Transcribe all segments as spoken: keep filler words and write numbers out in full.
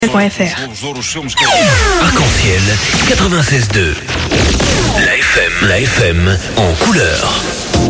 Arc-en-ciel quatre-vingt-seize deux. La F M, la F M en couleur.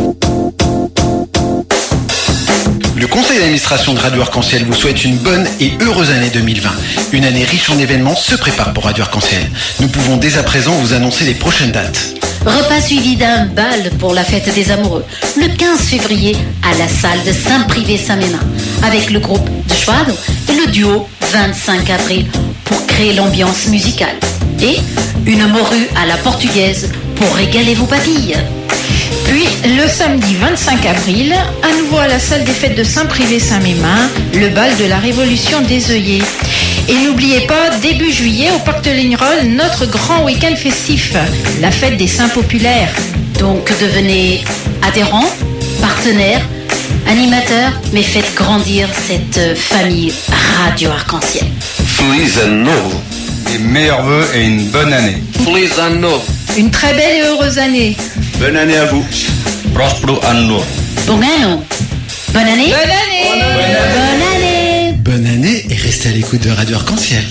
Le conseil d'administration de Radio Arc-en-Ciel vous souhaite une bonne et heureuse année deux mille vingt. Une année riche en événements se prépare pour Radio Arc-en-Ciel. Nous pouvons dès à présent vous annoncer les prochaines dates. Repas suivi d'un bal pour la fête des amoureux, le quinze février à la salle de Saint-Privé-Saint-Mémin, avec le groupe de Schwado et le duo vingt-cinq avril pour créer l'ambiance musicale. Et une morue à la portugaise pour régaler vos papilles. Puis, le samedi vingt-cinq avril, à nouveau à la salle des fêtes de Saint-Privé-Saint-Mémin, le bal de la Révolution des œillets. Et n'oubliez pas, début juillet, au Parc de Lignerolles, notre grand week-end festif, la fête des Saints populaires. Donc devenez adhérents, partenaires, animateurs, mais faites grandir cette famille Radio Arc-en-Ciel. Feliz Ano Novo. Des meilleurs vœux et une bonne année. Feliz Ano Novo. Une très belle et heureuse année. Bonne année à vous. Prospero anno. Bon anno. Bonne année. Bonne année. Bonne année. Bonne année. Bonne année et restez à l'écoute de Radio Arc-en-Ciel.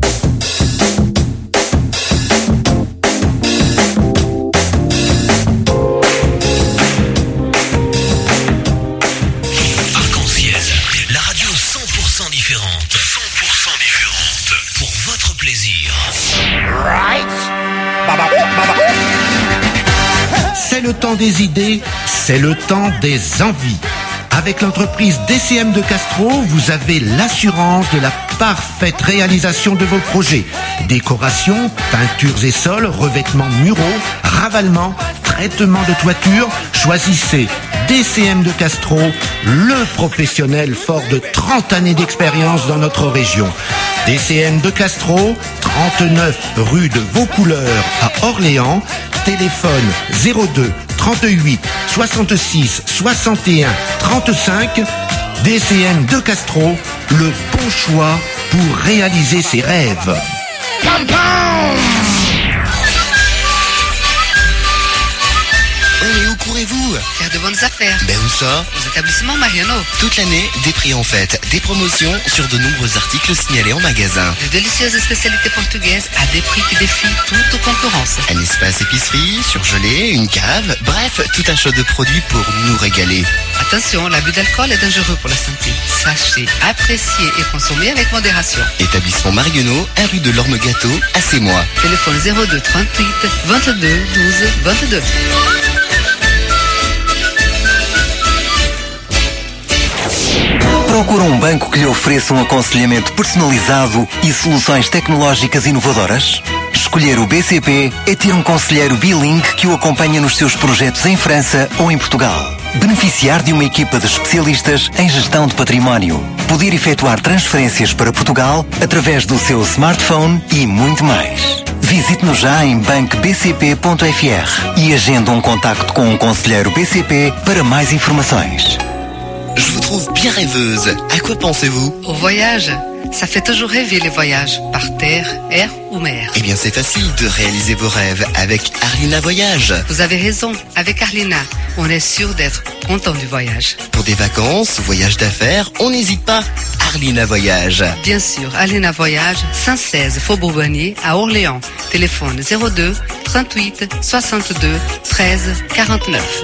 Arc-en-Ciel, la radio cent pour cent différente. cent pour cent différente. Pour votre plaisir. C'est le temps des idées, c'est le temps des envies. Avec l'entreprise D C M de Castro, vous avez l'assurance de la parfaite réalisation de vos projets. Décoration, peintures et sols, revêtements muraux, ravalement, traitement de toiture. Choisissez D C M de Castro, le professionnel fort de trente années d'expérience dans notre région. D C M de Castro, trente-neuf rue de Vaucouleurs à Orléans. Téléphone zéro deux trente-huit soixante-six soixante et un trente-cinq. D C M de Castro, le bon choix pour réaliser ses rêves. Pam, pam. Et où courez-vous? Faire de bonnes affaires. Ben où ça? Aux établissements Mariano. Toute l'année, des prix en fête, des promotions sur de nombreux articles signalés en magasin. De délicieuses spécialités portugaises à des prix qui défient toute concurrence. Un espace épicerie, surgelé, une cave, bref, tout un choix de produits pour nous régaler. Attention, l'abus d'alcool est dangereux pour la santé. Sachez, apprécier et consommer avec modération. Établissement Marionneau, un rue de l'Orme-Gâteau, à Sémois. Téléphone zéro deux trente-huit vingt-deux douze vingt-deux. Procura um banco que lhe ofereça um aconselhamento personalizado e soluções tecnológicas inovadoras? Escolher o B C P é ter um conselheiro bilingue que o acompanha nos seus projetos em França ou em Portugal. Beneficiar de uma equipa de especialistas em gestão de património. Poder efetuar transferências para Portugal através do seu smartphone e muito mais. Visite-nos já em banco b c p ponto f r e agende um contacto com um conselheiro B C P para mais informações. Je vous trouve bien rêveuse. À quoi pensez-vous? Au voyage. Ça fait toujours rêver les voyages, par terre, air ou mer. Eh bien, c'est facile de réaliser vos rêves avec Arlina Voyage. Vous avez raison, avec Arlina, on est sûr d'être content du voyage. Pour des vacances, voyages d'affaires, on n'hésite pas. Arlina Voyage. Bien sûr, Arlina Voyage, cent seize Faubourg Bonnier à Orléans. Téléphone zéro deux trente-huit soixante-deux treize quarante-neuf.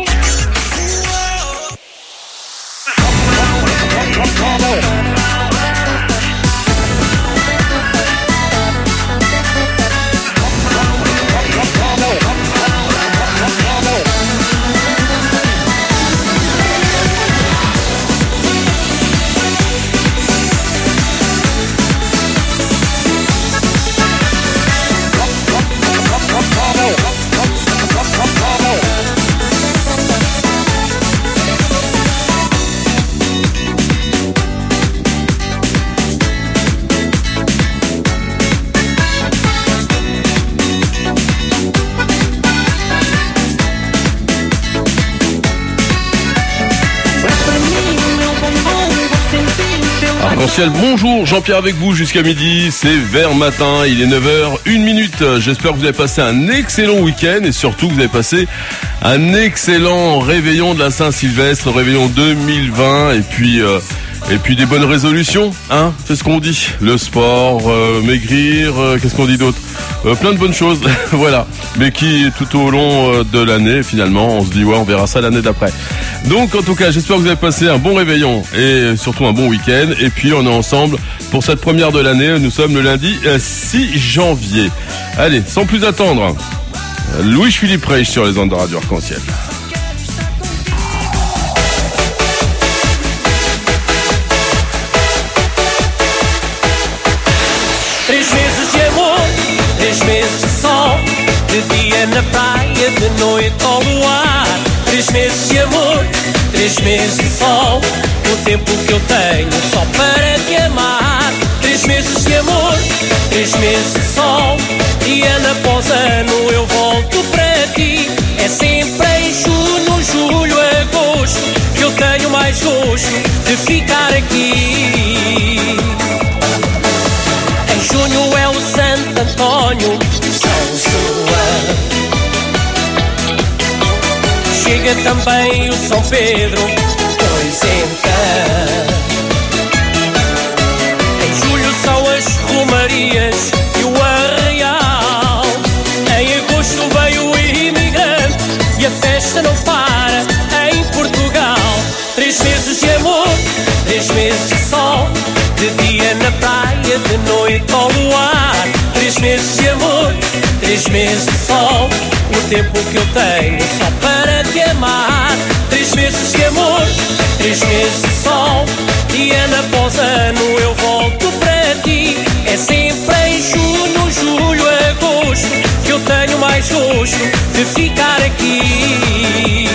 Arc-en-Ciel, bonjour, Jean-Pierre avec vous jusqu'à midi, c'est vers matin, il est neuf heures une minute. J'espère que vous avez passé un excellent week-end et surtout que vous avez passé un excellent réveillon de la Saint-Sylvestre, réveillon deux mille vingt. Et puis, euh, Et puis des bonnes résolutions, hein, c'est ce qu'on dit. Le sport, euh, maigrir, euh, qu'est-ce qu'on dit d'autre euh, Plein de bonnes choses, voilà. Mais qui, tout au long euh, de l'année, finalement, on se dit, ouais, on verra ça l'année d'après. Donc, en tout cas, j'espère que vous avez passé un bon réveillon et surtout un bon week-end. Et puis, on est ensemble pour cette première de l'année. Nous sommes le lundi six janvier. Allez, sans plus attendre, Louis-Philippe Reich sur les ondes de Radio Arc-en-Ciel. Três meses de amor, três meses de sol, de dia na praia, de noite ao luar. Três meses de amor, três meses de sol, o tempo que eu tenho só para te amar. Três meses de amor, três meses de sol, e ano após ano eu volto para ti. É sempre em junho, julho, agosto que eu tenho mais gosto de ficar aqui. Em junho é o Santo Antônio, São João. Chega também o São Pedro, pois então. Em julho são as romarias e o arraial. Em agosto veio o imigrante e a festa não para em Portugal. Três meses de amor, três meses de sol, de dia na praia, de noite ao luar. Três meses de amor, três meses de sol, o tempo que eu tenho só para te amar. Três meses de amor, três meses de sol, e ano após ano eu volto para ti. É sempre em junho, julho, agosto que eu tenho mais gosto de ficar aqui.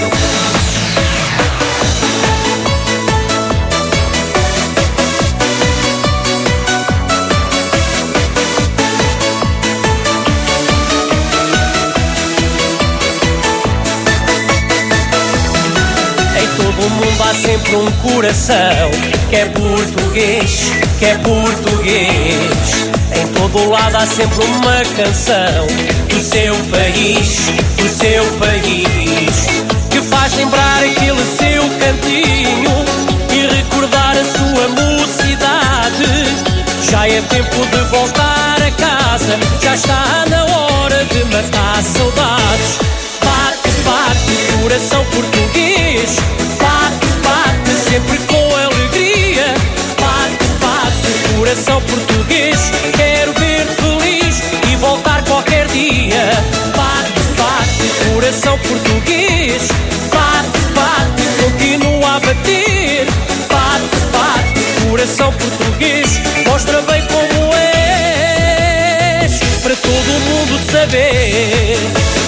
No mundo há sempre um coração que é português, que é português. Em todo lado há sempre uma canção do seu país, do seu país, que faz lembrar aquele seu cantinho e recordar a sua mocidade. Já é tempo de voltar a casa, já está na hora de matar saudades. Bate, bate, coração português, bate, bate, sempre com alegria. Bate, bate, coração português, quero ver-te feliz e voltar qualquer dia. Bate, bate, coração português, bate, bate, continua a bater. Bate, bate, coração português, mostra bem como és, para todo mundo saber.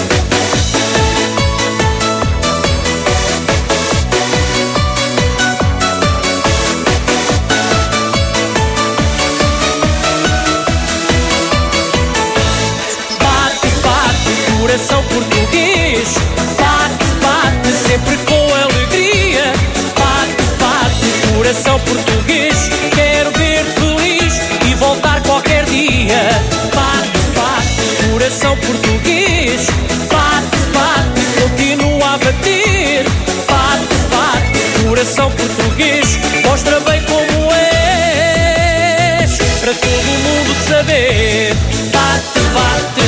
Coração português, bate, bate, sempre com alegria. Bate, bate, coração português, quero ver-te feliz e voltar qualquer dia. Bate, bate, coração português, bate, bate, continua a bater. Bate, bate, coração português, mostra bem como és, para todo mundo saber. Bate, bate.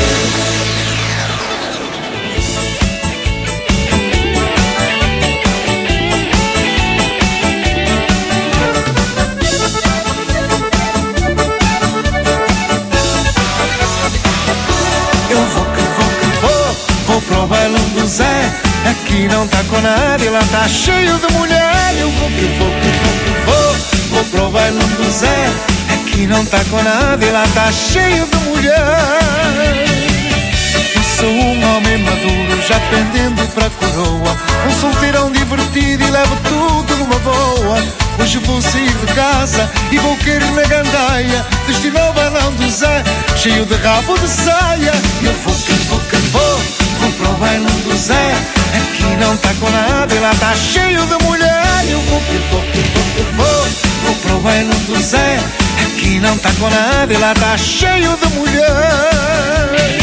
Pro bailão do Zé, aqui não tá com nada e lá tá cheio de mulher. Eu vou que vou que vou que vou, vou pro bailão do Zé, aqui não tá com nada e lá tá cheio de mulher. Eu sou um homem maduro, já pendendo pra coroa, um solteirão divertido e levo tudo numa boa. Hoje vou sair de casa e vou querer na gandaia, destino ao bailão do Zé, cheio de rabo de saia. Eu vou que vou que vou, vou pro bailão do Zé, aqui não tá com nada e lá tá cheio de mulher. Eu vou que vou que vou que vou, vou pro bailão do Zé, aqui não tá com nada e lá tá cheio de mulher.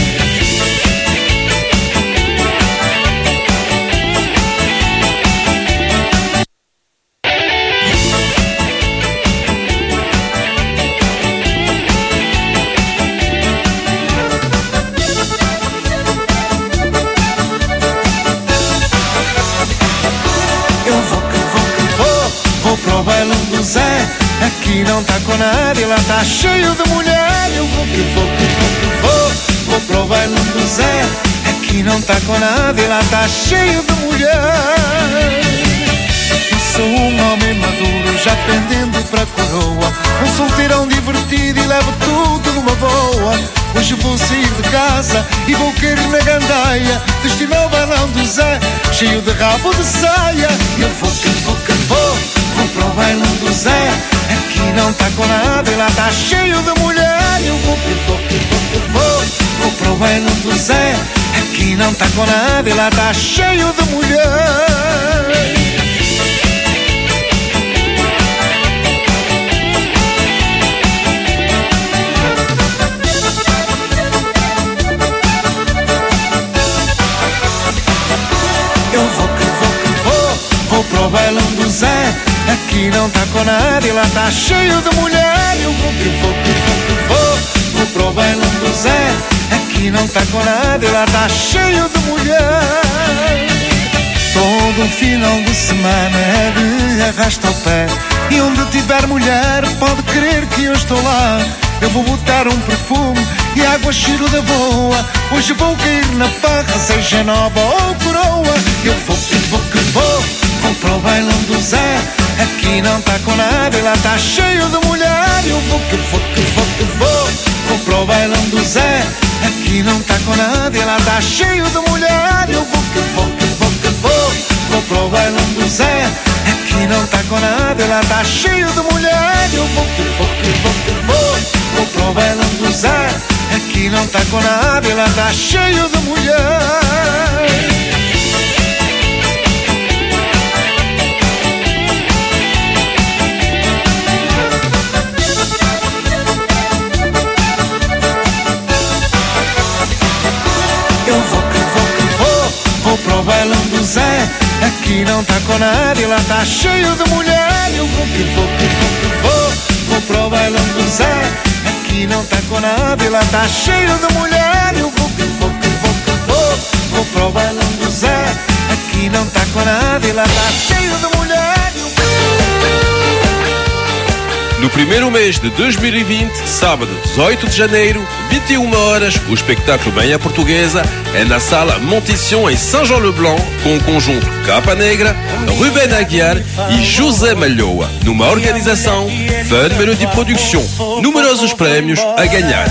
aqui não tá com nada e lá tá cheio de mulher. Eu vou que vou que vou que vou, vou pro baile do Zé. Aqui não tá com nada e lá tá cheio de mulher. Eu sou um homem maduro, já pendendo pra coroa, um solteirão divertido e levo tudo numa boa. Hoje vou sair de casa e vou cair na gandaia, destino ao bailão do Zé, cheio de rabo de saia. Eu vou que vou que vou, vou pro bailão do Zé. Aqui não tá com nada e lá tá cheio de mulher. Eu vou que vou que vou que vou, vou pro bailão do Zé. Aqui não tá com nada e lá tá cheio de mulher. Eu vou que vou que vou, vou pro bailão do Zé. Aqui não tá com nada e lá tá cheio de mulher. Eu vou que vou que vou que vou, vou pro bailão do Zé. Aqui não tá com nada e lá tá cheio de mulher. Todo final de semana é de arrasta o pé, e onde tiver mulher pode crer que eu estou lá. Eu vou botar um perfume e água cheiro da boa. Hoje vou cair na farra, seja nova ou coroa. Eu vou que vou que vou, vou pro bailão do Zé. Aqui não tá com nada e lá tá cheio de mulher. Eu vou que vou que vou que vou, vou pro bailão do Zé. Aqui não tá com nada e lá tá cheio de mulher. Eu vou que vou que vou que vou, vou pro bailão do Zé. Aqui não tá com nada e lá tá cheio de mulher. Eu vou que vou que vou que vou, vou pro bailão do Zé. Aqui não tá com nada e lá tá cheio de mulher. Eu vou que vou que vou, vou pro bailão do Zé. Aqui não tá com nada e lá tá cheio de mulher. Eu vou que vou que vou que vou, vou pro bailão do Zé. Aqui não tá com nada e lá tá cheio de mulher. Eu vou que vou que vou que vou, vou pro bailão do Zé. Aqui não tá com nada e lá tá cheio de mulher. No primeiro mês de dois mil e vinte, sábado dezoito de janeiro, vinte e uma horas, o espetáculo Bem à Portuguesa é na sala Montição em Saint-Jean-le-Blanc, com o conjunto Capa Negra, Ruben Aguiar e José Malhoa, numa organização Fun Melody Production. Numerosos prémios a ganhar.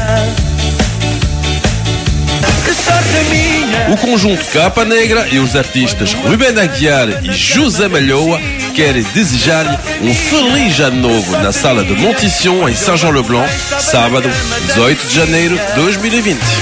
O conjunto Capa Negra e os artistas Ruben Aguiar e José Malhoa querem desejar-lhe um feliz ano novo na sala de Montição em Saint-Jean-le-Blanc, sábado dezoito de janeiro de dois mil e vinte.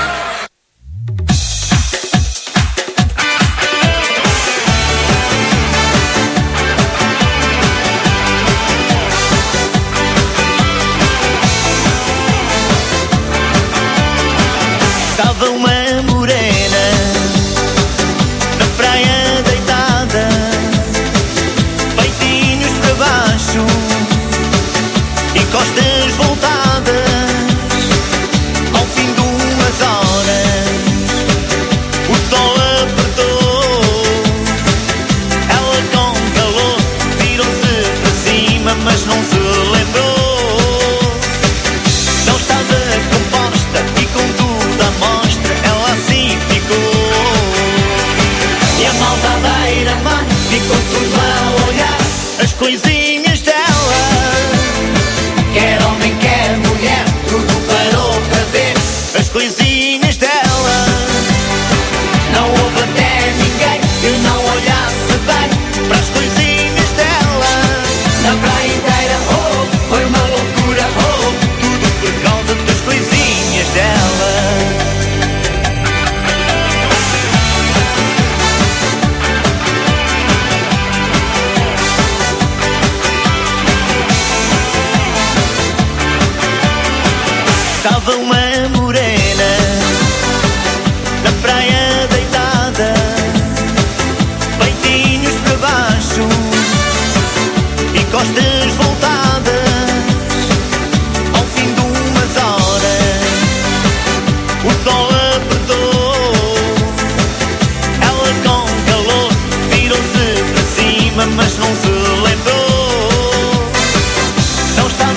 Estava uma morena na praia deitada, peitinhos para baixo e costas voltadas. Ao fim de umas horas o sol apertou, ela com calor virou-se para cima, mas não se lembrou. Não estava composta e com tudo à mostra ela assim ficou. E a malta à beira-mar ficou tudo a olhar as coisinhas dela. Quer homem, quer mulher, tudo parou para ver as coisinhas dela. Não houve até ninguém que não olhasse bem para as coisinhas dela. Na praia inteira, oh, foi uma loucura, oh, tudo por causa das coisinhas dela. Estava uma morena na praia deitada, peitinhos para baixo e costas voltadas. Ao fim de umas horas o sol apertou, ela com calor virou-se para cima, mas não se lembrou. Não estava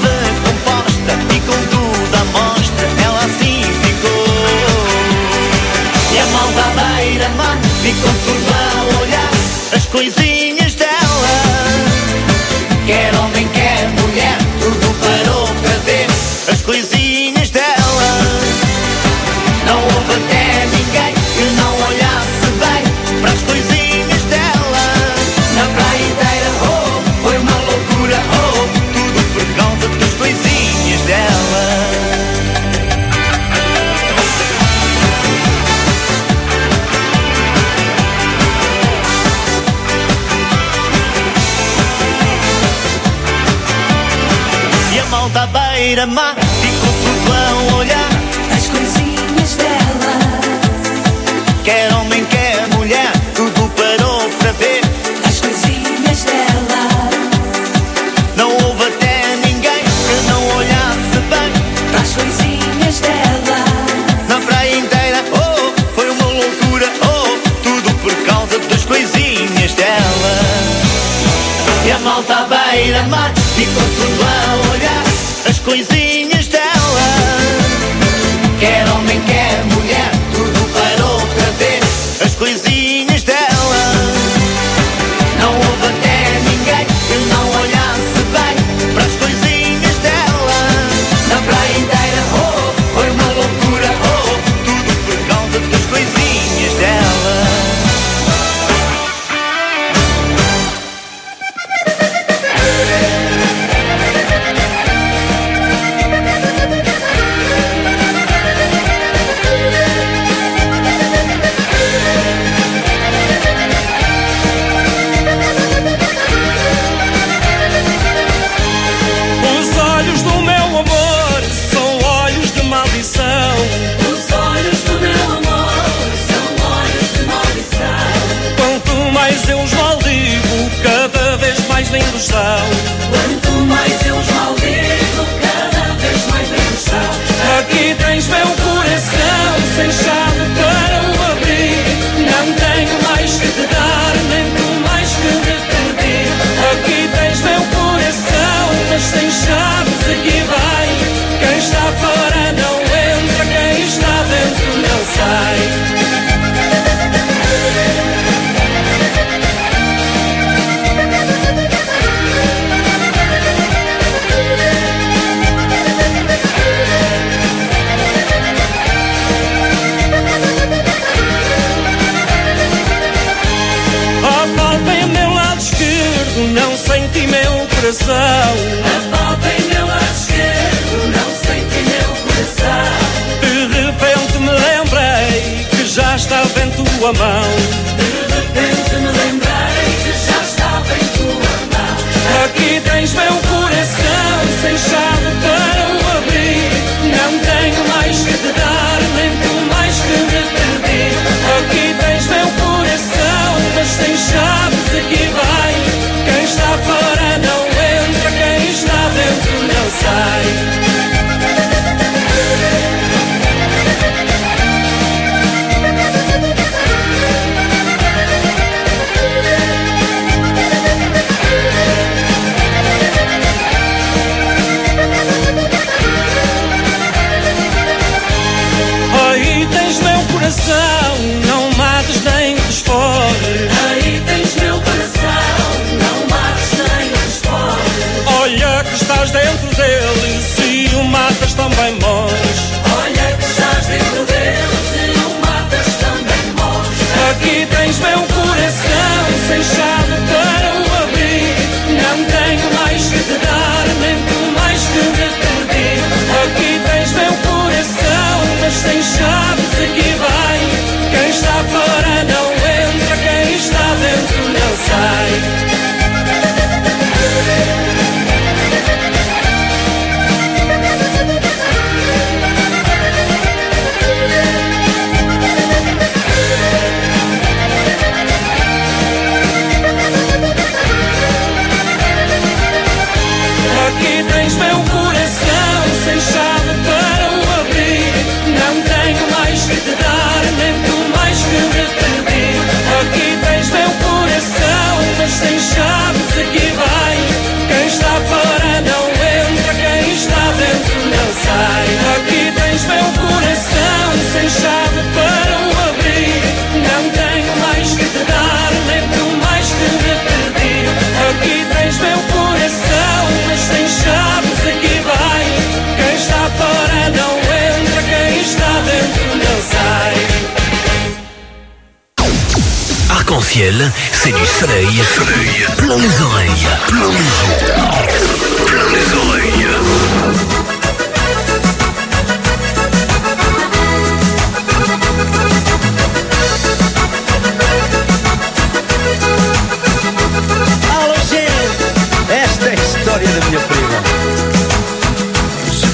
beira-mar, ficou tudo a olhar as coisinhas dela. Quer homem, quer mulher, tudo parou para ver as coisinhas dela. Não houve até ninguém que não olhasse bem para as coisinhas dela. Na praia inteira, oh, foi uma loucura, oh, tudo por causa das coisinhas dela. E a malta à beira-mar ficou tudo a olhar as coisinhas dela. Quer homem, quer mulher, tudo parou para ver as coisinhas dela. Não houve até ninguém que não olhasse bem para as coisinhas dela. Na praia inteira, oh, foi uma loucura, oh, tudo por causa das coisinhas dela. Lindos são. Quanto mais eu os maldigo, cada vez mais lindos são. Aqui tens meu coração, sem chave para o abrir. Não tenho mais que te dar, nem tu mais que me pedir. Aqui tens meu coração, mas sem chaves aqui vai. Quem está fora não entra, quem está dentro não sai. Não senti meu coração. A palpa em meu lado esquerdo, não senti meu coração. De repente me lembrei que já estava em tua mão. De repente me lembrei que já estava em tua mão. Aqui tens meu coração, sem chave para o abrir. Não tenho mais que te dar, nem tu mais que me pedir. Aqui tens meu coração, mas sem chaves aqui vai. Quem está fora não entra, quem está dentro não sai. Aí tens meu coração, não mates nem desfolhes. Aí tens meu coração, não mates nem desfolhes. Olha que estás dentro dele, se o matas também morres. Olha que estás dentro dele, se o matas também morres. Aqui tens meu coração, sem chave para o abrir. Não tenho mais que te dar, nem tu mais que me pedir. Aqui tens meu coração, mas sem chaves aqui vai. Quem está fora não entra, quem está dentro não sai. Aqui tens meu coração, sem chave para o abrir. Não tenho mais que te dar, nem tu mais que me pedir. Aqui tens meu coração, mas sem chaves aqui vai. Quem está fora não entra, quem está dentro não sai. Aqui tens meu coração, sem chave para o abrir. Não tenho mais que te dar, nem tu mais que me pedir. Aqui tens meu coração, mas sem chaves aqui vai. Quem está fora não entra, quem está dentro não sai. Arc-en-ciel, c'est du soleil, soleil plein les oreilles, plein les oreilles, plein les oreilles. Alô, gente, esta é a história da minha prima.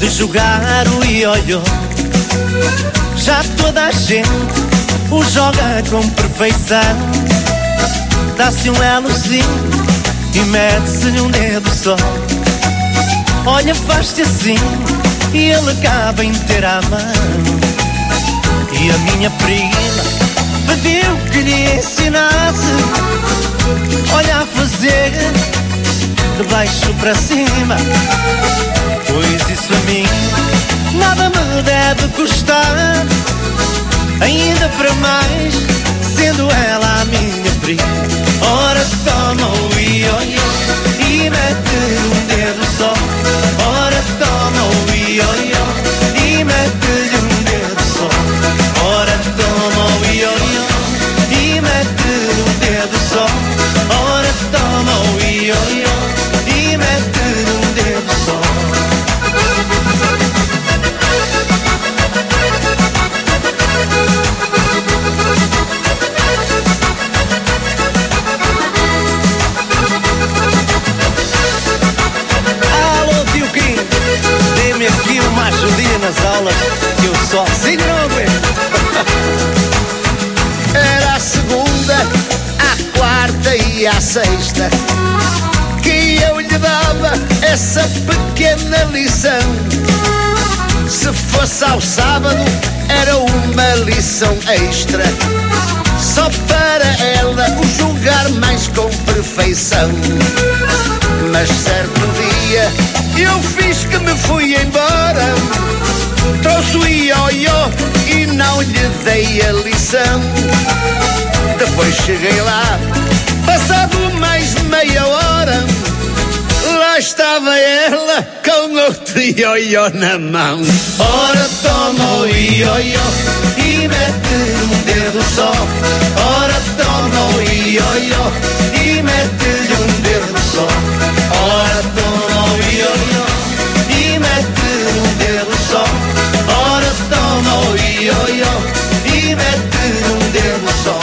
de jogar o ioiô. Já toda a gente o joga com perfeição. Dá-se um elozinho e mete-se-lhe um dedo só. Olha, faz-te assim e ele acaba inteiro à mão. E a minha prima pediu que lhe ensinasse, olha, a fazer de baixo para cima. Pois isso a mim nada me deve custar, ainda para mais, sendo ela a minha prima. Ora, toma o ioiô e mete um dedo só. Ora, toma o ioiô e mete-lhe um dedo só. Ora, toma o ioiô e mete-lhe um dedo só. Ora, toma o ioiô e mete-lhe um dedo só. Aqui uma ajudinha nas aulas que eu sozinho não aguento. Era a segunda, a quarta e a sexta que eu lhe dava essa pequena lição. Se fosse ao sábado era uma lição extra, só para ela o julgar mais com perfeição. Mas certo dia eu fiz que me fui embora, trouxe o ioiô e não lhe dei a lição. Depois cheguei lá, passado mais meia hora, lá estava ela com outro ioiô na mão. Ora, toma o ioiô e mete um dedo só. Ora, toma o ioiô e mete-lhe um dedo só. Ora, toma o ioiô e mete um dedo só. Ora, toma o ioiô e mete um dedo só.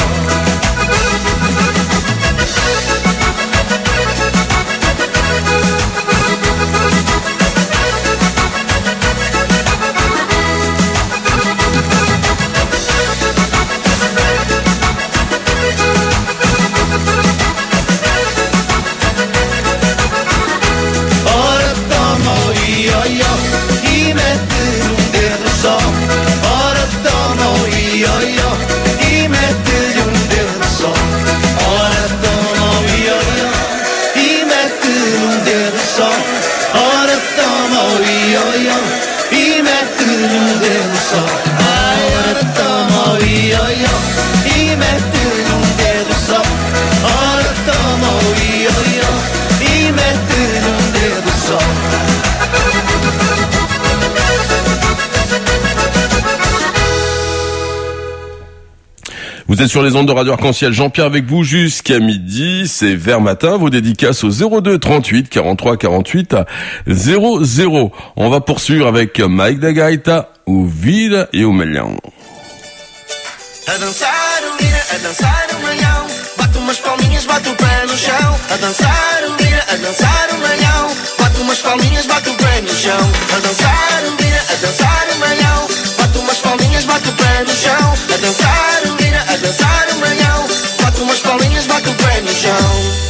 Vous êtes sur les ondes de Radio Arc-en-Ciel. Jean-Pierre avec vous jusqu'à midi. C'est vers matin. Vos dédicaces au zéro deux trente-huit quarante-trois quarante-huit zéro zéro. On va poursuivre avec Mike da Gaita, o Vira e o Melhão. A dançar o vira, a dançar o melhão. Bate umas palminhas, bate o pé no chão. A dançar o vira, a dançar o melhão. Bate umas palminhas, bate o pé no chão. A dançar o vira, a dançar o melhão. Bate umas palminhas, bate o pé no chão. A dançar o vira, a dançar o melhão. Bate umas palminhas, bate o pé no chão.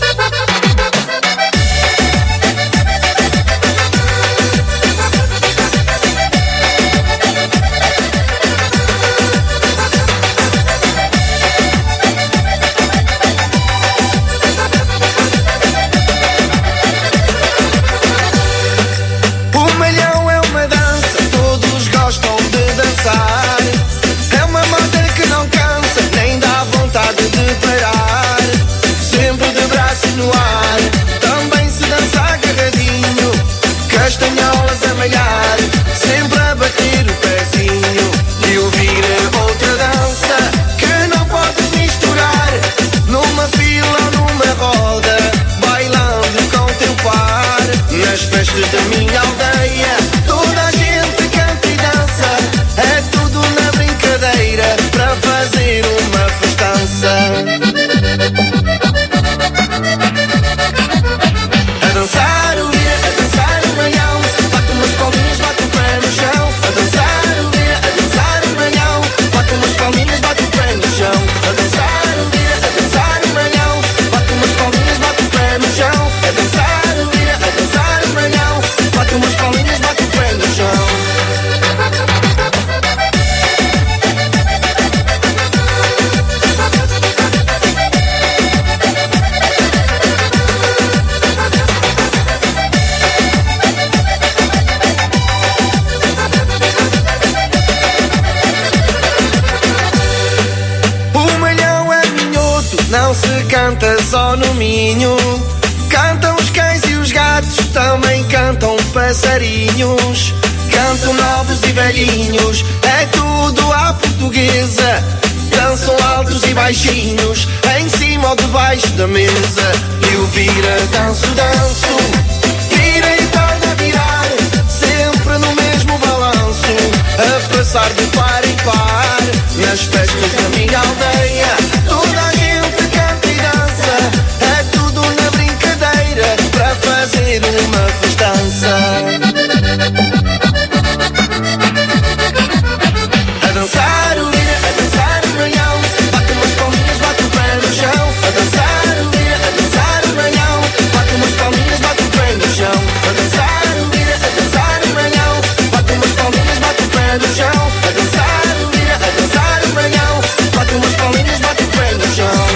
Sempre a bater o pezinho e ouvir outra dança que não podes misturar numa fila ou numa roda, bailando com teu par. Nas festas da minha aldeia toda a gente canta e dança, é tudo na brincadeira para fazer uma festança. A dançar o vira, a dançar o melhão. Bate umas palminhas, bate canta só no Minho. Cantam os cães e os gatos, também cantam passarinhos. Cantam novos e velhinhos, é tudo à portuguesa. Dançam altos e baixinhos, em cima ou debaixo da mesa. E o vira, danço, danço, vira e torna a virar, sempre no mesmo balanço, a passar de par em par. Nas festas da minha aldeia, toda a gente canta e dança, é tudo na brincadeira, para fazer uma festança. A dançar o vira, a dançar o ranhão, bate umas palminhas, bate o pé no chão. A dançar o vira, a dançar o ranhão, bate umas palminhas, bate o pé no chão. A dançar o vira, a dançar o ranhão, bate umas palminhas, bate o pé no chão. A dançar o vira, a dançar o ranhão, bate umas palminhas, bate o pé no chão.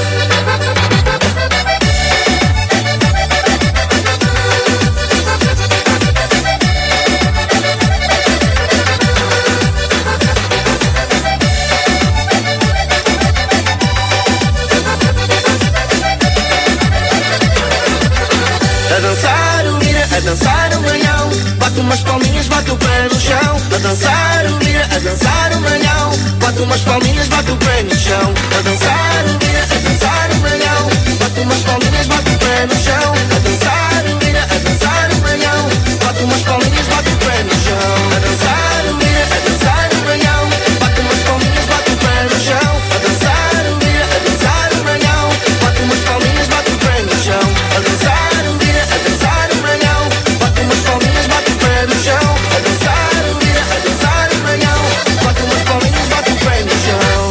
A dançar o vira, a dançar o manhão, bate umas palminhas, bate o pé no chão. A dançar o vira, a dançar o manhão, bate umas palminhas, bate o pé no chão. A dançar o vira, a dançar o manhão, bate umas palminhas, bate o pé no chão. A dançar o vira, a dançar o manhão, bate umas palminhas, bate o pé no chão. A dançar o vira, a dançar o manhão, bate umas palminhas, bate o pé no chão. A dançar o vira, a dançar o manhão, bate umas palminhas, bate o pé no chão. A dançar o vira, a dançar o manhão, bate umas palminhas, bate o pé no chão. A dançar o vira, a dançar o manhão, bate umas palminhas, bate o pé no chão.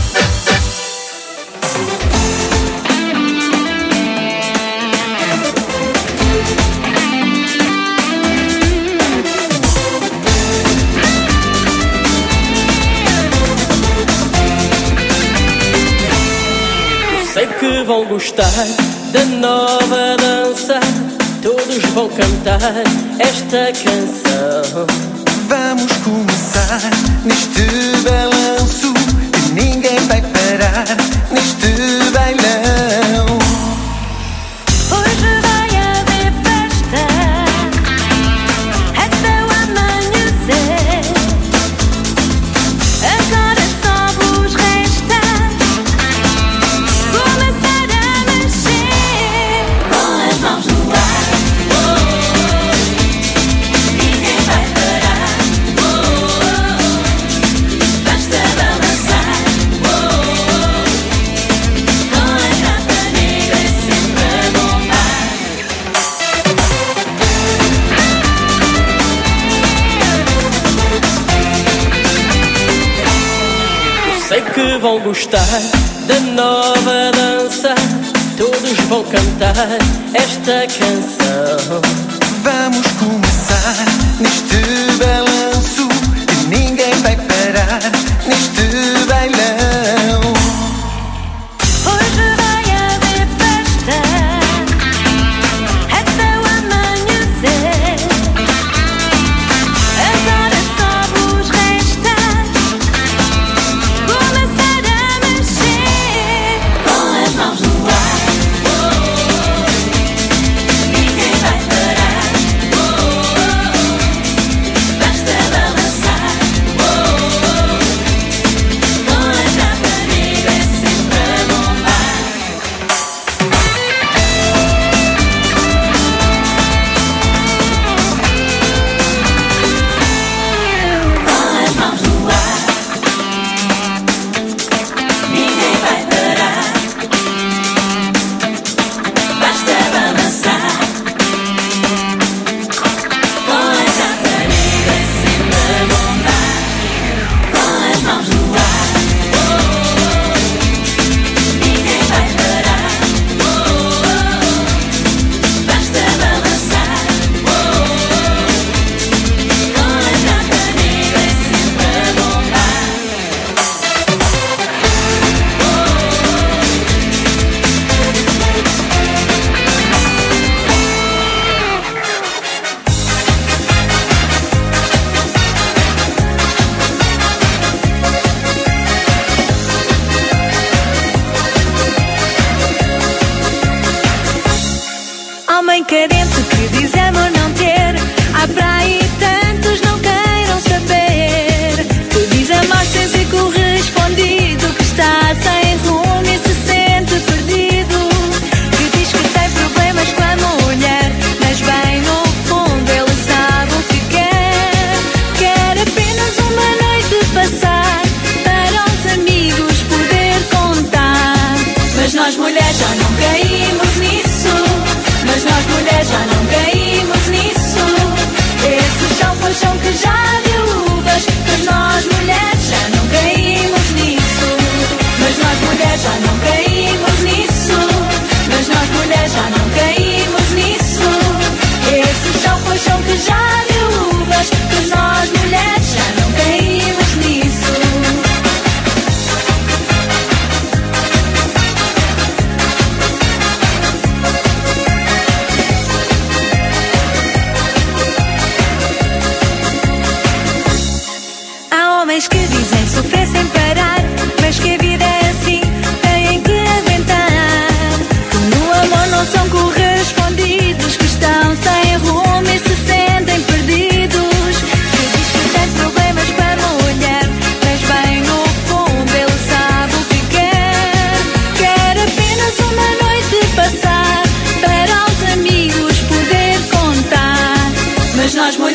Sei que vão gostar da nova dança, todos vão cantar esta canção. Vamos começar neste balanço, que ninguém vai parar neste bailão. Hoje vai haver festa até o amanhecer. Agora só vos resta começar a mexer com as mãos no ar. Oh, ninguém vai parar. Oh, basta balançar. Oh, com a capa negra sempre a bombar. Eu sei que vão gostar da nova dança, todos vão cantar esta canção. Vamos começar neste balanço, que ninguém vai parar neste bailão. Hoje vai haver festa até o amanhecer. Agora só vos resta começar a mexer com as mãos no ar. Oh, ninguém vai parar. Oh,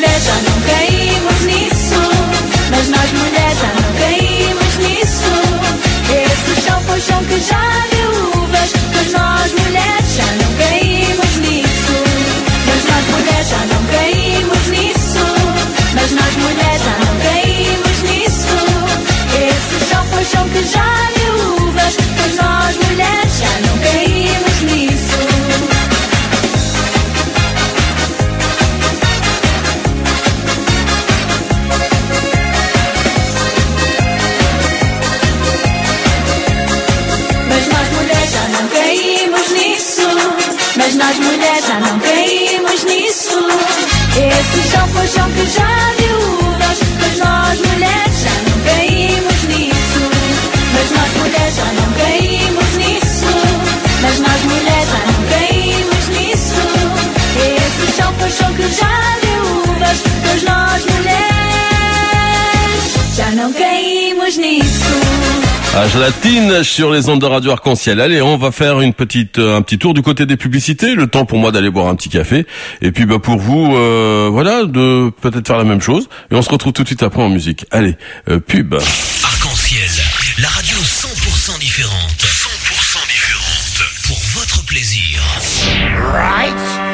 mulheres já não caímos nisso. Mas nós mulheres já não caímos nisso. Esse chão foi chão que já deu uvas. Mas nós mulheres já não caímos nisso. Mas nós mulheres já não caímos nisso. Mas nós mulheres já não caímos nisso. Esse chão foi chão que já deu uvas. Mas nós mulheres já não caímos nisso. Mas nós mulheres já não caímos nisso. Mas nós mulheres já não caímos nisso. Esse chão foi chão que já deu uvas. Mas nós mulheres já não caímos nisso. Mas nós mulheres já não caímos nisso. Mas nós mulheres já não caímos nisso. Esse chão foi chão que já deu uvas. Mas nós mulheres já não caímos nisso. À Gelatine sur les ondes de Radio Arc-en-Ciel. Allez, on va faire une petite, un petit tour du côté des publicités. Le temps pour moi d'aller boire un petit café. Et puis, bah, pour vous, euh, voilà, de peut-être faire la même chose. Et on se retrouve tout de suite après en musique. Allez, euh, pub. Arc-en-Ciel, la radio cent pour cent différente. cent pour cent différente. Pour votre plaisir. Right.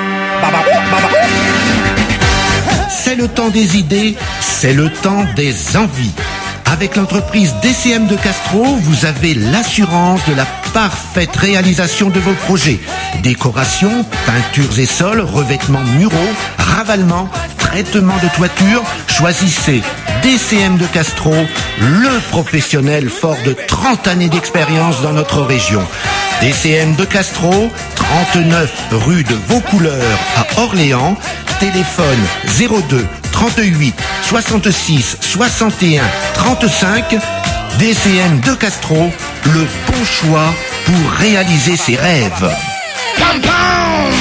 C'est le temps des idées, c'est le temps des envies. Avec l'entreprise D C M de Castro, vous avez l'assurance de la parfaite réalisation de vos projets. Décoration, peintures et sols, revêtements muraux, ravalement, traitement de toiture. Choisissez D C M de Castro, le professionnel fort de trente années d'expérience dans notre région. D C M de Castro, trente-neuf rue de Vaucouleurs à Orléans. Téléphone zéro deux trente-huit soixante-six soixante et un trente-cinq. D C M de Castro, le bon choix pour réaliser ses rêves. Pam, pam.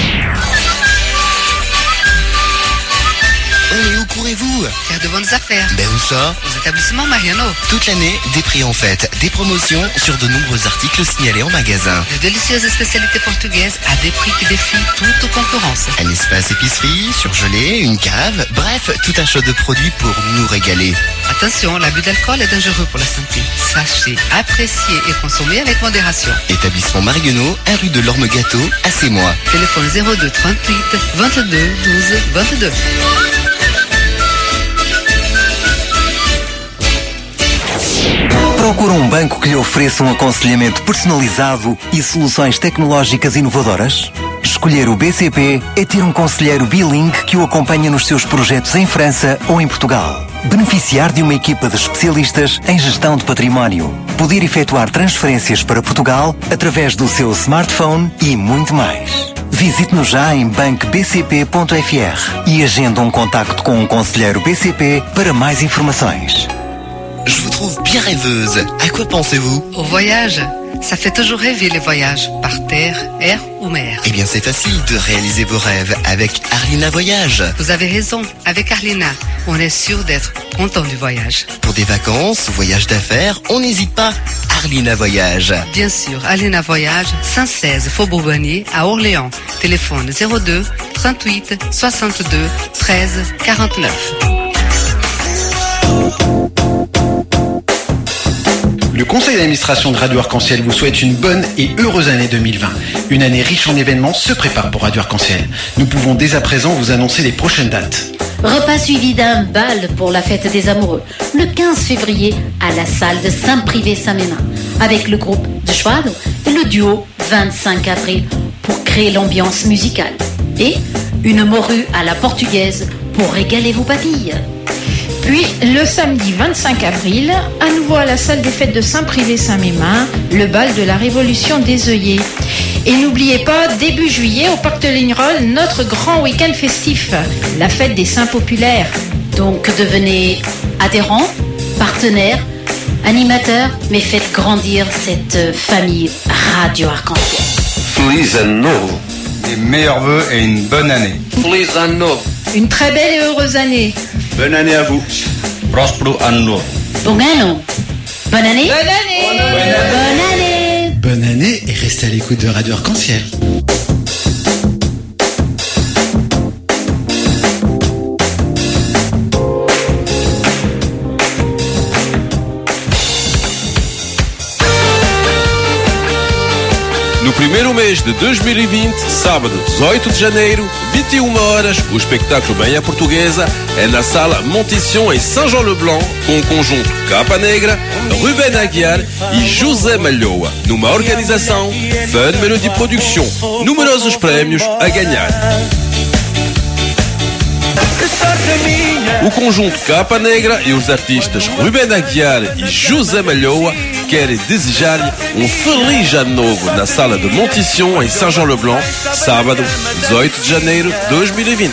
Oh, mais où courez-vous? Faire de bonnes affaires. Ben où ça? Aux établissements Mariano. Toute l'année, des prix en fête, des promotions sur de nombreux articles signalés en magasin. De délicieuses spécialités portugaises à des prix qui défient toute concurrence. Un espace épicerie, surgelé, une cave, bref, tout un choix de produits pour nous régaler. Attention, l'abus d'alcool est dangereux pour la santé. Sachez, apprécier et consommer avec modération. Établissement Marguenot, un rue de l'Orme-Gâteau, à Sémois. Téléphone zéro deux trente-huit vingt-deux douze vingt-deux. Procura um banco que lhe ofereça um aconselhamento personalizado e soluções tecnológicas inovadoras? Escolher o B C P é ter um conselheiro bilingue que o acompanha nos seus projetos em França ou em Portugal. Beneficiar de uma equipa de especialistas em gestão de património. Poder efetuar transferências para Portugal através do seu smartphone e muito mais. Visite-nos já em banco b c p ponto f r e agenda um contacto com um conselheiro B C P para mais informações. Je vous trouve bien rêveuse. À quoi pensez-vous? Au voyage. Ça fait toujours rêver les voyages, par terre, air ou mer. Eh bien, c'est facile de réaliser vos rêves avec Arlina Voyage. Vous avez raison, avec Arlina, on est sûr d'être content du voyage. Pour des vacances, voyages d'affaires, on n'hésite pas. Arlina Voyage. Bien sûr, Arlina Voyage, cent seize Faubourg Bonnier à Orléans. Téléphone zéro deux trente-huit soixante-deux treize quarante-neuf. Le conseil d'administration de Radio Arc-en-Ciel vous souhaite une bonne et heureuse année deux mille vingt. Une année riche en événements se prépare pour Radio Arc-en-Ciel. Nous pouvons dès à présent vous annoncer les prochaines dates. Repas suivi d'un bal pour la fête des amoureux, le quinze février à la salle de Saint-Privé-Saint-Mémin, avec le groupe de Schwad et le duo vingt-cinq avril pour créer l'ambiance musicale. Et une morue à la portugaise pour régaler vos papilles. Puis, le samedi vingt-cinq avril, à nouveau à la salle des fêtes de Saint-Privé-Saint-Mémin, le bal de la Révolution des œillets. Et n'oubliez pas, début juillet, au Parc de Lignerolles, notre grand week-end festif, la fête des Saints populaires. Donc devenez adhérents, partenaires, animateurs, mais faites grandir cette famille Radio Arc-en-Ciel. Feliz Ano Novo. Des meilleurs vœux et une bonne année. Feliz Ano Novo. Une très belle et heureuse année. Bonne année à vous. Prospero Ano Novo. Bon anno. Bonne année. Bonne année. Bonne année. Bonne année et restez à l'écoute de Radio Arc-en-Ciel. primeiro mês de dois mil e vinte, sábado dezoito de janeiro, vinte e uma horas, o espetáculo bem à portuguesa é na sala Montição em Saint-Jean-le-Blanc, com o conjunto Capa Negra, Ruben Aguiar e José Malhoa, numa organização Fun Melody Production. Numerosos prémios a ganhar. O conjunto Capa Negra e os artistas Ruben Aguiar e José Malhoa querem desejar-lhe um feliz ano novo na sala de Montição em Saint-Jean-le-Blanc, sábado dezoito de janeiro de dois mil e vinte.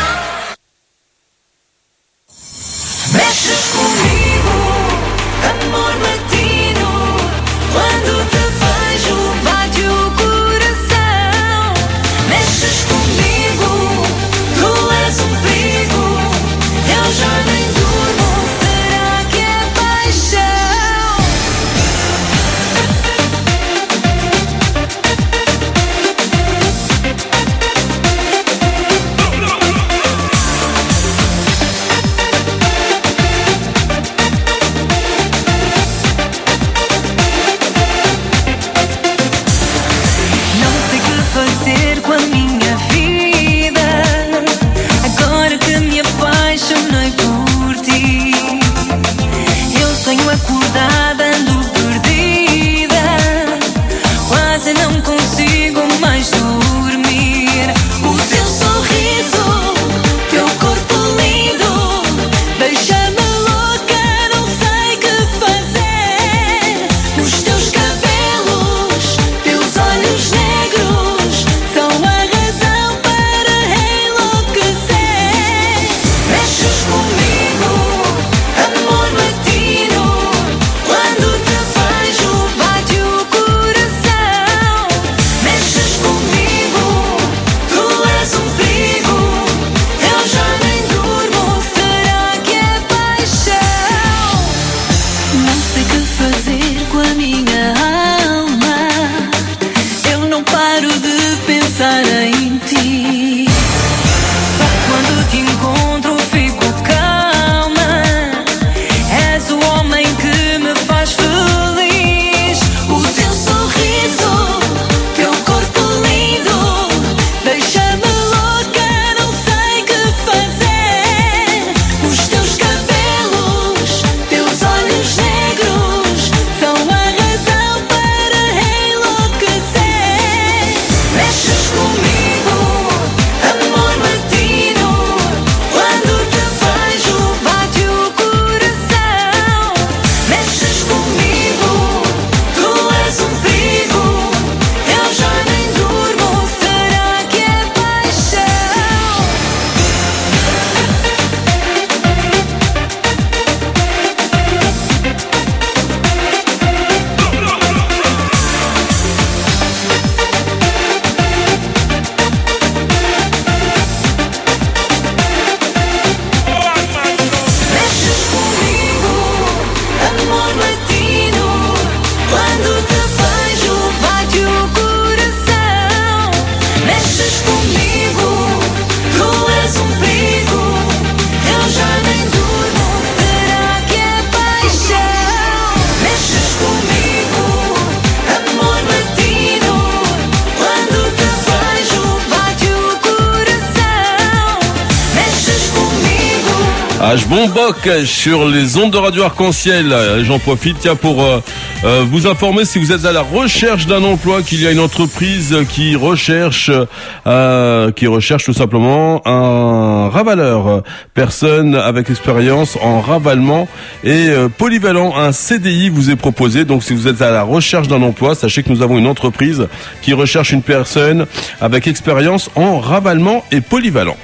Mexes comigo, amor latino, quando te vejo bate o coração. Mexes comigo, tu és um perigo, eu já nem durmo, será que é paixão? Fazer com a minha vida, agora que me apaixonei por ti. Eu sonho acordada, ando perdida, quase não consigo mais dormir. O teu sorriso, teu corpo lindo, deixa-me louca, não sei que fazer. Os teus cabelos, teus olhos negros, são a razão para enlouquecer. Mexes comigo, amor latino, quando te vejo bate o coração. Mexes comigo, tu és um perigo, eu já nem durmo, será que é paixão? Não sei o que fazer com a minha alma, eu não paro de pensar em ti. Só quando te encontro fico calma, és o homem que me faz feliz. O teu sorriso, teu corpo lindo, deixa-me louca, não sei que fazer. Os teus cabelos, teus olhos negros, são a razão para enlouquecer. Mexes comigo, amor latino, quando te vejo bate o coração. Mexes comigo, tu és um perigo, eu já nem durmo, será que é paixão? Mexes comigo, amor latino, quando te vejo bate o coração. Mexes comigo, tu és um perigo, eu já nem durmo, será que é paixão? Mexes comigo, amor latino, quando te vejo bate o coração. Mexes comigo. As bombocas sur les ondes de Radio Arc-en-Ciel. J'en profite tiens, pour euh, euh, vous informer, si vous êtes à la recherche d'un emploi, qu'il y a une entreprise qui recherche euh, qui recherche tout simplement un ravaleur, personne avec expérience en ravalement et euh, polyvalent. Un C D I vous est proposé. Donc si vous êtes à la recherche d'un emploi, sachez que nous avons une entreprise qui recherche une personne avec expérience en ravalement et polyvalent.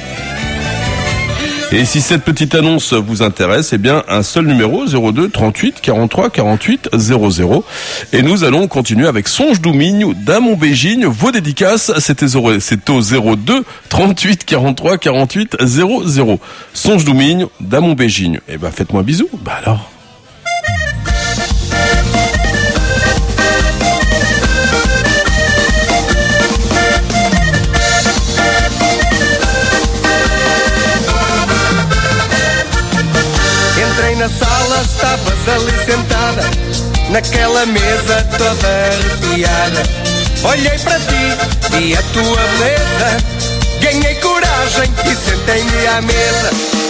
Et si cette petite annonce vous intéresse, eh bien, un seul numéro, zéro deux trente-huit quarante-trois quarante-huit zéro zéro. Et nous allons continuer avec Songe do Minho, d'Amon Bégigne. Vos dédicaces, c'était c'est au zéro deux trente-huit quarante-trois quarante-huit zéro zéro. Songe do Minho, d'Amon Bégigne. Eh ben, faites-moi un bisou. Bah alors. Entrei na sala, estavas ali sentada, naquela mesa toda arrepiada. Olhei para ti e a tua beleza, ganhei coragem e sentei-me à mesa.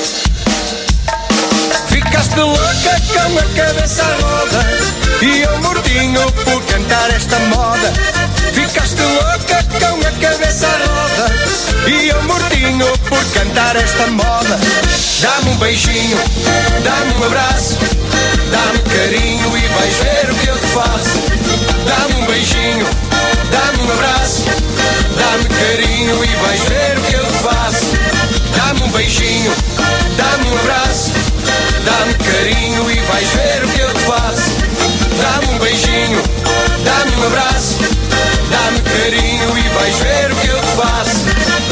Ficaste louca com a cabeça à roda e eu mortinho por cantar esta moda. Ficaste louca com a cabeça à roda e eu mortinho por cantar esta moda. Dá-me um beijinho, dá-me um abraço, dá-me carinho e vais ver o que eu te faço. Dá-me um beijinho, dá-me um abraço, dá-me carinho e vais ver o que eu te faço. Dá-me um beijinho, dá-me um abraço, dá-me carinho e vais ver o que eu te faço. Dá-me um beijinho, dá-me um abraço, dá-me carinho e vais ver o que eu te faço.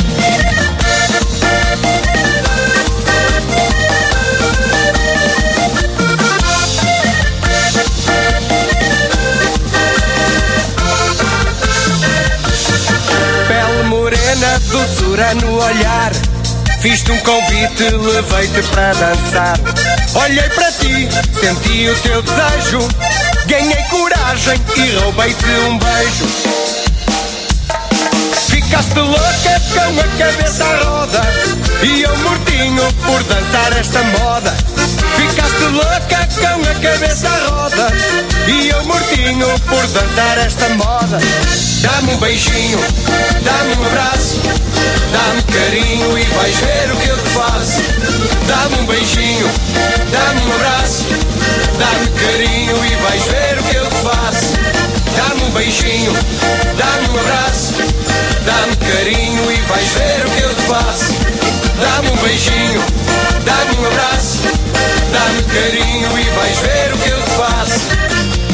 Pele morena, doçura no olhar, fiz-te um convite, levei-te para dançar. Olhei para ti, senti o teu desejo, ganhei coragem e roubei-te um beijo. Ficaste louca com a cabeça à roda e eu mortinho por dançar esta moda. Ficaste louca com a cabeça à roda e eu mortinho por dançar esta moda. Dá-me um beijinho, dá-me um abraço, dá-me carinho e vais ver o que eu te faço. Dá-me um beijinho, dá-me um abraço, dá-me carinho e vais ver o que eu te faço. Dá-me um beijinho, dá-me um abraço, dá-me carinho e vais ver o que eu te faço. Dá-me um beijinho, dá-me um abraço, dá-me carinho e vais ver o que eu te faço.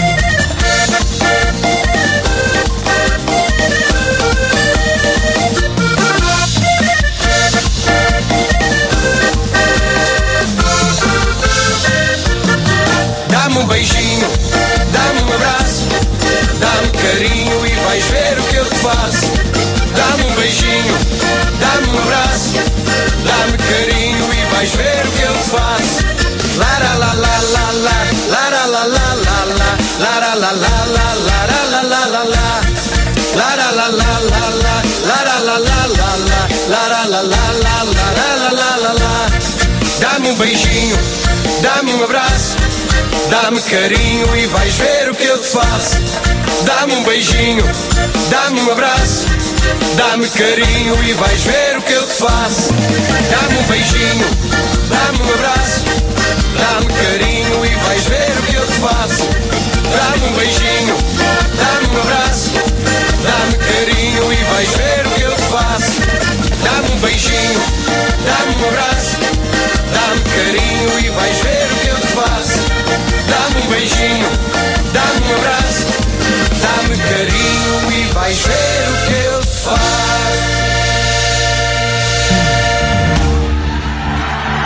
Dá-me um beijinho, dá-me um abraço, dá-me carinho e vais ver o que eu te faço. Dá-me um beijinho, dá-me um abraço, dá-me carinho e vais ver o que eu te faço. La la la la la la, la la la la la la, la la la la la, la la la la la, la la la la la la, la la la la la la, la la la la la, la la la la la. Dá-me um beijinho, dá-me um abraço, dá-me carinho e vais ver o que eu te faço. Dá-me um beijinho, dá-me um abraço, dá-me carinho e vais ver o que eu te faço. Dá-me um beijinho, dá-me um abraço, dá-me carinho e vais ver o que eu te faço. Dá-me um beijinho, dá-me um abraço, dá-me carinho e vais ver o que eu te faço. Dá-me um beijinho, dá-me um abraço, dá-me carinho e vais ver o que eu te faço. Dá-me um beijinho, dá-me um abraço, dá-me carinho e vais ver o que eu te faço.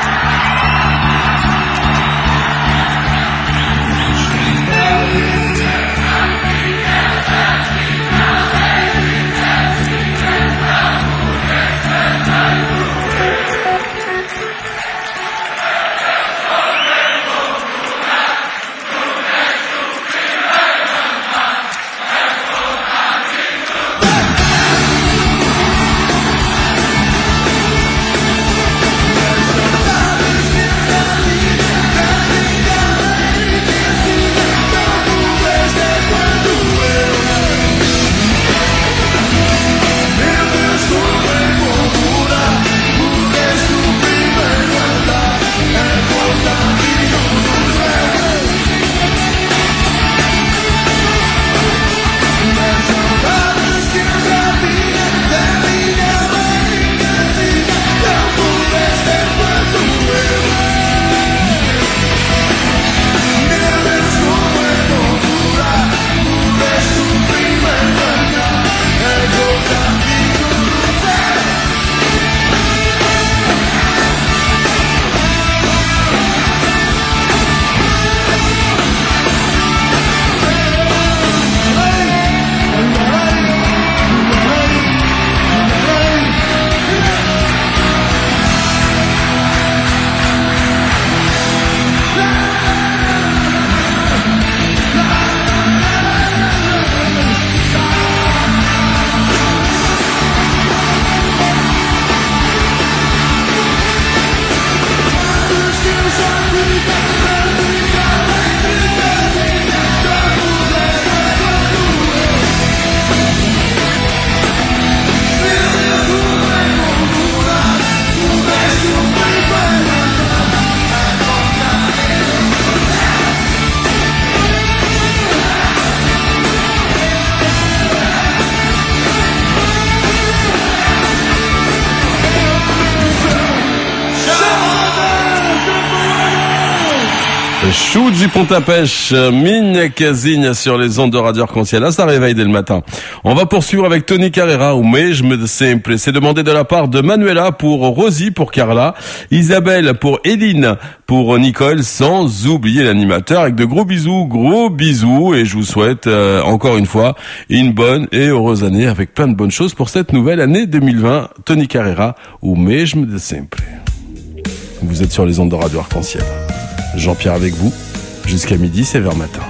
Chou du Pont-à-Pêche, Minha Casinha sur les ondes de Radio Arc-en-Ciel. Là, ça réveille dès le matin. On va poursuivre avec Tony Carrera, ou Mesmo de Sempre. C'est demandé de la part de Manuela pour Rosie, pour Carla, Isabelle pour Eline, pour Nicole, sans oublier l'animateur, avec de gros bisous, gros bisous. Et je vous souhaite, euh, encore une fois, une bonne et heureuse année avec plein de bonnes choses pour cette nouvelle année deux mille vingt. Tony Carrera, ou Mesmo de Sempre. Vous êtes sur les ondes de Radio Arc-en-Ciel. Jean-Pierre avec vous, jusqu'à midi, c'est vers matin.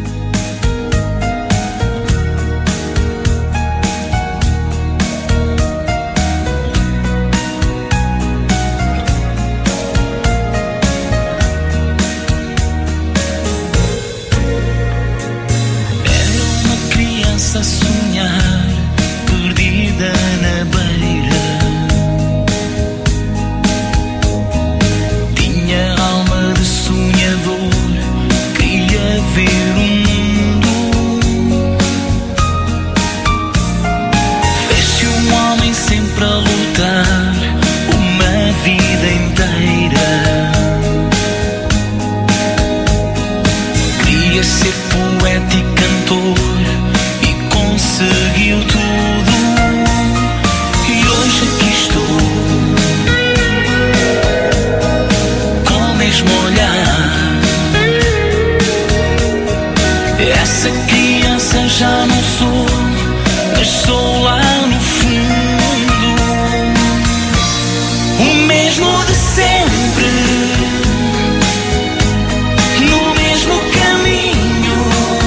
Era uma criança a sonhar, perdida na beira. Tinha alma de sonhador, queria ver o mundo. Fez-se um homem sempre a lutar, uma vida inteira. Queria ser poeta e cantor e conseguiu tudo. E hoje aqui estou, com o mesmo olhar. Essa criança já não sou, mas sou lá no fundo o mesmo de sempre, no mesmo caminho,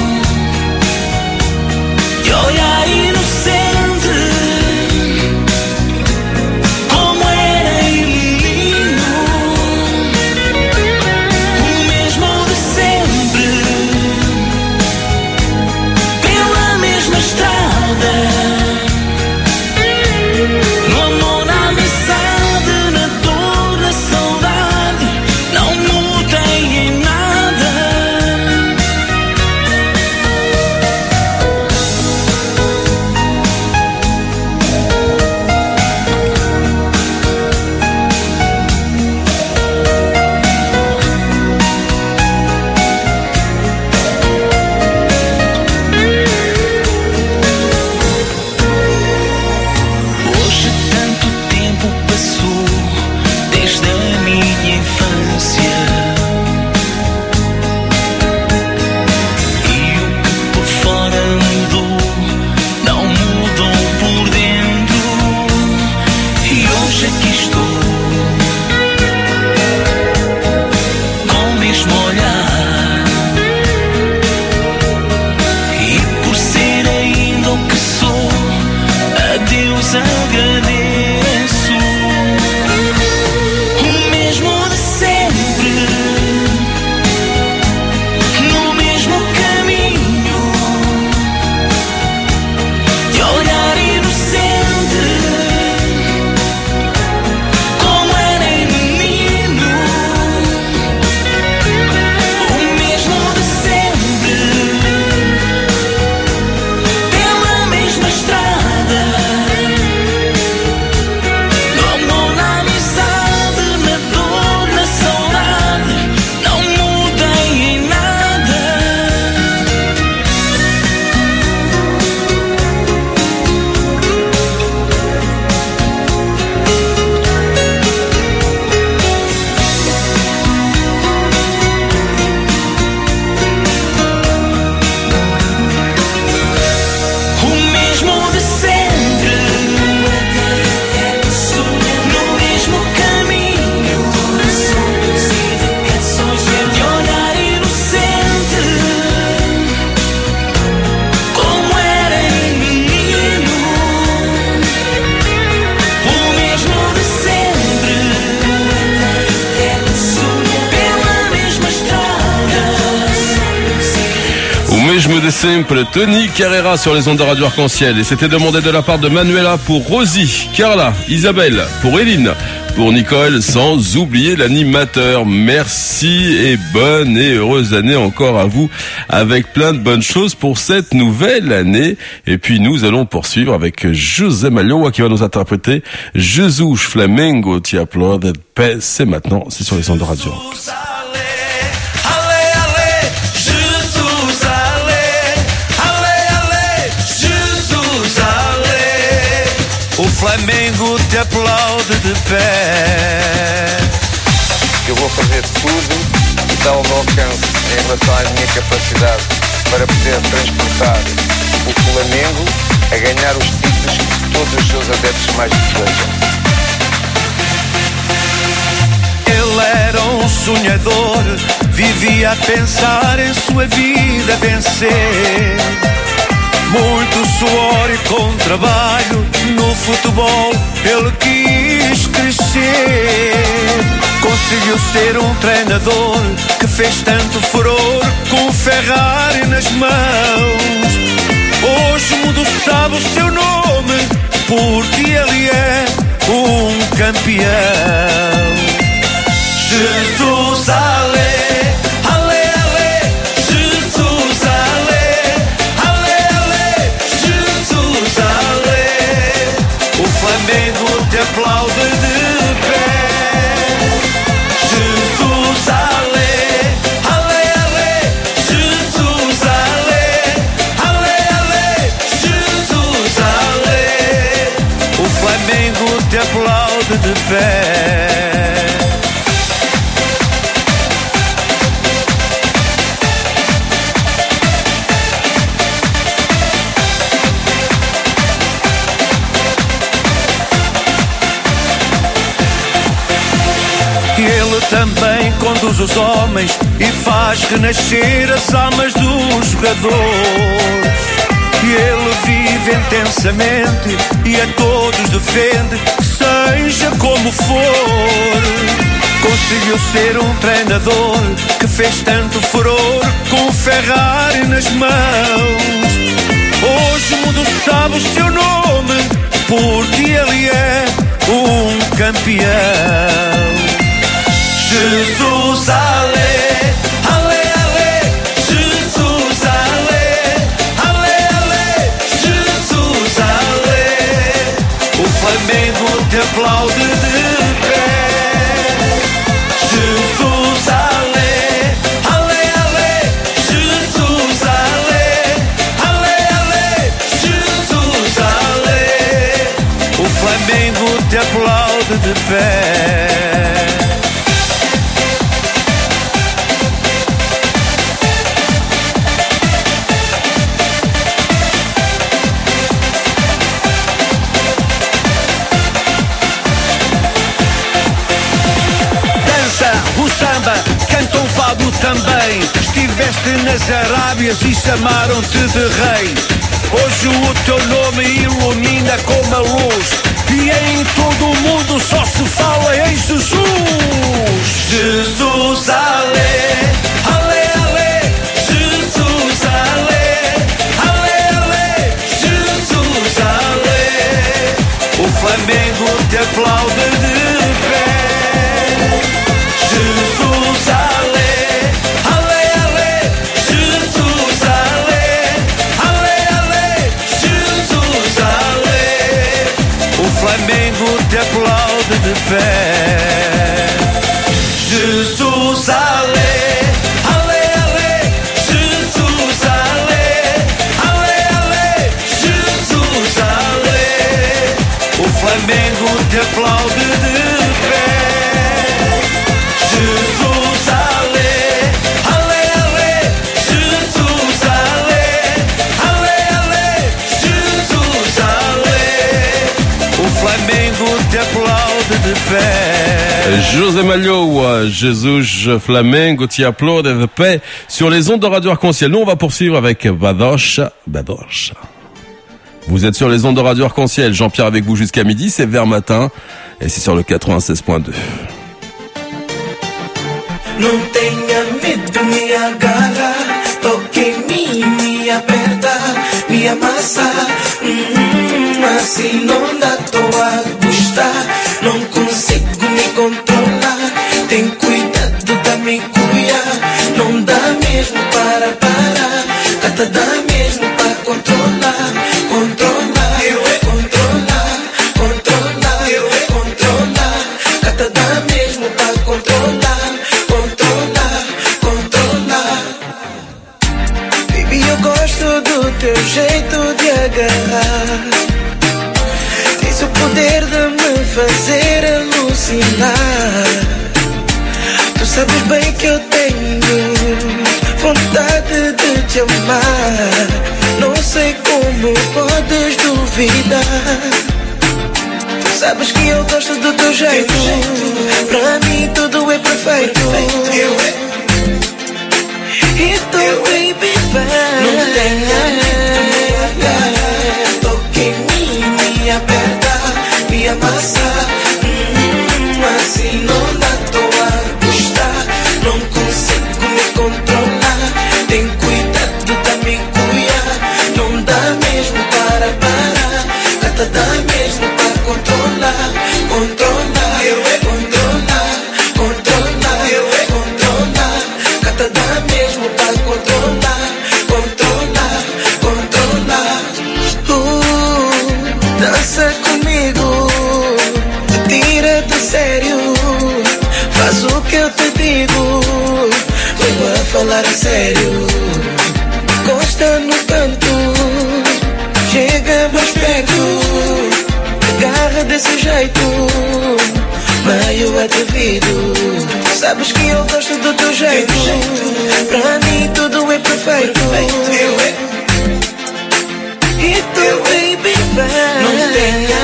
de olhar inocente, como era menino, o mesmo de sempre, pela mesma estrada, no amor, na amizade, na dor, na saudade, não mudei em nada. Hoje tanto tempo passou desde a minha infância, e o que por fora mudou não mudou por dentro. E hoje aqui estou, com o mesmo olhar, e por ser ainda o que sou, a Deus agradeço. O mesmo de sempre, no mesmo caminho, de olhar inocente, como era menino, o mesmo de sempre, pela mesma estrada, no amor, na amizade, na dor, na saudade, não mudei em nada. O mesmo de sempre, no mesmo caminho, de olhar inocente, como era menino, o mesmo de sempre, pela mesma estrada. Au mesmo de sempre, Tony Carrera sur les ondes de Radio Arc-en-Ciel. Et c'était demandé de la part de Manuela pour Rosie, Carla, Isabelle, pour Eline, pour Nicole, sans oublier l'animateur. Merci et bonne et heureuse année encore à vous, avec plein de bonnes choses pour cette nouvelle année. Et puis nous allons poursuivre avec José Malioa qui va nous interpréter Jesus Flamengo Ti Aplaude. C'est maintenant, c'est sur les ondes de Radio. Ale, Flamengo te aplaude de pé. Eu vou fazer tudo que está ao meu alcance em relação à minha capacidade para poder transportar o Flamengo a ganhar os títulos que todos os seus adeptos mais desejam. Ele era um sonhador, vivia a pensar em sua vida vencer. Muito suor e com trabalho no futebol ele quis crescer. Conseguiu ser um treinador que fez tanto furor com o Ferrari nas mãos. Hoje o mundo sabe o seu nome porque ele é um campeão. Jesus, ale, ale, ale, Jesus, ale, ale, ale, Jesus, ale. O Flamengo te aplaude de pé. Jesus, ale, ale, ale, Jesus, ale, ale, ale, Jesus, ale. O Flamengo te aplaude de pé. Ele também conduz os homens e faz renascer as almas dos jogadores. Ele vive intensamente e a todos defende, seja como for. Conseguiu ser um treinador que fez tanto furor com o Ferrari nas mãos. Hoje o mundo sabe o seu nome porque ele é um campeão. Jesus, ale, ale, ale, Jesus, ale, ale, ale, Jesus, ale. O Flamengo te aplaude de pé. Jesus, ale, ale, ale, Jesus, ale, ale, ale, Jesus, ale. O Flamengo te aplaude de pé. Canta um fado também. Estiveste nas Arábias e chamaram-te de rei. Hoje o teu nome ilumina como a luz e em todo o mundo só se fala em Jesus. Jesus, ale, ale, ale, Jesus, ale, ale, ale, Jesus, ale. O Flamengo te aplaude de pé. Jesus, ale, ale, ale, Jesus, ale, ale, ale, Jesus, ale. O Flamengo te aplaude de pé. Jesus, ale, ale, ale, Jesus, ale, ale, ale, Jesus, ale. O Flamengo te aplaude de pé. Jesus, ale, ale, ale, Jesus, ale, ale, ale, Jesus, ale. O Flamengo te aplaude de pé. José Malho, Jesus, Flamengo te aplaude de paix sur les ondes de Radio Arc-en-Ciel. Nous, on va poursuivre avec Badoche, Badoche. Vous êtes sur les ondes de Radio Arc-en-Ciel. Jean-Pierre avec vous jusqu'à midi, c'est vers matin et c'est sur le quatre-vingt-seize point deux. Não tenha medo, me agarra, toque em mim, me aperta, me amassa. Hum, assim não dá, tô a gostar, não consigo me controlar. Tem cuidado da minha cuia, não dá mesmo para parar, até dá mesmo para controlar, controlar, eu é controlar, controlar, eu é controlar, até dá mesmo para controlar. Teu jeito de agarrar, tens o poder fazer alucinar. Tu sabes bem que eu tenho vontade de te amar. Não sei como podes duvidar. Tu sabes que eu gosto do teu jeito. Pra mim tudo é perfeito. E tu, baby, vai. Não tenha medo. Toque em mim, me aperta, me amassa. Hum, assim não dá, tô a gostar. Não consigo me controlar. Tem cuidado da me cuidar. Não dá mesmo para parar. Gata, dá mesmo para controlar. Controlar, eu é controlar. Controlar, eu é controlar. Gata, dá mesmo para controlar. Controlar, controlar. Uh, dança comigo. Tira do sério. Faz o que eu te digo. Vou a falar a sério. Encosta no canto. Chega mais perto. Agarra desse jeito. Meio atrevido. Sabes que eu gosto do teu jeito. Pra mim tudo é perfeito. E tu, baby, vai. Não tenha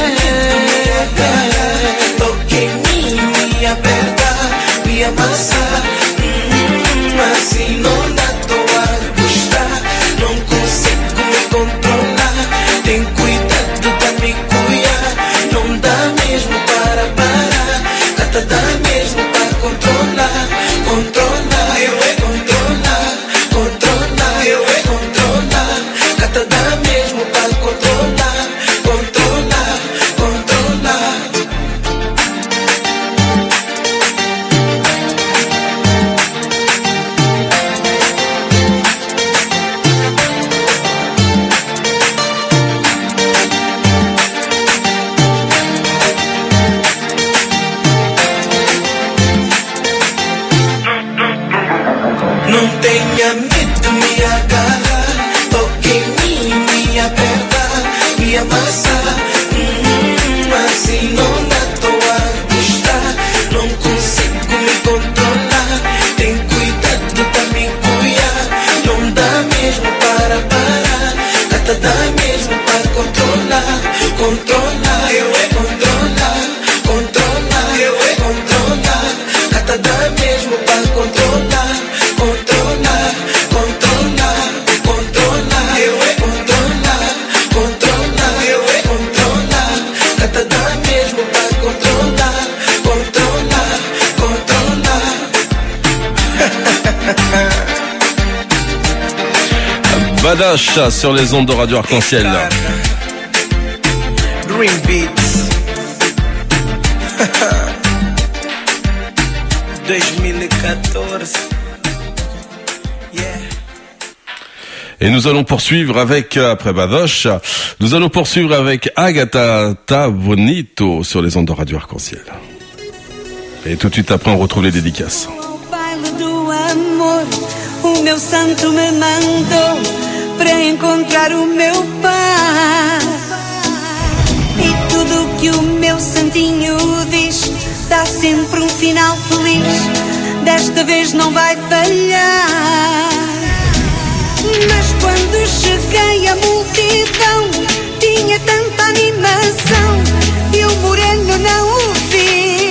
medo. Toque em mim, me aperta, me amassa. Hum, assim não dá, tô a gostar. Não consigo me controlar. Tem cuidado da me cuidar. Não dá mesmo para parar. Gata, dá mesmo para controlar. Controlar, eu é controlar. Controlar, eu é controlar. Gata, dá mesmo para controlar. Controlar, controlar. Não tenha medo, me agarra. Toque em mim, me aperta, me amassa. Hum, assim não dá, tô a gostar. Não consigo me controlar. Tem cuidado da me cuidar. Não dá mesmo para parar. Gata, dá mesmo para controlar. Controlar, eu é controlar. Controlar, eu é controlar. Gata, dá mesmo para controlar. Controlar, controlar, controlar, eu é controlar. Controlar, eu é controlar. Gata, dá mesmo para controlar. Controlar, controlar. Badash sur les ondes de Radio Arc-en-Ciel. Dream Beats. dois mil e quatorze. Et nous allons poursuivre avec, après Badoche, nous allons poursuivre avec Agatha Ta Bonito sur les ondes de Radio Arc-en-Ciel. Et tout de suite après, on retrouve les dédicaces. Baile do amor, o meu santo me mandou para encontrar o meu pai. E tudo que o meu santinho diz dá sempre um final feliz. Desta vez não vai falhar. Mas quando cheguei à multidão, tinha tanta animação e o moreno não o vi.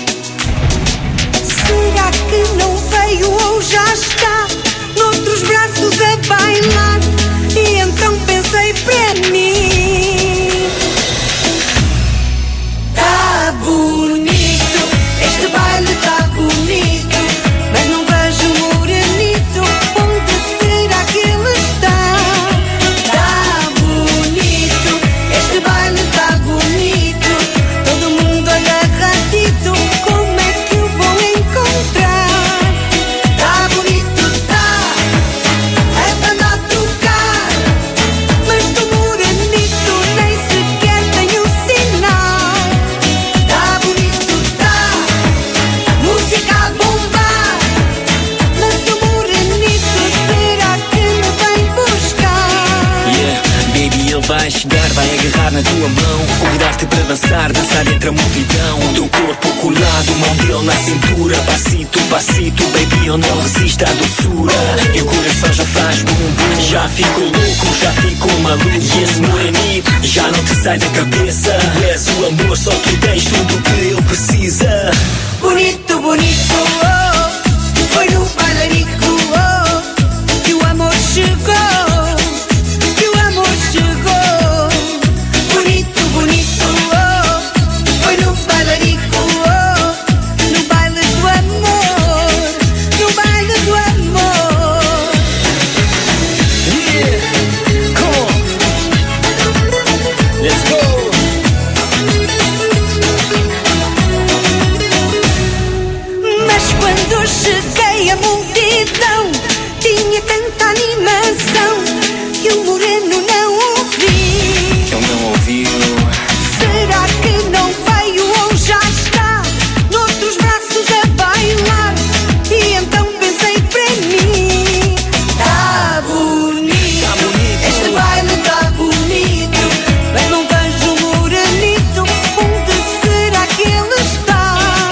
Será que não veio ou já está noutros braços a bailar? E então pensei para mim: tá bonito, este baile tá bonito, mas não vejo o morenito. Onde será que ele está? Tá bonito, este baile tá bonito, todo mundo a na tua mão, convidar-te para dançar, dançar entre a multidão. O teu corpo colado, mão dele na cintura. Passito, passito, baby, eu não resisto à doçura. E o coração já faz bum bum. Já fico louco, já fico maluco. E esse morenito já não te sai da cabeça. Tu és o amor, só tu tens tudo o que ele precisa. Bonito, bonito, oh, foi no bailarico, oh, que o amor chegou, que o amor chegou. Bonito, bonito, oh, foi no bailarico, oh, no baile do amor, no baile do amor. Yeah, come on, let's go. Quando cheguei à multidão, tinha tanta animação que o moreno não ouviu. Eu não ouvi. Será que não veio ou já está noutros braços a bailar? E então pensei para mim, tá bonito, tá bonito. Este baile tá bonito, mas não vejo o morenito, onde será que ele está?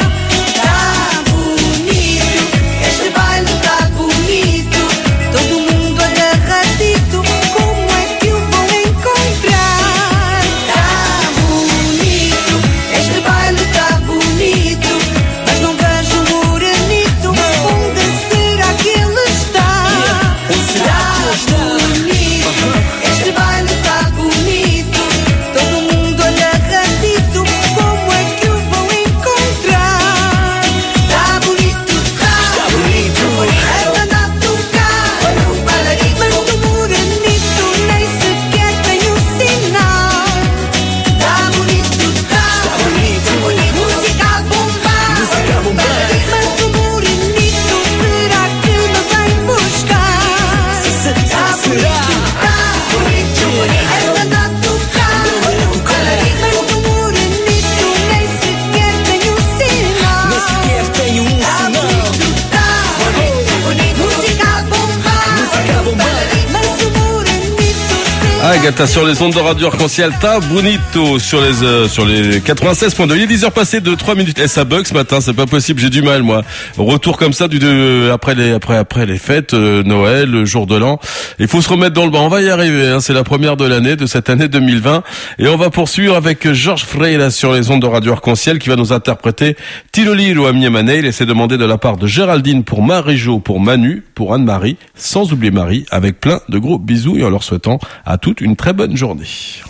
Agatha sur les ondes de Radio Arc-en-Ciel, ta bonito sur les euh, sur les quatre-vingt-seize point deux. Il est dix heures passées de trois minutes. Et ça bug ce matin, c'est pas possible, j'ai du mal moi. Retour comme ça du de, après les après après les fêtes, euh, Noël, le jour de l'an. Il faut se remettre dans le bain. On va y arriver, hein. C'est la première de l'année, de cette année deux mille vingt, et on va poursuivre avec Georges Freire sur les ondes de Radio Arc-en-Ciel qui va nous interpréter Tiro Liro a minha maneira. Et c'est demandé de la part de Géraldine pour Marie-Jo, pour Manu, pour Anne-Marie, sans oublier Marie, avec plein de gros bisous et en leur souhaitant à toutes une très bonne journée.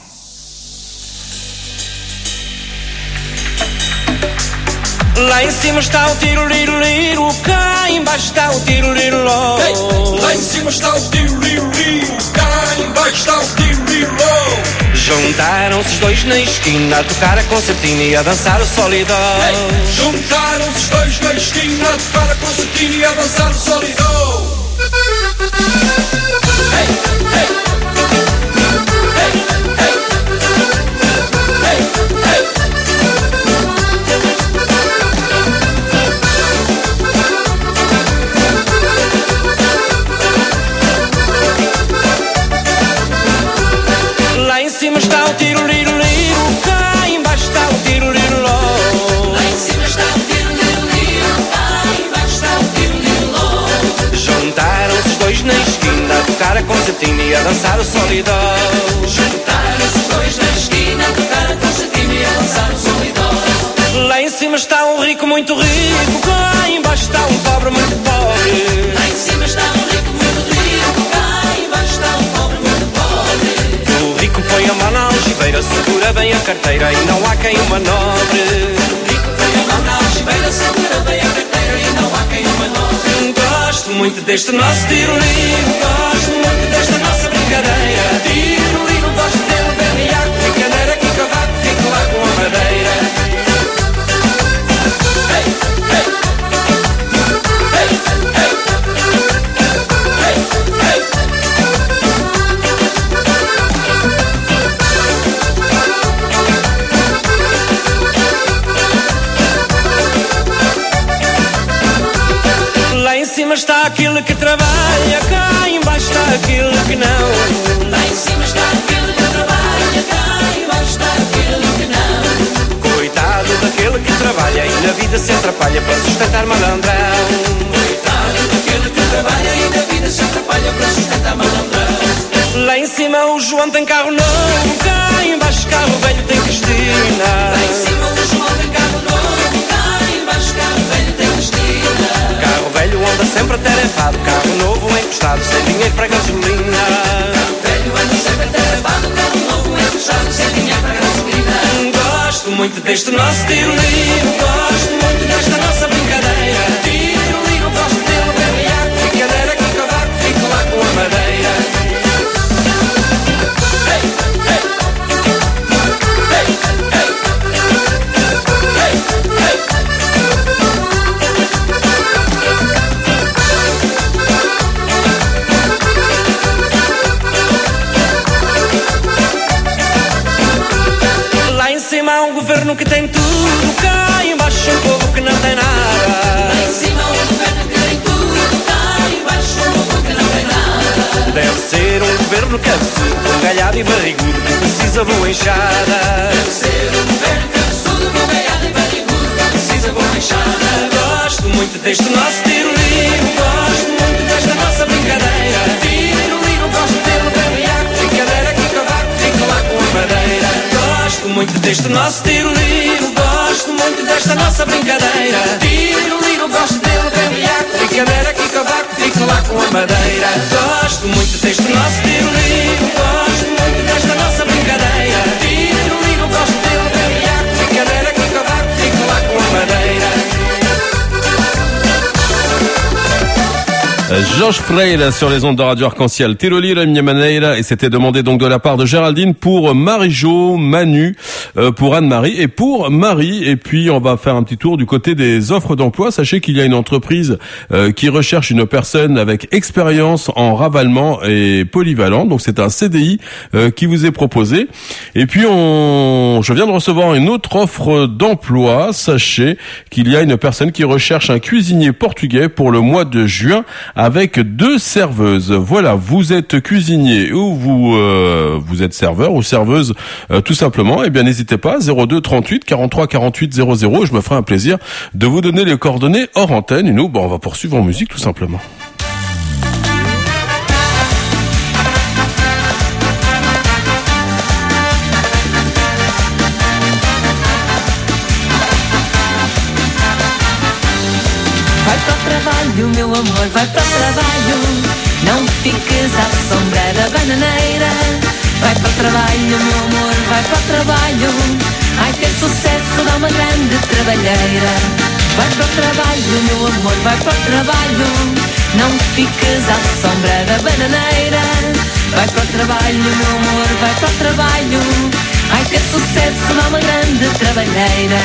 Lá em cima está o tiro-liro-liro, cá embaixo está o tiro-liro-ló. Hey, lá em cima está o tiro-liro-liro, cá embaixo está o tiro-liro-ló. Juntaram-se os dois na esquina a tocar a concertina e a dançar o solidó. Hey, juntaram-se os dois na esquina a tocar a concertina e a dançar o solidó. Hey, hey. Lá em cima está o tiro-liro-liro, cá embaixo está o tiro-liro-ló. Lá em cima está o tiro-liro-liro, cá embaixo está o tiro-liro-ló. Juntaram-se os dois na esquina a tocar a concertina e a dançar o solidó. Juntaram-se os dois na esquina a tocar a concertina e a dançar o solidó. Lá em cima está um rico muito rico, cá embaixo está um pobre muito pobre. Lá em cima está um rico muito rico, cá embaixo está um pobre muito pobre. O rico põe a mão na algibeira, segura bem a carteira e não há quem o manobre. O rico põe a mão na algibeira, segura bem a carteira e não há quem o manobre. Gosto muito deste nosso tiro-liro, gosto muito desta nossa brincadeira. Tiro-liro, gosto dele, bebe água, fica neira, que cavaco, fica lá com a madeira. Lá em cima está aquele que trabalha, cá embaixo está aquele que não. Lá em cima está aquele que trabalha, cá embaixo gosta, aquele que não. Coitado daquele que trabalha e na vida se atrapalha para sustentar malandrão. Coitado daquele que trabalha e na vida se atrapalha para sustentar malandrão. Lá em cima o João tem carro novo, cá embaixo carro velho tem Cristina. Lá em cima o João tem carro novo, cá embaixo carro velho tem Cristina. Carro velho anda sempre atarefado, carro novo encostado, sem dinheiro para gasolina. Carro velho anda sempre atarefado, carro novo encostado, sem dinheiro para gasolina. Gosto muito deste nosso tiro-liro, gosto muito desta nossa brincadeira. Tiro-liro, gosto dele, bem-beaco, brincadeira que cavaco, fico lá com a madeira. Hey, hey, hey, hey, hey, hey. Lá em cima há um governo que tem tudo, cá embaixo um povo que não tem nada. Lá em cima há um governo que tem tudo, cá embaixo um povo que não tem nada. Deve ser um governo cabeçudo, galhado e barrigudo, que precisa boa enxada. Deve ser um governo cabeçudo, galhado e barrigudo, que precisa boa enxada. Gosto muito deste nosso tiro-liro, gosto muito desta nossa brincadeira. Tiro-liro, gosto dele, bem-beaco, brincadeira que cavaco, fica lá com a madeira. Gosto muito deste nosso tiro-liro, gosto muito desta nossa brincadeira. Tiro-liro, gosto dele, bem-beaco, brincadeira que cavaco, fica lá com a madeira. Gosto muito deste nosso tiro-liro, gosto muito desta nossa brincadeira. Tiro-liro, gosto dele, bem-beaco, brincadeira que cavaco, fica lá com a madeira. Georges Freire sur les ondes de Radio Arc-en-Ciel. Tirolira minha maneira, et c'était demandé donc de la part de Géraldine pour Marie-Jo, Manu, euh, pour Anne-Marie et pour Marie. Et puis on va faire un petit tour du côté des offres d'emploi. Sachez qu'il y a une entreprise euh, qui recherche une personne avec expérience en ravalement et polyvalent. Donc c'est un C D I euh, qui vous est proposé. Et puis on, je viens de recevoir une autre offre d'emploi. Sachez qu'il y a une personne qui recherche un cuisinier portugais pour le mois de juin, avec deux serveuses. Voilà, vous êtes cuisinier ou vous euh, vous êtes serveur ou serveuse euh, tout simplement. Eh bien, n'hésitez pas, zéro deux trente-huit quarante-trois quarante-huit zéro zéro. Je me ferai un plaisir de vous donner les coordonnées hors antenne. Et nous, bon, on va poursuivre en musique tout simplement. Vai para o trabalho, meu amor, vai para o trabalho. Não fiques à sombra da bananeira. Vai para o trabalho, meu amor, vai para o trabalho. Ai, ter sucesso dá uma grande trabalheira. Vai para o trabalho, meu amor, vai para o trabalho. Não fiques à sombra da bananeira. Vai para o trabalho, meu amor, vai para o trabalho. Ai, ter sucesso dá uma grande trabalheira.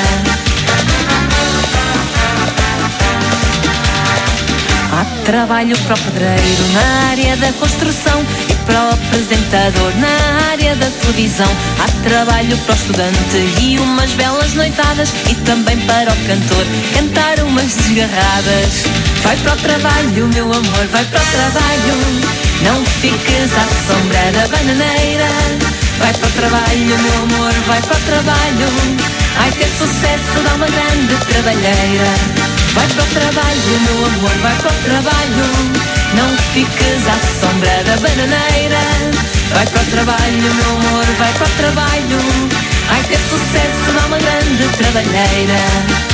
Há trabalho para o pedreiro na área da construção e para o apresentador na área da televisão. Há trabalho para o estudante e umas belas noitadas e também para o cantor cantar umas desgarradas. Vai para o trabalho, meu amor, vai para o trabalho. Não fiques à sombra da bananeira. Vai para o trabalho, meu amor, vai para o trabalho. Ai, ter sucesso dá uma grande trabalheira. Vai para o trabalho, meu amor, vai para o trabalho. Não fiques à sombra da bananeira. Vai para o trabalho, meu amor, vai para o trabalho. Ai, ter sucesso dá uma grande trabalheira.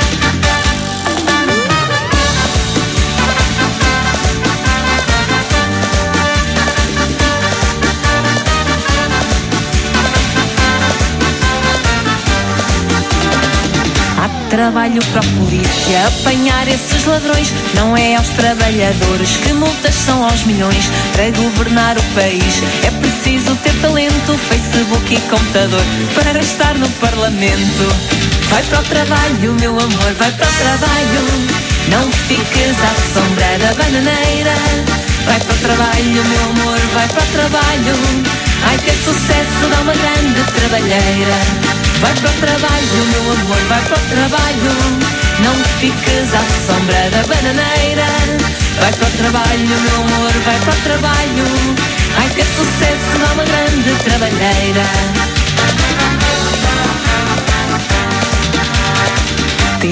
Trabalho para a polícia, apanhar esses ladrões. Não é aos trabalhadores que multas são aos milhões. Para governar o país é preciso ter talento, Facebook e computador para estar no Parlamento. Vai para o trabalho, meu amor, vai para o trabalho. Não fiques à sombra da bananeira. Vai para o trabalho, meu amor, vai para o trabalho. Ai, ter sucesso dá uma grande trabalheira. Vai para o trabalho, meu amor, vai para o trabalho. Não fiques à sombra da bananeira. Vai para o trabalho, meu amor, vai para o trabalho. Ai, ter sucesso dá uma grande trabalheira.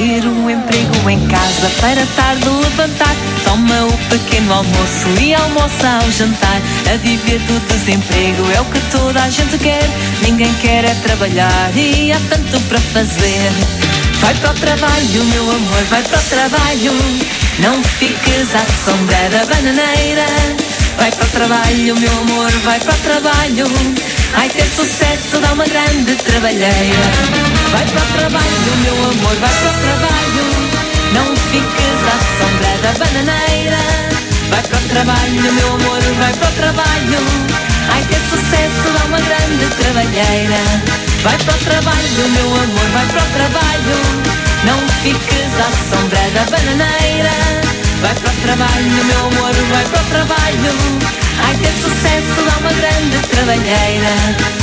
ter um emprego em casa para tarde levantar. Toma o pequeno almoço e almoça ao jantar. A viver do desemprego é o que toda a gente quer. Ninguém quer é trabalhar e há tanto para fazer. Vai para o trabalho, meu amor, vai para o trabalho. Não fiques à sombra da bananeira. Vai para o trabalho, meu amor, vai para o trabalho. Ai, ter sucesso dá uma grande trabalheira. Vai para o trabalho, meu amor, vai para o trabalho. Não fiques à sombra da bananeira. Vai para o trabalho, meu amor, vai para o trabalho. Ai, ter sucesso dá uma grande trabalheira. Vai para o trabalho, meu amor, vai para o trabalho. Não fiques à sombra da bananeira. Vai para o trabalho, meu amor, vai para o trabalho. Ai, ter sucesso dá uma grande trabalheira.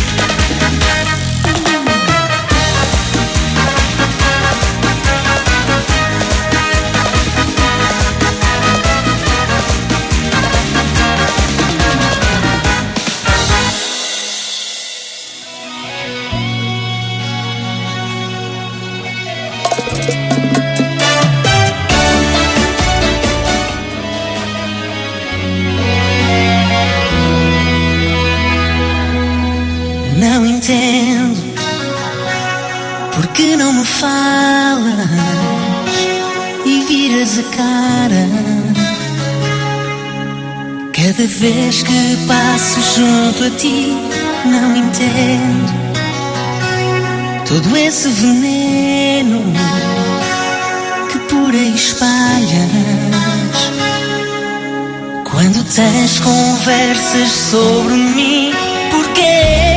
Não entendo porque não me falas e viras a cara cada vez que passo junto a ti. Não entendo todo esse veneno que por aí espalhas quando tens conversas sobre mim. Porquê?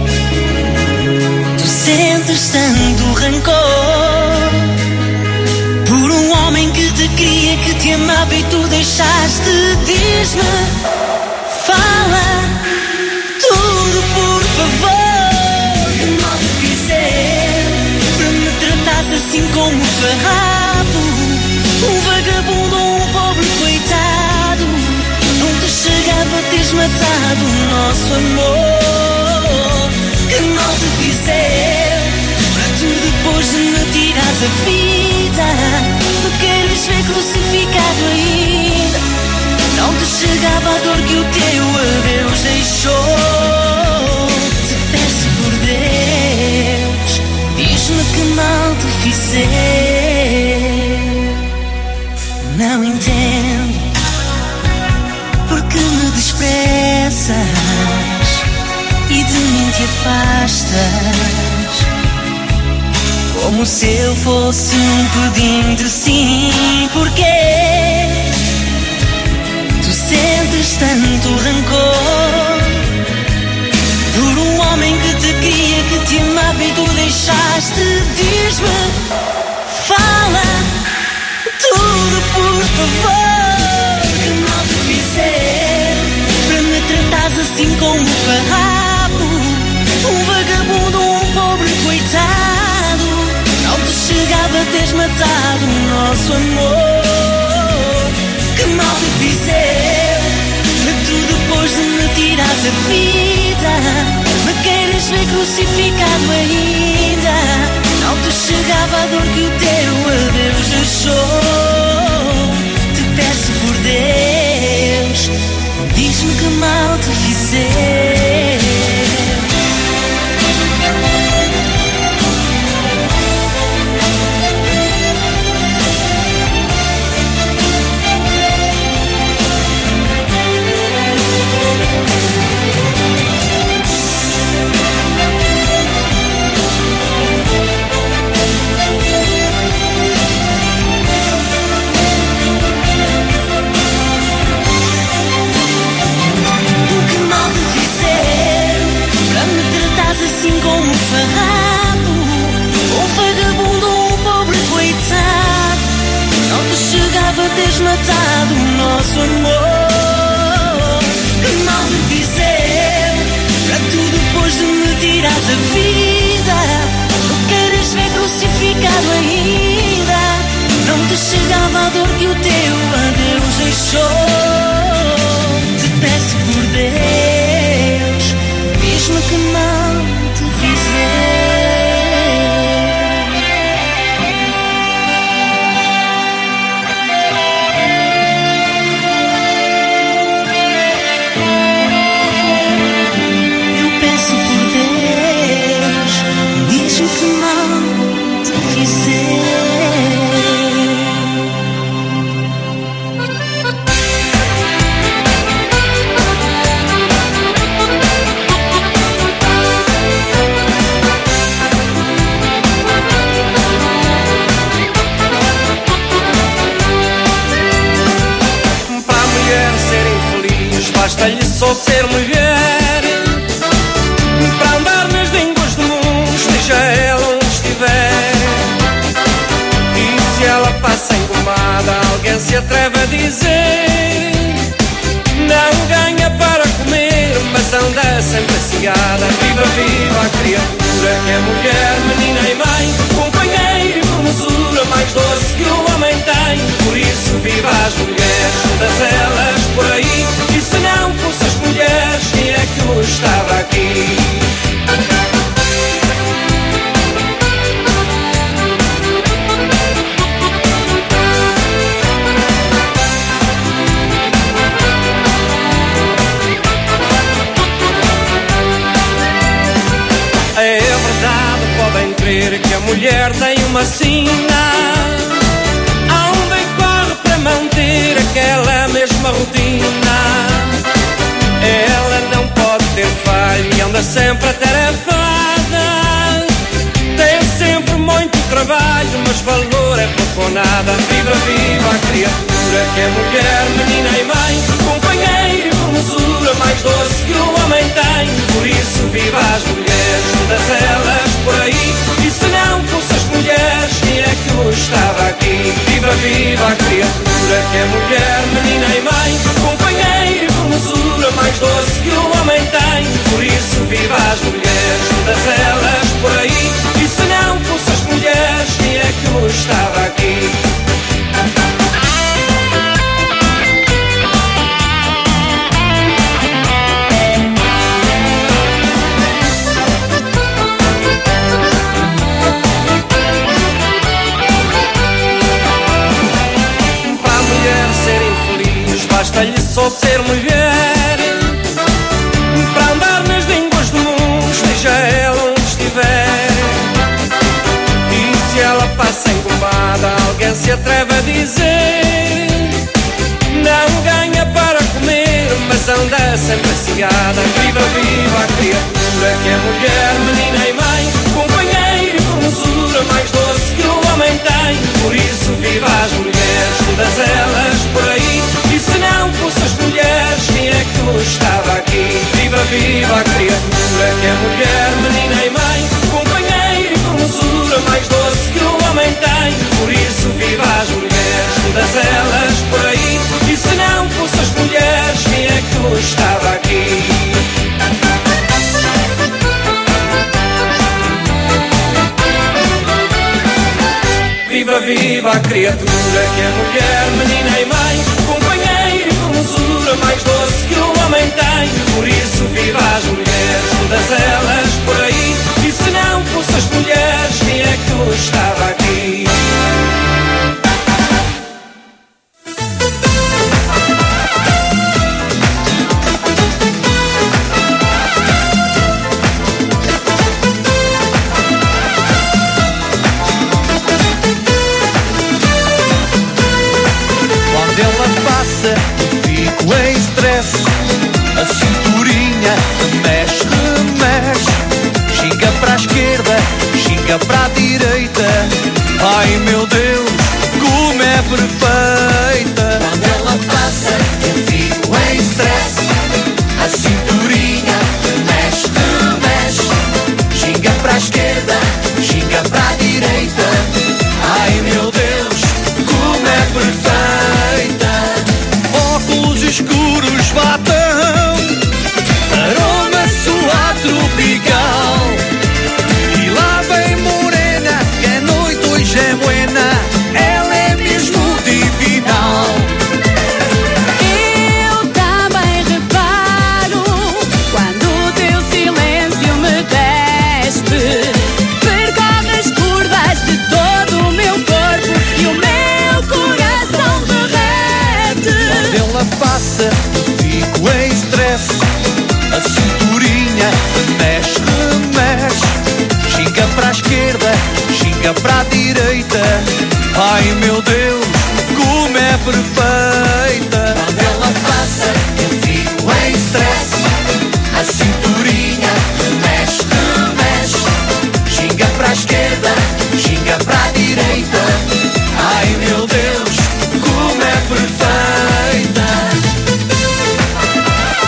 Sentes tanto rancor por um homem que te queria, que te amava e tu deixaste. Diz-me, fala tudo por favor. Que mal te fizer para me tratares assim como um farrapo, um vagabundo ou um pobre coitado. Não te chegava a teres matado o nosso amor. Que mal te fizer para tu depois de me tirares a vida me queres ver crucificado ainda. Não te chegava a dor que o teu adeus deixou. Te peço por Deus, diz-me que mal te fizer. Não entendo porque me desprezas e de mim te afastas, como se eu fosse um pedindo sim. Porquê? Tu sentes tanto rancor por um homem que te queria, que te amava e tu deixaste. Diz-me, fala tudo por favor. Que mal te fizer para me tratares assim como um farrapo, um vagabundo, um pobre coitado. Não te chegava a teres matado o nosso amor. Que mal te fizer para tu depois de me tirares a vida me queres ver crucificado ainda. Não te chegava a dor que o teu adeus deixou. Te peço por Deus, diz-me que mal te fizer. Assim como um farrapo, um vagabundo, um pobre coitado. Não te chegava a teres matado o nosso amor. Que mal te fizer para tu depois de me tirares a vida me queres ver crucificado ainda. Não te chegava a dor que o teu adeus deixou. Te peço por Deus, diz-me que mal te fizer. basta-lhe só ser mulher para andar nas línguas do mundo, esteja ela onde estiver. E se ela passa engomada, alguém se atreve a dizer: não ganha para comer, mas anda sempre cigada. Viva, viva a criatura que é mulher, menina e mãe, companheira e formosura, mais doce que o homem tem. Por isso viva as mulheres, todas elas por aí. E se não fosse as mulheres, quem é que hoje estava aqui? É verdade, podem crer que a mulher tem uma sina aonde corre para manter aquela mesma rotina. Ela não pode ter falha e anda sempre atarefada. Tem sempre muito trabalho, mas valor é pouco ou nada. Viva, viva a criatura que é mulher, menina e mãe, companheira e formosura, mais doce que o homem tem. Por isso viva as mulheres, todas elas por aí. E se não fosse as mulheres, quem é que hoje estava aqui? Viva, viva a criatura que é mulher, menina e mãe, companheira e formosura, mais doce que o homem tem. Por isso viva as mulheres, todas elas por aí. E se não fosse as mulheres, quem é que hoje estava aqui? Basta-lhe só ser mulher para andar nas línguas do mundo, esteja ela onde estiver. E se ela passa engomada, alguém se atreve a dizer: não ganha para comer, mas anda sempre cigada. Viva, viva a criatura que é mulher, menina e mãe, companheira e formosura, mais doce que o homem tem. Por isso viva as mulheres, todas elas por aí. E se não fosse as mulheres, quem é que hoje estava aqui? Viva, viva a criatura que é mulher, menina e mãe, companheira e formosura, mais doce que o homem tem. Por isso viva as mulheres, todas elas por aí. E se não fosse as mulheres, quem é que hoje estava aqui? Viva, viva a criatura que é mulher, menina e mãe, companheira e formosura, mais doce que o homem tem. Por isso viva as mulheres, todas elas por aí. E se não fosse as mulheres, quem é que hoje estava aqui? Fico em stress, a cinturinha mexe, remexe. Xinga para a esquerda, xinga para a direita. Ai meu Deus, como é perfeita. Quando ela passa, eu fico em stress, a cinturinha mexe, remexe. Xinga para a esquerda, xinga para a direita. Ai meu Deus, como é perfeita. Óculos escuros, batão, aroma suave tropical. E lá vem morena, que a noite hoje é buena. Ela é mesmo divinal. Eu também reparo quando o teu silêncio me despe. Percorre as curvas de todo o meu corpo e o meu coração derrete. Quando ela passa, fico em stress, a cinturinha mexe, remexe. Xinga para a esquerda, xinga para a direita. Ai meu Deus, como é perfeita. Quando ela passa, eu fico em stress, a cinturinha mexe, remexe. Xinga para a esquerda, xinga para a direita. Ai meu Deus, como é perfeita.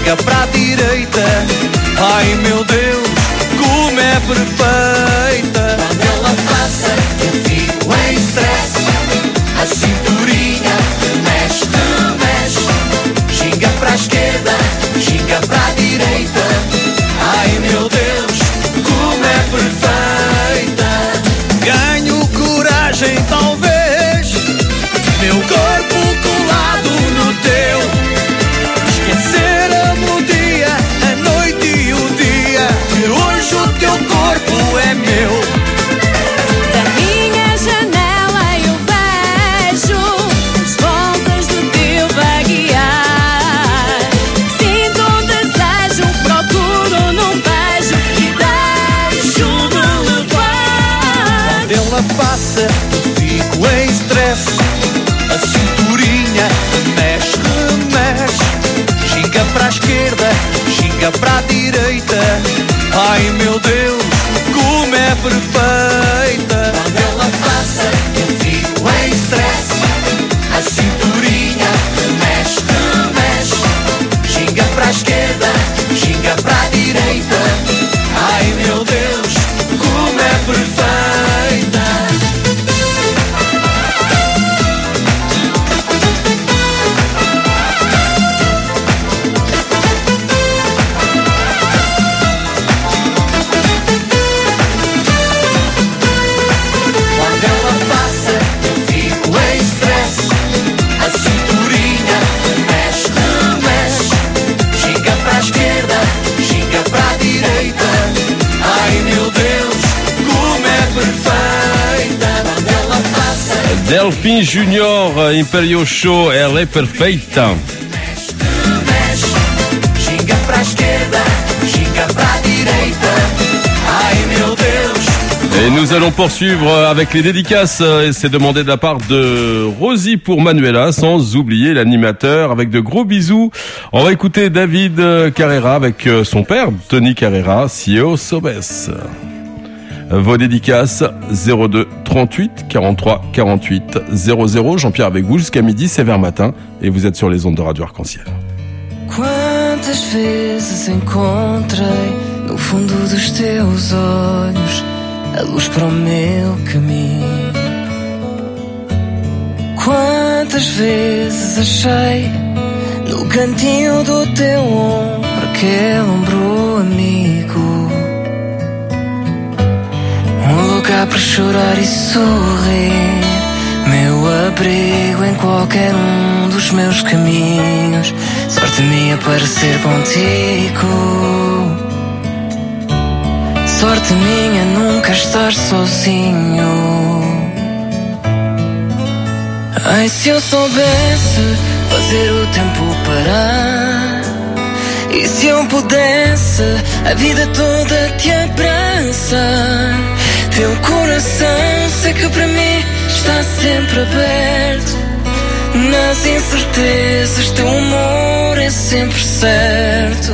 ginga para a direita. Ai meu Deus, como é perfeita. Quando ela passa, eu fico em stress. A cinturinha mexe, mexe. Ginga para a esquerda, ginga para a direita. Ai meu Deus, como é perfeita. Ganho coragem talvez, meu corpo colado no teu. Esquecer a melodia, a noite e o dia, que hoje o teu corpo é meu. Da minha janela eu vejo as voltas do teu vaguear. Sinto um desejo, procuro num beijo e deixo-me levar. Quando ela passa, eu fico em stress. A cinturinha mexe, mexe. Ginga para a esquerda, ginga para a direita. Ai meu Deus, como é perfeita. Quando ela passa, eu fico em stress. A cinturinha mexe, mexe. Ginga para a esquerda, ginga para a direita. Ai meu Deus, como é perfeita. Quando ela passa, eu fico em stress. A cinturinha mexe, mexe. Ginga para a esquerda, ginga para a direita. Ai meu Deus, como é perfeita. Quando ela passa, Delphine Junior, Imperial Show, ela é perfeita. mexe. Ginga para a esquerda, ginga para a direita. Ai meu Deus. Et nous allons poursuivre avec les dédicaces. Et c'est demandé de la part de Rosie pour Manuela, sans oublier l'animateur, avec de gros bisous. On va écouter David Carrera avec son père, Tony Carrera, Sio Sobes. Vos dédicaces, zéro deux trente-huit quarante-trois quarante-huit zéro zéro. Jean-Pierre avec vous jusqu'à midi, c'est vers matin. Et vous êtes sur les ondes de Radio Arc-en-Ciel. Quantas vezes encontrei no fundo dos teus olhos a luz para o meu caminho. Quantas vezes achei no cantinho do teu ombro aquele ombro amigo, um lugar para chorar e sorrir, meu abrigo em qualquer um dos meus caminhos. Sorte minha para ser contigo, sorte minha nunca estar sozinho. Ai, se eu soubesse fazer o tempo parar, e se eu pudesse a vida toda te abraçar. Teu coração sei que para mim está sempre aberto. Nas incertezas teu amor é sempre certo.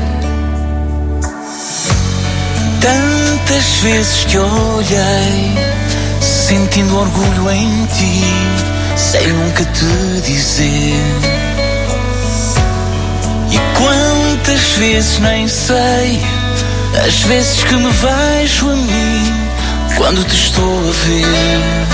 Tantas vezes te olhei, sentindo orgulho em ti, sem nunca te dizer. E quantas vezes nem sei, as vezes que me vejo a mim, quando te estou a ver.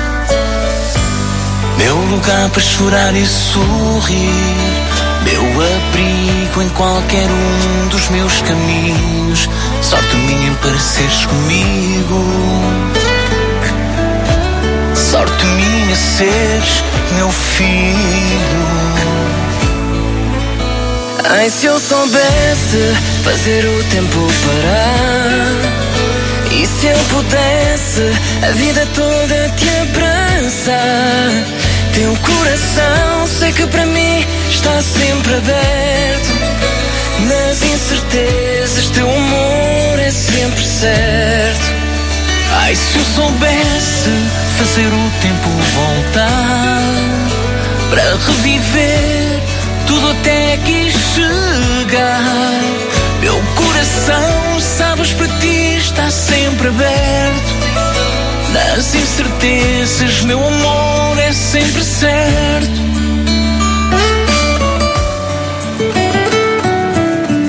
Meu lugar para chorar e sorrir, meu abrigo em qualquer um dos meus caminhos. Sorte minha em pareceres comigo, sorte minha seres meu filho. Ai, se eu soubesse fazer o tempo parar, e se eu pudesse a vida toda te abraçar. Teu coração sei que para mim está sempre aberto. Nas incertezas teu amor é sempre certo. Ai, se eu soubesse fazer o tempo voltar, para reviver tudo até aqui chegar. Meu coração, sabes, para ti está sempre aberto. Nas incertezas meu amor é sempre certo.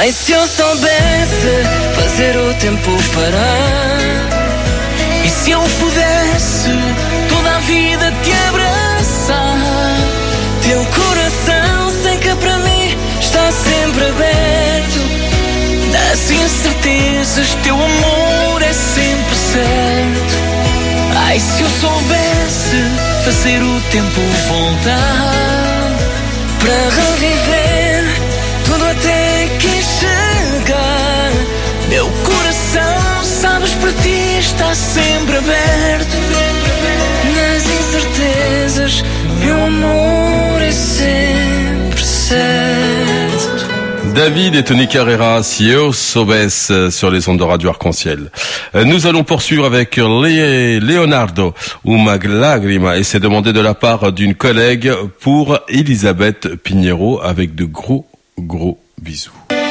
Ai, se eu soubesse fazer o tempo parar, e se eu pudesse toda a vida te abraçar, teu coração sei que para mim está sempre aberto, das incertezas teu amor é sempre certo. Ai, se eu soubesse fazer o tempo voltar, para reviver tudo até que chegar, meu coração, sabes, para ti está sempre aberto, nas incertezas meu amor é sempre certo. David et Tony Carrera, si eu soubesse, sur les ondes de Radio Arc-en-Ciel. Nous allons poursuivre avec Lé- Leonardo Uma Lagrima, et c'est demandé de la part d'une collègue pour Elisabeth Pinheiro, avec de gros, gros bisous.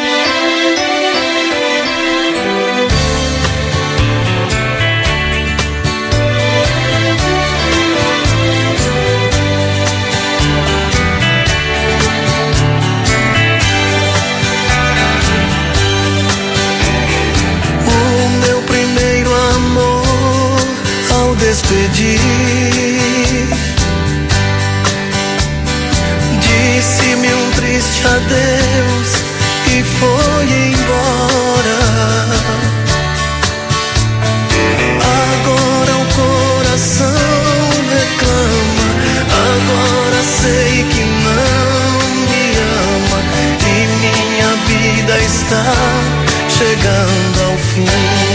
Despedir, disse-me um triste adeus e foi embora. Agora o coração reclama, agora sei que não me ama e minha vida está chegando ao fim.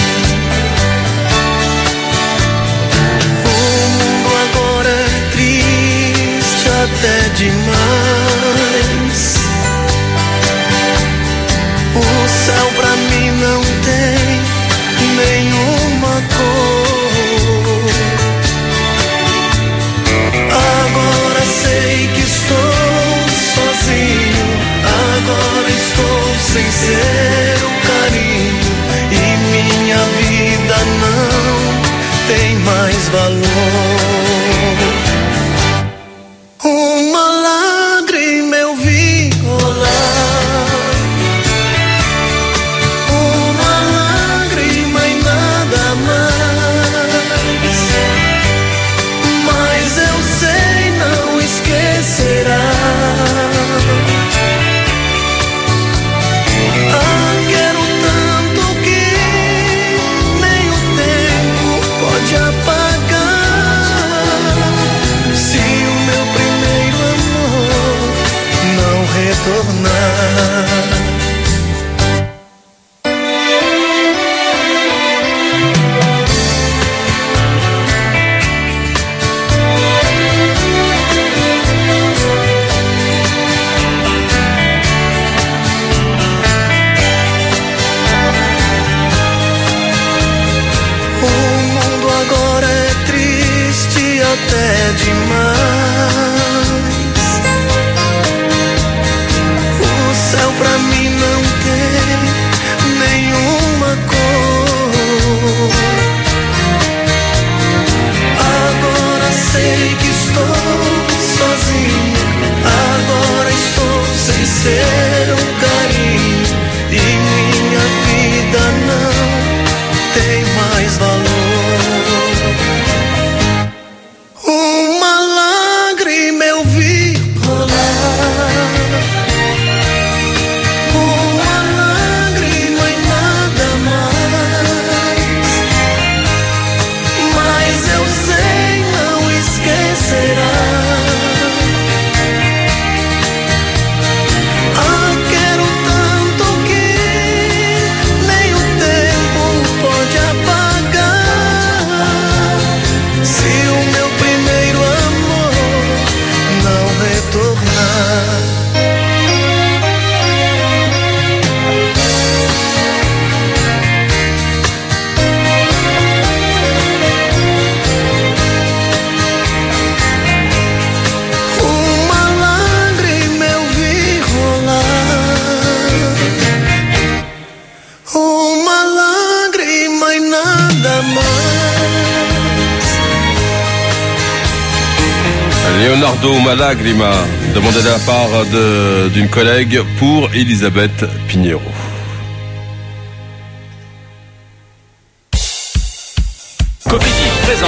Até demais, o céu pra mim não tem nenhuma cor. Agora sei que estou sozinho, agora estou sem seu carinho e minha vida não tem mais valor. Uma lágrima eu vi rolar, uma lágrima e nada mais, mas eu sei não esquecerá. Ah, quero tanto que nem o tempo pode apagar. Se o meu primeiro amor não retornar. O mundo agora é triste até demais. O céu pra mim não tem nenhuma cor. Agora sei que estou sozinho, agora estou sem seu carinho e minha vida não tem mais valor. Uma lágrima eu vi rolar, uma lágrima e nada mais, mas eu sei não esquecerá. Ah, quero tanto que nem o tempo pode apagar. Se o meu primeiro amor não retornar. Uma lágrima eu vi rolar, uma lágrima e nada mais. Leonardo Malagrima, demandé de la part de- d'une collègue pour Elisabeth Pinheiro. Cofidis présente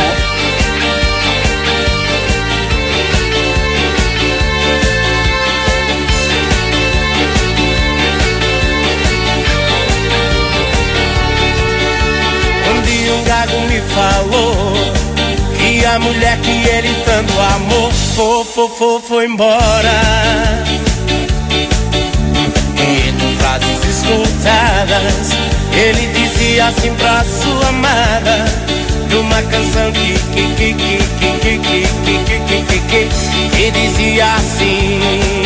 Um dia um gago me falou que a mulher que ele tanto amou foi, foi, foi, foi embora. E em frases escutadas ele dizia assim pra sua amada, numa canção que que que que que que que que que que que que dizia assim: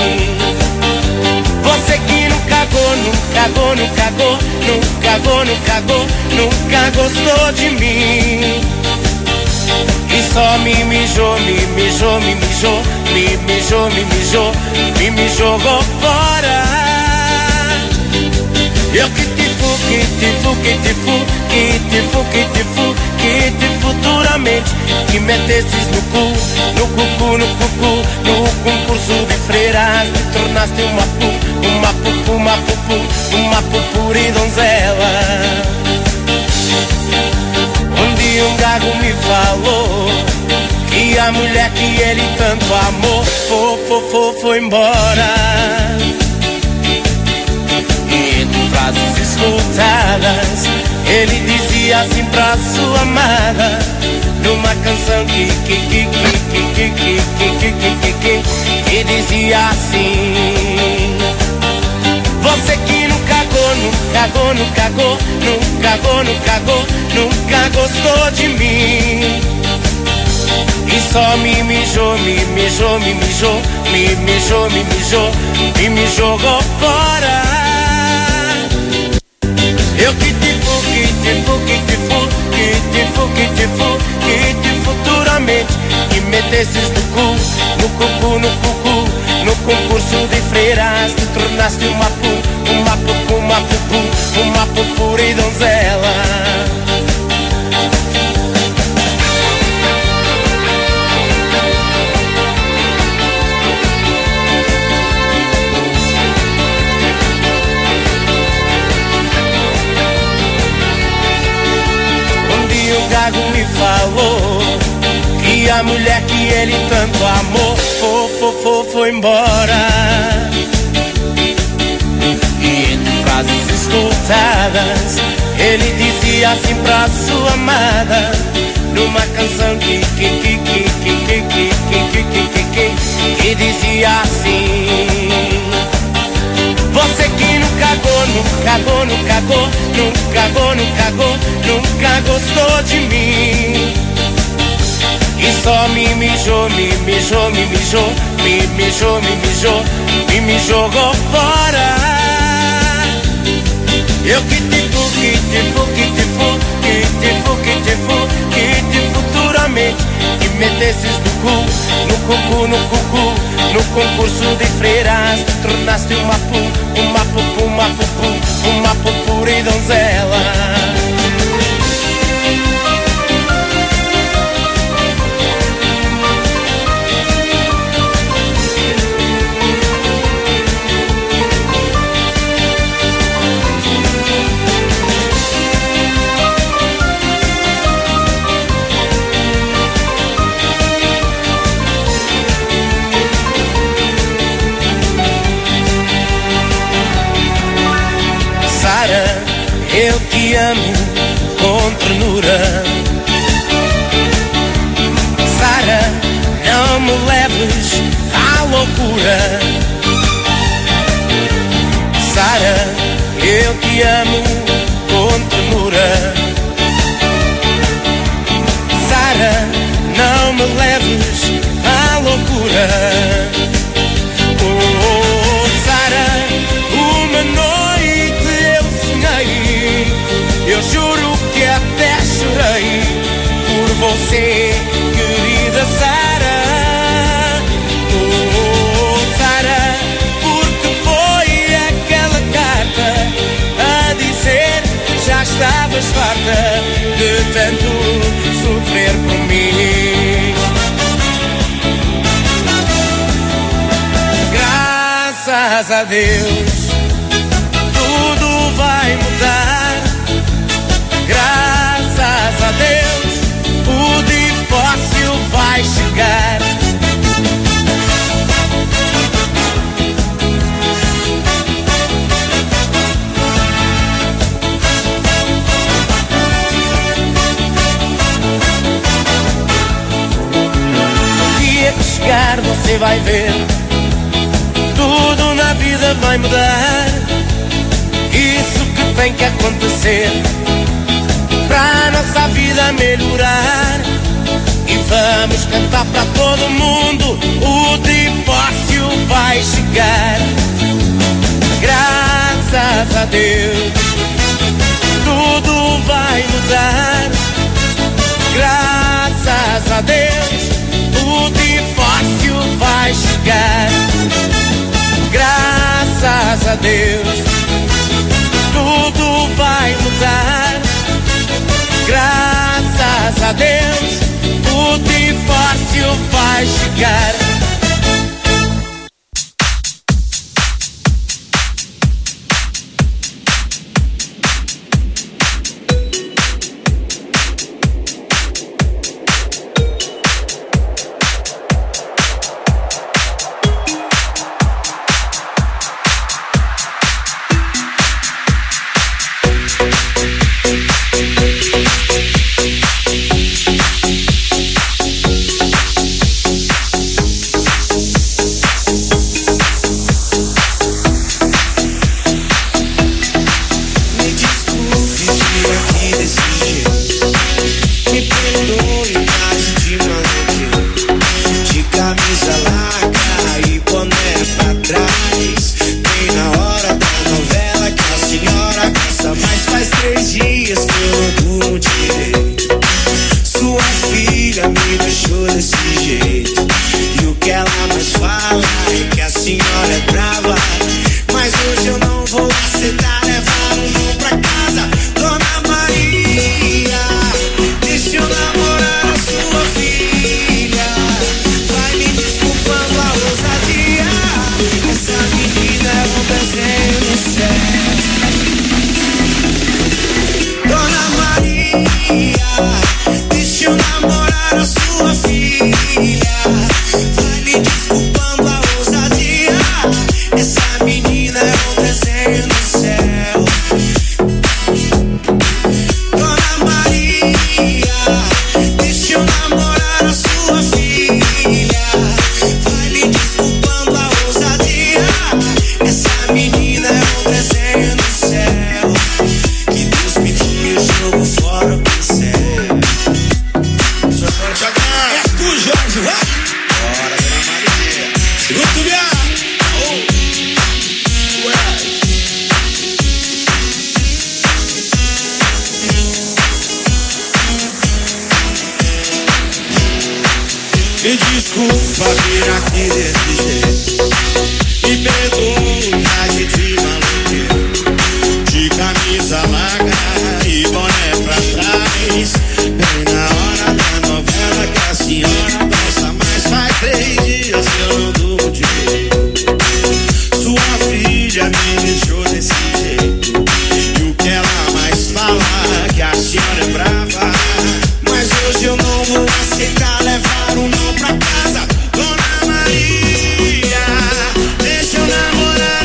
você que não cagou, não cagou, não cagou, não cagou, não cagou, nunca gostou de mim. E só me mijou, me mijou, me mijou, me mijou, me mijou, me me jogou fora. Eu que te fu, que te fu, que te fu, que te fu, que te fu, que te futuramente que metesses no cu, no cucu, no cucu, no concurso de freiras, te tornaste uma pu, uma pupu, uma pupu, uma pupuri donzela. Um dia um gago me falou que a mulher que ele tanto amou foi, foi, foi, foi embora. E em frases escutadas ele dizia assim pra sua amada, numa canção que que que que que que que que que que que dizia assim: você que não cagou, não cagou, não cagou, não cagou, não cagou, nunca gostou de mim. E só me mijou, me mijou, me mijou, me mijou, me mijou, e me jogou fora. Eu que te fu, que te fu, que te fu, que te fu, que te fu, que te futuramente que metesses no cu, no cucu, no cucu, no concurso de freiras, te tornaste uma pu, uma pupu, uma pupu, uma pupuri donzela. Um gago me falou que a mulher que ele tanto amou foi, foi, foi, foi embora. E em frases escutadas ele dizia assim pra sua amada, numa canção que que que que que que que que que que que que dizia assim: você que não cagou, não cagou, não cagou, não cagou, não cagou, nunca gostou de mim. E só me mijou, me mijou, me mijou, me mijou, me mijou, e me jogou fora. Eu que te fu, que te fu, que te fu, que te fu, que te fu, que te futuramente que metesses no cu, no cucu, no cucu, no concurso de freiras, te tornaste uma pu, uma pupu, uma pupu, uma pupuri donzela. Sara, eu te amo com ternura. Sara, não me leves à loucura. Sara, eu te amo com ternura. Sara, não me leves à loucura. Oh, oh, oh, Sara, uma noite eu sonhei, eu juro que até chorei por você, querida Sara. Oh, oh, Sara, porque foi aquela carta a dizer que já estavas farta de tanto sofrer por mim. Graças a Deus, tudo vai mudar. Graças a Deus, o divórcio vai chegar. O dia que chegar você vai ver, tudo na vida vai mudar. Isso que tem que acontecer pra a nossa vida melhorar. E vamos cantar pra todo mundo, o divórcio vai chegar. Graças a Deus, tudo vai mudar. Graças a Deus, o divórcio vai chegar. Graças a Deus, tudo vai mudar. Graças a Deus, o divórcio vai chegar. Me desculpa vir aqui desse jeito, me perdoa de te maluqueiro, de camisa larga e boné pra trás, bem na hora da novela que a senhora gosta, mas faz três dias que eu não durmo direito. Sua filha me deixou desse jeito, e o que ela mais fala é que a senhora é brava, mas hoje eu não vou aceitar levar um não pra casa. Dona Maria, deixa eu namorar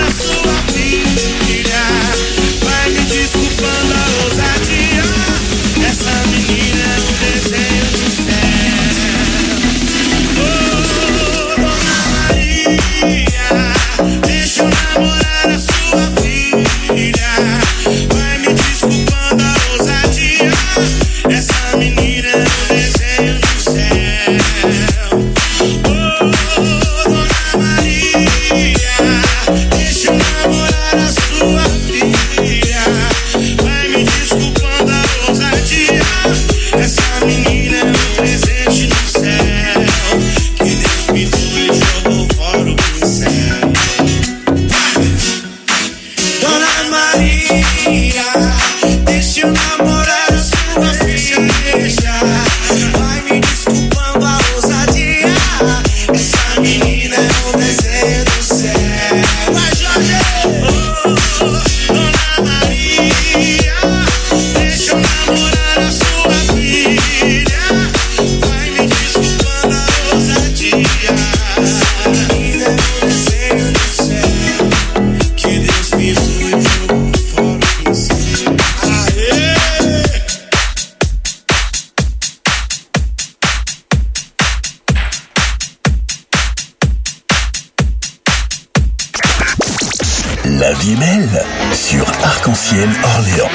La vie est belle sur Arc-en-Ciel Orléans.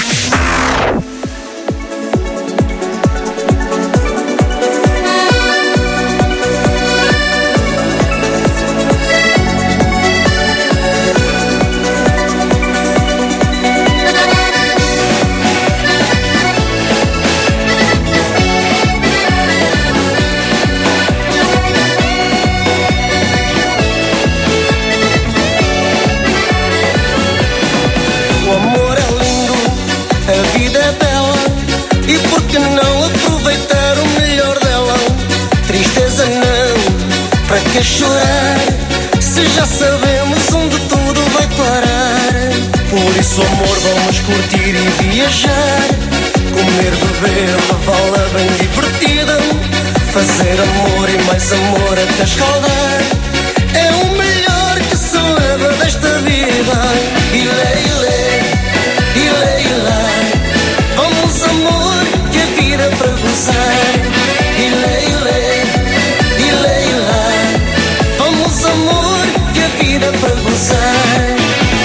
Para que chorar, se já sabemos onde tudo vai parar? Por isso, amor, vamos curtir e viajar, comer, beber, levá-la bem divertida, fazer amor e mais amor até escaldar. É o melhor que se leva desta vida. Ilê, ilê, ilê, ilê. Vamos, amor, que a vida é para gozar. Ilê, ilê, ilê, ilê. Vamos, amor, que a vida é para gozar.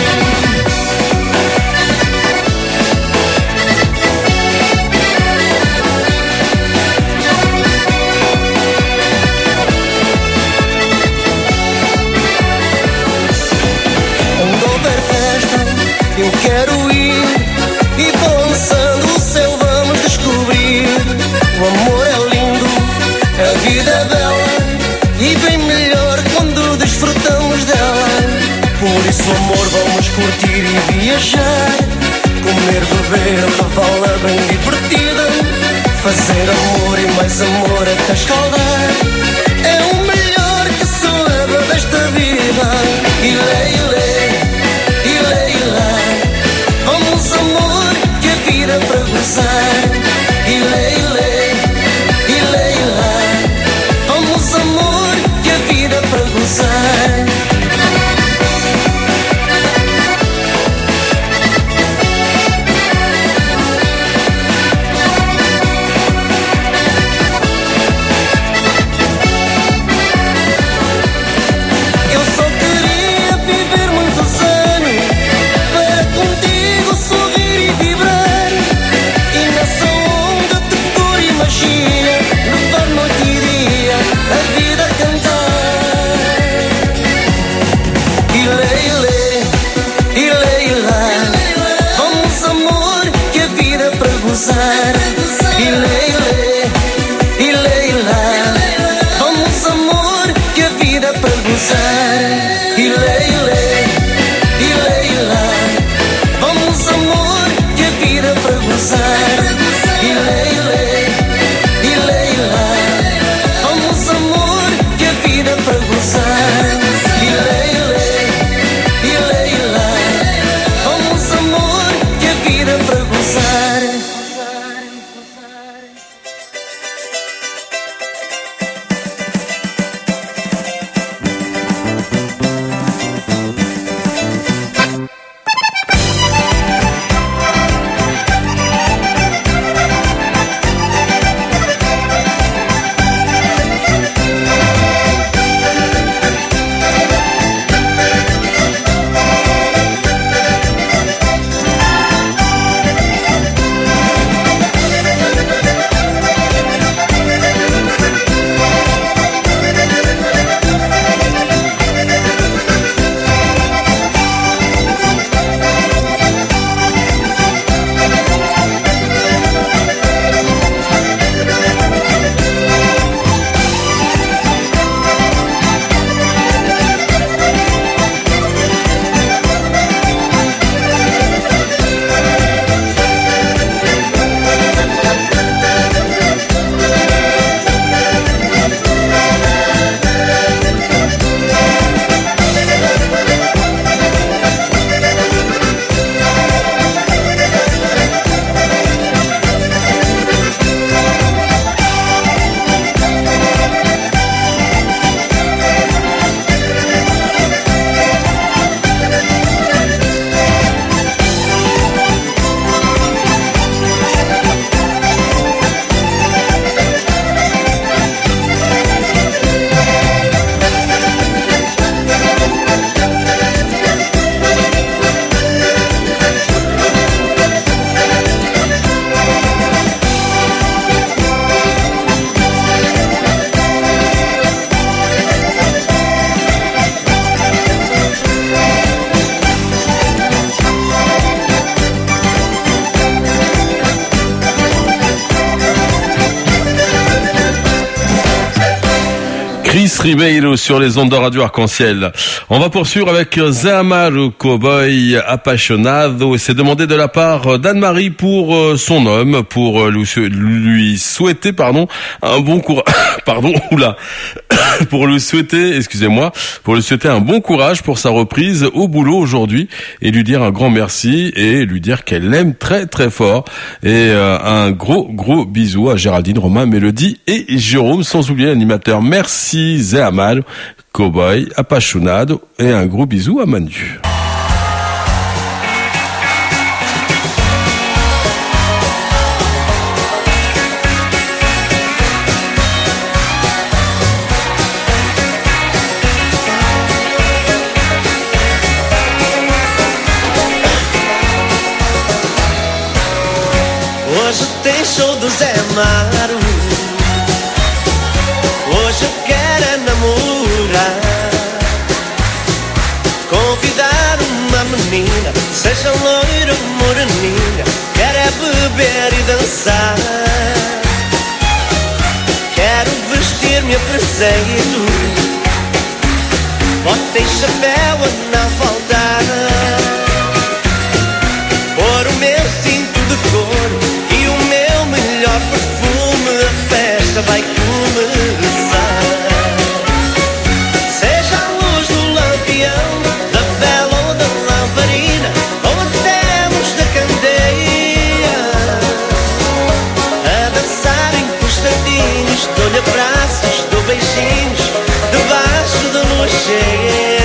Onde houver festa, eu quero ir, e balançando o céu vamos descobrir. O amor é lindo, a vida é bela, e bem melhor quando desfrutamos dela. Por isso, amor, vamos curtir e viajar, comer, beber, levá-la bem divertida, fazer amor e mais amor até escaldar. É o melhor que se leva desta vida. Ilê, ilê, ilê, ilê. Vamos, amor, que a vida é para gozar. Ilê, ilê, ilê, ilê. Vamos, amor, que a vida é para gozar. Eu só queria viver muitos anos para contigo sorrir e vibrar, e na Chris Ribeiro sur les ondes de Radio Arc-en-Ciel. On va poursuivre avec Zé Amaro, Cowboy Apaixonado, et c'est demandé de la part d'Anne-Marie pour son homme, pour lui souhaiter, pardon, un bon courage, pardon, oula, pour lui souhaiter, excusez-moi, pour lui souhaiter un bon courage pour sa reprise au boulot aujourd'hui, et lui dire un grand merci, et lui dire qu'elle l'aime très très fort, et euh, un gros gros bisou à Géraldine, Romain, Mélodie et Jérôme, sans oublier l'animateur. Merci Zé Amaro, Cowboy Apaixonado, et un gros bisou à Manu. Hoje tem show do Zé Amaro. Hoje eu quero é namorar, convidar uma menina, seja loira ou moreninha, quero é beber e dançar. Quero vestir-me a preceito, bota e chapéu a não faltar, pôr o meu cinto de couro e o meu melhor perfume, a festa vai começar. Seja a luz do lampião, da vela ou da lamparina, ou até a luz da candeia, a dançar encostadinhos, dou-lhe abraços, dou beijinhos, debaixo da lua cheia.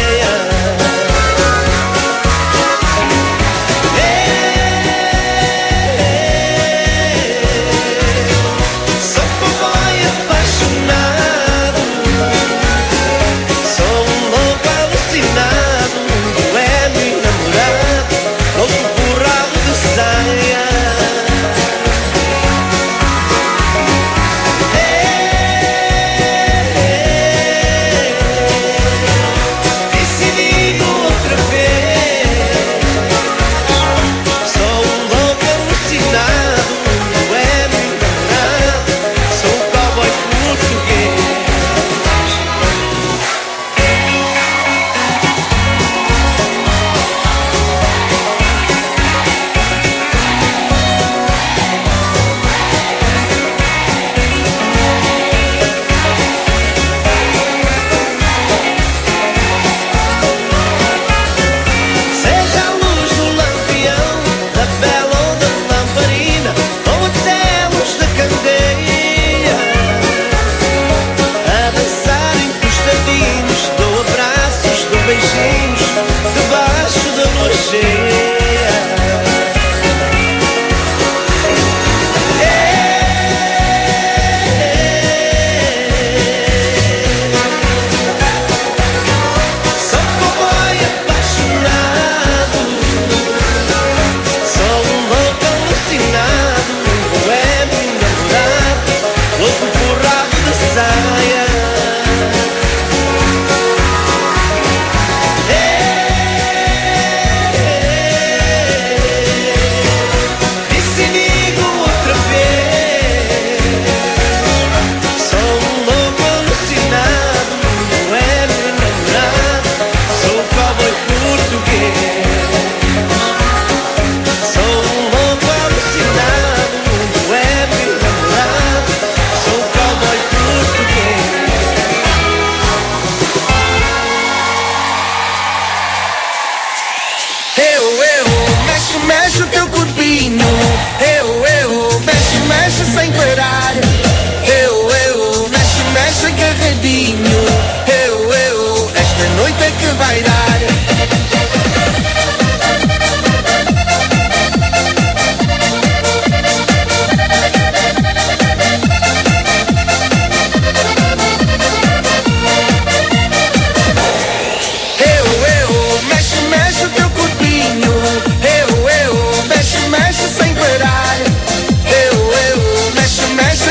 Mexe,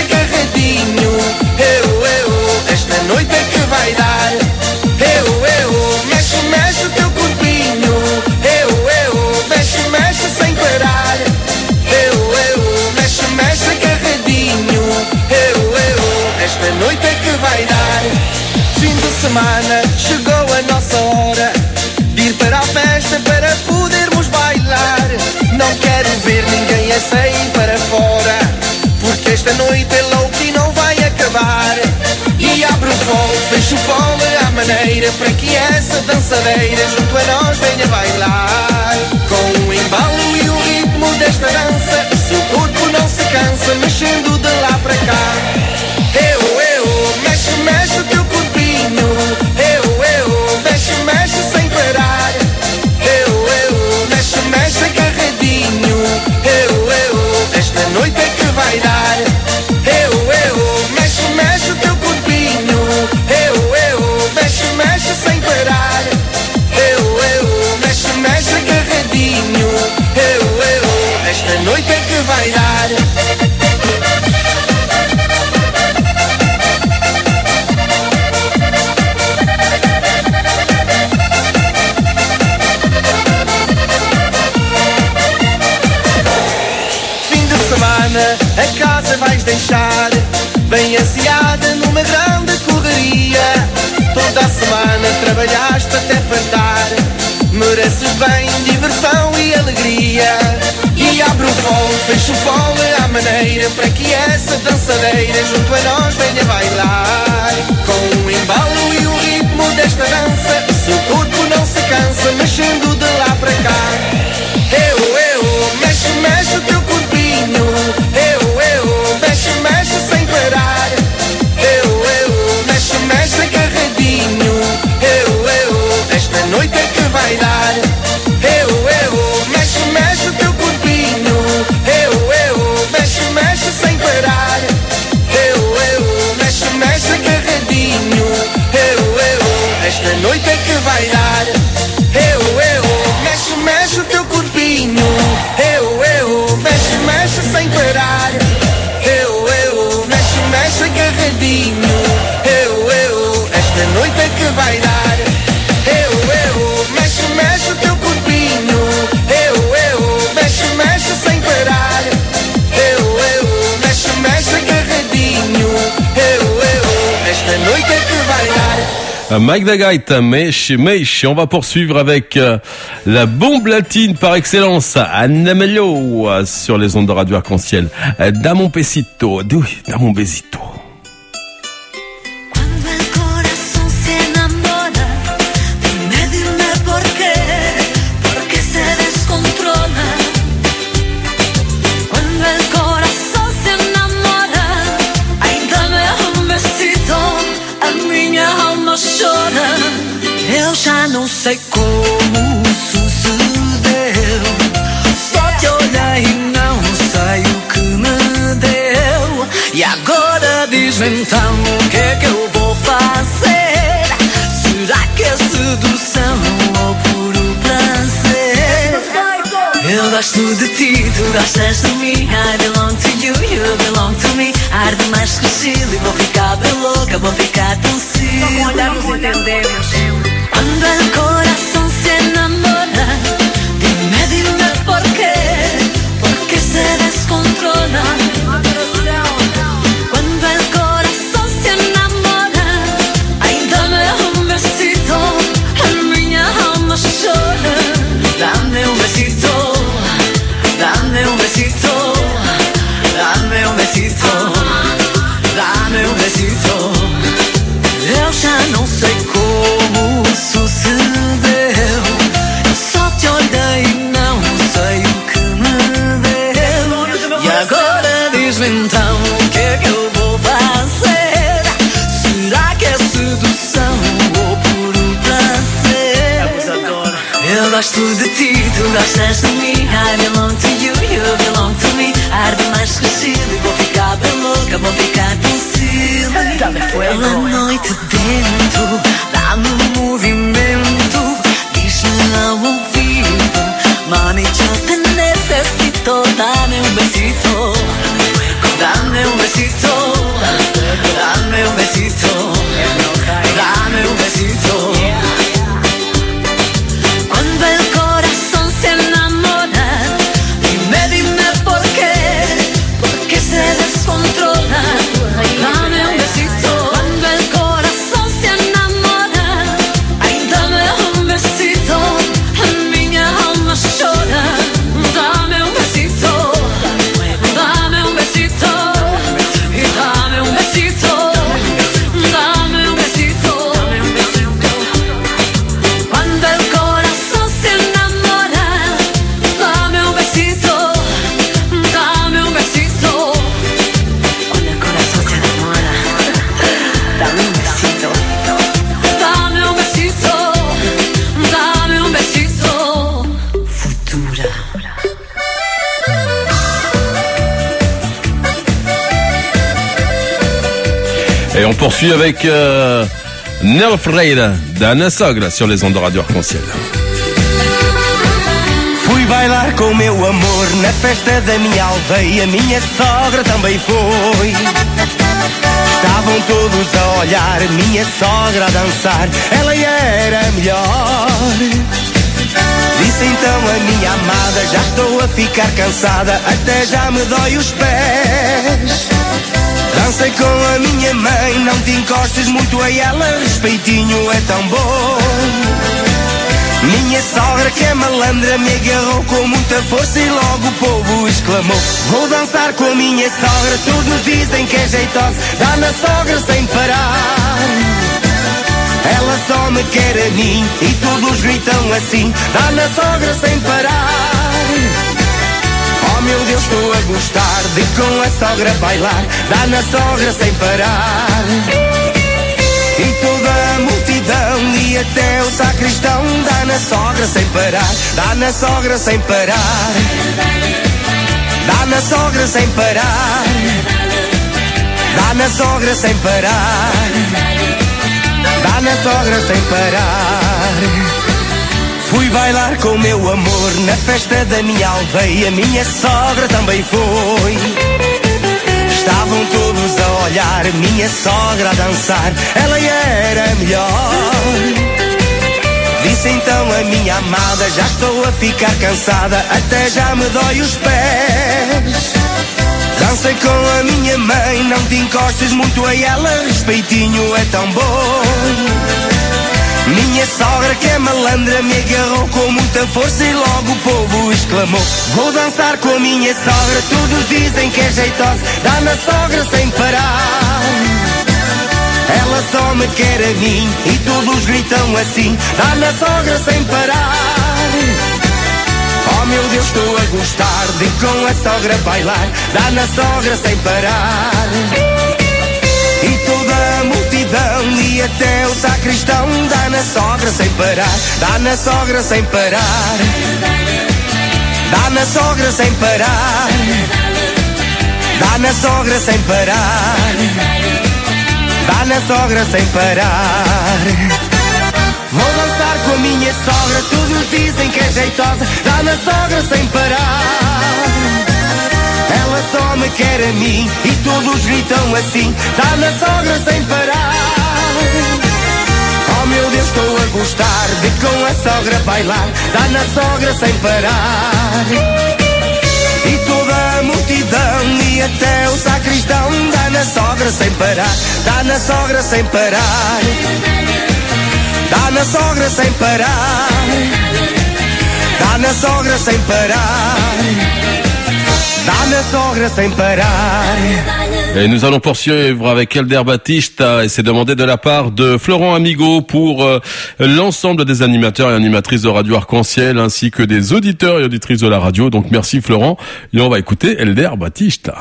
semana chegou a nossa hora de ir para a festa para podermos bailar. Não quero ver ninguém a sair para fora, porque esta noite é louca e não vai acabar. E abre o fogo, fecha o fogo à maneira para que essa dançadeira junto a nós venha bailar. Com o embalo e o ritmo desta dança, o seu corpo não se cansa, mexendo de lá para cá. Eu, eu, mexe, mexe o teu corpinho. Eu, eu, mexe, mexe sem parar. Eu, eu, mexe, mexe agarradinho. Eu, eu, esta noite é que vai dar. Eu, eu, mexe, mexe o teu corpinho. Eu, eu, mexe, mexe sem parar. Eu, eu, mexe, mexe agarradinho. Eu, eu, esta noite é que vai dar. A casa vais deixar bem ansiada numa grande correria. Toda a semana trabalhaste até fartar, mereces bem diversão e alegria. E abre o fogo, fecha o fogo à maneira para que essa dançadeira junto a nós venha bailar. Com o embalo e o ritmo desta dança, o seu corpo não se cansa, mexendo de lá para cá. Eu, eu, mexe, mexe o teu corpinho. Eu, eu, mexe, mexe sem parar. Eu, eu, mexe, mexe agarradinho. Eu, eu, esta noite é que vai dar. Eu, eu, mexe, mexe o teu corpinho. Eu, eu, mexe, mexe sem parar. Eu, eu, mexe, mexe agarradinho. Eu, eu, esta noite é que vai dar. Eu, eu, mexe, mexe o teu corpinho. Eu, eu, mexe, mexe sem parar. Eu, eu, mexe, mexe agarradinho. Eu, eu, esta noite é que vai dar. Eu, eu, mexe, mexe o teu corpinho. Eu, eu, mexe, mexe sem parar. Eu, eu, mexe, mexe agarradinho. Eu, eu, esta noite é que vai dar. Mike Dagaita, Mesh, Mesh. On va poursuivre avec euh, la bombe latine par excellence, Anna Mello, euh, sur les ondes de Radio Arc-en-Ciel. Euh, da mon besito, oui, da mon besito. Eu já não sei como sucedeu, só te olhei e não sei o que me deu. E agora diz-me então o que é que eu vou fazer? Será que é sedução ou puro prazer? Eu gosto de ti, tu gostas de mim. I belong to you, you belong to me. Arde mais que Chile, vou ficar bem louca, vou ficar tão simples. Só com olhar nos entendemos. Cuando el corazón se enamora, dime, dime por qué, por qué se descontrola. Cuando el corazón se enamora, ay, dame un besito, a minha alma chora. Dame un besito, dame un besito, dame un besito, dame un besito. Eu já não sei como sucedeu, eu só te olhei e não sei o que me deu. E agora diz-me então o que é que eu vou fazer? Será que é sedução ou puro prazer? Eu gosto de ti, tu gostas de mim. I belong to you, you belong to me. Arde mais que Chile, vou ficar bem louca, vou ficar tão silly. Pela noite dentro, dá-me um movimento, diz-me ao ouvido, mami, eu te necesito. Dame un besito, dame un besito, dame un besito, dame un besito. Cuando el corazón se enamora, dime, dime por qué, por qué se descontrola. Dame un besito. Cuando el corazón se enamora, Et on poursuit avec euh, Nel Freire, d'Ana Sogra, sur les ondes de Radio Arc-en-Ciel. Fui bailar com meu amor na festa da minha aldeia, minha sogra também foi. Estavam todos a olhar, minha sogra a dançar, ela era a melhor. Disse então a minha amada, já estou a ficar cansada, até já me dói os pés. Dancei com a minha mãe, não te encostes muito a ela, respeitinho é tão bom. Minha sogra que é malandra me agarrou com muita força e logo o povo exclamou: vou dançar com a minha sogra, todos dizem que é jeitosa, dá na sogra sem parar. Ela só me quer a mim e todos gritam assim, dá na sogra sem parar. Oh meu Deus, estou a gostar de com a sogra bailar, dá na sogra sem parar. E toda a multidão e até o sacristão dá na sogra sem parar, dá na sogra sem parar, dá na sogra sem parar, dá na sogra sem parar, dá na sogra sem parar. Fui bailar com meu amor na festa da minha aldeia, minha sogra também foi. Estavam todos a olhar, minha sogra a dançar, ela era a melhor. Disse então a minha amada, já estou a ficar cansada, até já me dói os pés. Dancei com a minha mãe, não te encostes muito a ela, respeitinho é tão bom. Minha sogra que é malandra me agarrou com muita força e logo o povo exclamou: vou dançar com a minha sogra, todos dizem que é jeitosa, dá na sogra sem parar. Ela só me quer a mim e todos gritam assim, dá na sogra sem parar. Oh meu Deus, estou a gostar de com a sogra bailar, dá na sogra sem parar. E toda a multidão e até o sacristão dá na sogra sem parar, dá na sogra sem parar, dá na sogra sem parar, dá na sogra sem parar, dá na sogra sem parar. Vou dançar com a minha sogra, todos dizem que é jeitosa, dá na sogra sem parar. Ela só me quer a mim e todos gritam assim, dá na sogra sem parar. Oh meu Deus, estou a gostar de com a sogra bailar, dá na sogra sem parar. E toda a multidão e até o sacristão dá na sogra sem parar, dá na sogra sem parar, dá na sogra sem parar, dá na sogra sem parar, dá na sogra sem parar. Et nous allons poursuivre avec Elder Batista et c'est demandé de la part de Florent Amigo pour euh, l'ensemble des animateurs et animatrices de Radio Arc-en-Ciel ainsi que des auditeurs et auditrices de la radio. Donc merci Florent et on va écouter Elder Batista.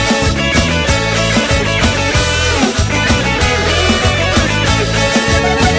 Thank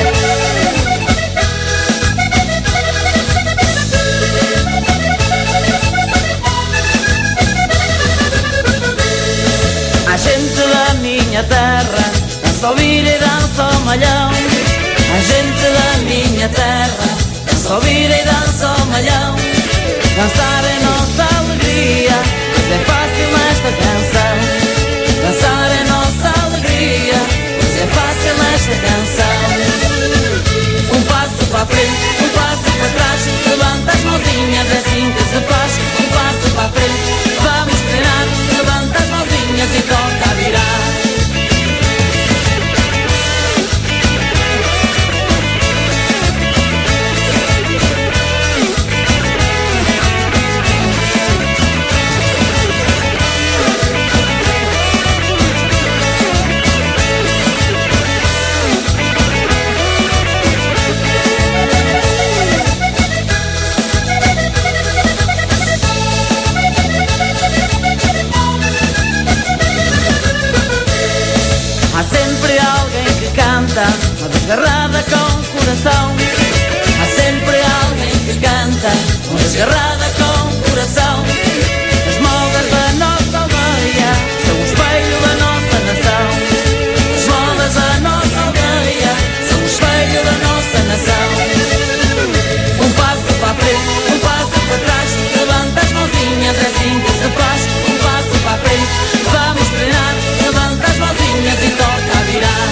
uma desgarrada com coração. Há sempre alguém que canta, uma desgarrada com coração. As modas da nossa aldeia são o espelho da nossa nação. As modas da nossa aldeia são o espelho da nossa nação. Um passo para a frente, um passo para trás, levanta as mãozinhas, é assim que se faz. Um passo para a frente, vamos treinar, levanta as mãozinhas e toca a virar.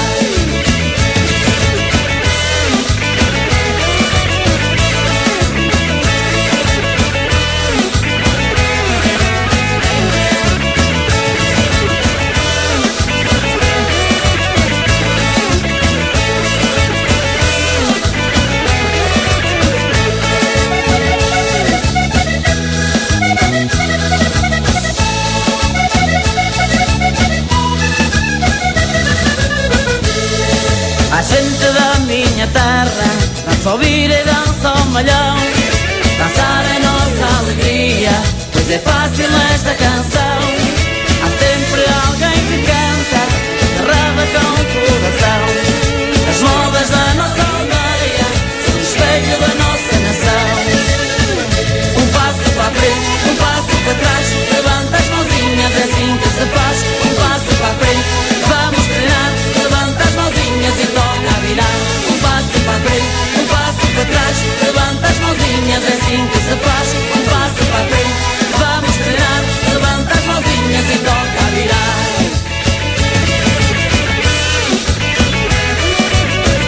A gente da minha terra dança ao vir e dança ao malhão. Dançar é nossa alegria, pois é fácil esta canção. Há sempre alguém que canta, agarrada com coração. As modas da nossa aldeia são o espelho da nossa nação. Um passo para a frente, um passo para trás, levanta as mãozinhas, é assim que se faz. Um passo para a frente, vamos treinar, levanta as mãozinhas e toca a virar. Um passo para a frente, um passo para trás, levanta as mãozinhas, é assim que se faz. Um passo para a frente, vamos treinar, levanta as mãozinhas e toca a virar.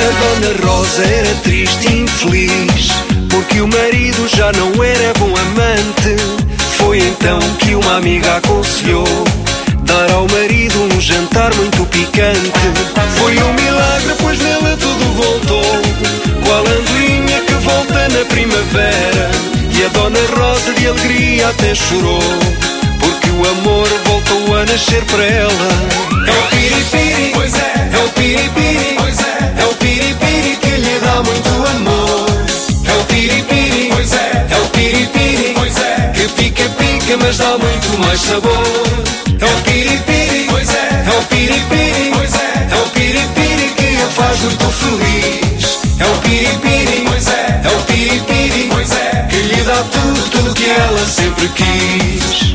A Dona Rosa era triste e infeliz, porque o marido já não era bom amante. Foi então que uma amiga aconselhou dar ao marido um jantar muito picante. Foi um milagre, pois nele tudo voltou, qual andorinha que volta na primavera. E a Dona Rosa de alegria até chorou, porque o amor voltou a nascer para ela. É o piripiri, pois é, é o piripiri, pois é, é o piripiri que lhe dá muito amor. É o piripiri, pois é, é o piripiri, pois é, que pica, pica, mas dá muito mais sabor. É o piripiri, pois é, é o piripiri, pois é, é o piripiri que a faz muito feliz. É o piripiri, pois é, é o piripiri, pois é, que lhe dá tudo, tudo que ela sempre quis.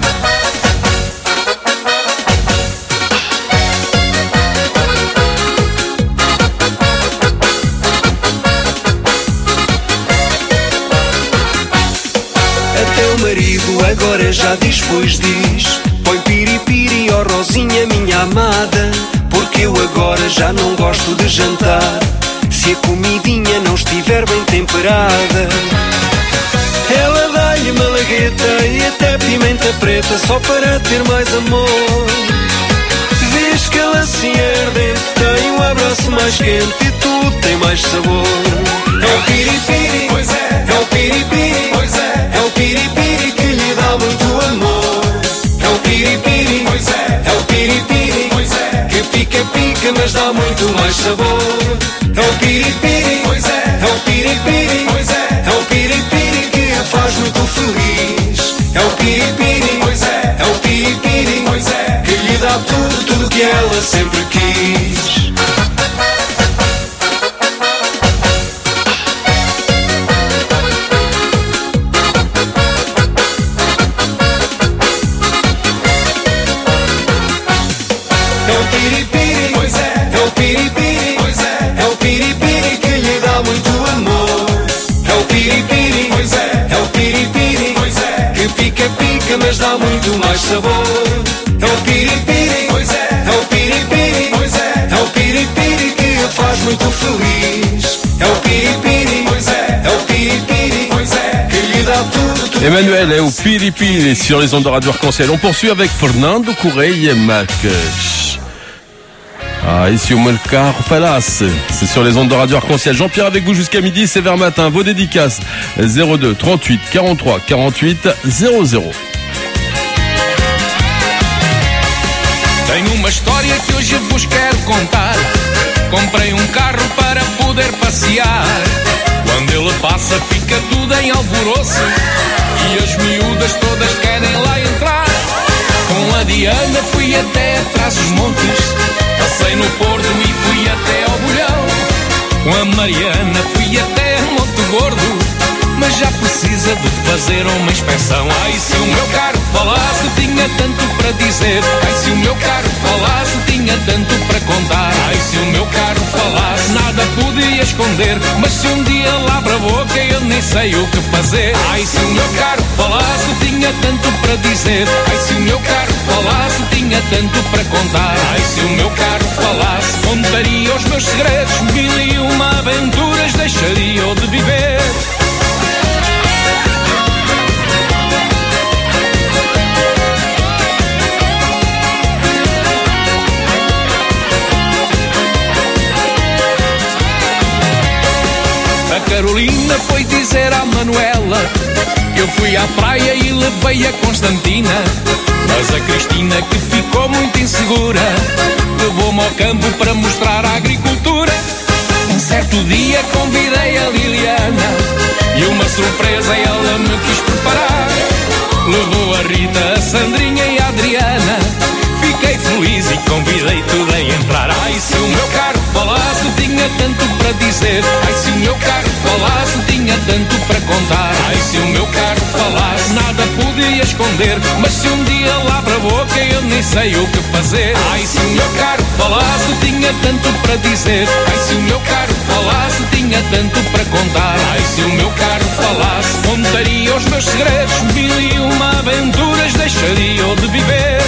Até o marido agora já diz, pois diz: põe piripiri, ó Rosinha minha amada, porque eu agora já não gosto de jantar se a comidinha não estiver bem temperada. Ela dá-lhe malagueta e até pimenta preta, só para ter mais amor. Vês que ela assim é ardente, tem um abraço mais quente e tudo tem mais sabor. É o piripiri, pois é, é o piripiri, pois é, é o piripiri que lhe dá muito amor. É o piripiri, pois é, é o piripiri, pois é, que pica, pica, mas dá muito mais sabor. É o piripiri, pois é, é o piripiri, pois é, é o piripiri que a faz muito feliz. É o piripiri, pois é, é o piripiri, pois é, que lhe dá tudo, tudo que ela sempre quis. É o piripiri, pois é, é o piripiri, pois é, é o piripiri que lhe dá muito amor. É o piripiri, pois é, é o piripiri, pois é, que pica, pica, mas dá muito mais sabor. É o piripiri, pois é, é o piripiri, pois é, é o piripiri que a faz muito feliz. É o piripiri, pois é, é o piripiri, pois é, que lhe dá tudo, tudo. Emmanuel est au Piripiri sur les ondes de Radio Arc-en-Ciel. On poursuit avec Fernando Correia Marques. Ah, ici au Melcar Palace, c'est sur les ondes de Radio Arc-en-Ciel. Jean-Pierre avec vous jusqu'à midi, c'est vers matin. Vos dédicaces zéro deux trente-huit quarante-trois quarante-huit zéro zéro. Tenho uma história que hoje vos quero contar. Comprei um carro para poder passear. Quando ele passa fica tudo em alvoroço e as miúdas todas querem lá entrar. Com a Diana fui até atrás dos montes, passei no Porto e fui até ao Bolhão. Com a Mariana fui até Monte Gordo, mas já precisa de fazer uma inspeção. Ai, se o meu carro falasse, tinha tanto para dizer. Ai, se o meu carro falasse, tinha tanto para contar. Ai, se o meu carro falasse, nada podia esconder. Mas se um dia lá para a boca, eu nem sei o que fazer. Ai, se o meu carro falasse, tinha tanto para dizer. Ai, se o meu carro falasse, tinha tanto para contar. Ai, se o meu carro falasse, contaria os meus segredos. Mil e uma aventuras deixaria eu de viver. A Carolina foi dizer à Manuela que eu fui à praia e levei a Constantina. Mas a Cristina, que ficou muito insegura, levou-me ao campo para mostrar a agricultura. Um certo dia convidei a Liliana e uma surpresa ela me quis preparar. Levou a Rita, a Sandrinha e a Adriana. Fiquei feliz e convidei tudo a entrar. Ai, se o meu carro falasse, tinha tanto para dizer. Ai, se o meu carro falasse, tinha tanto para contar. Ai, se o meu carro falasse, nada podia esconder. Mas se um dia lá para a boca, eu nem sei o que fazer. Ai, se o meu carro falasse, tinha tanto para dizer. Ai, se o meu carro falasse, tinha tanto para contar. Ai, se o meu carro falasse, contaria os meus segredos. Mil e uma aventuras deixaria eu de viver.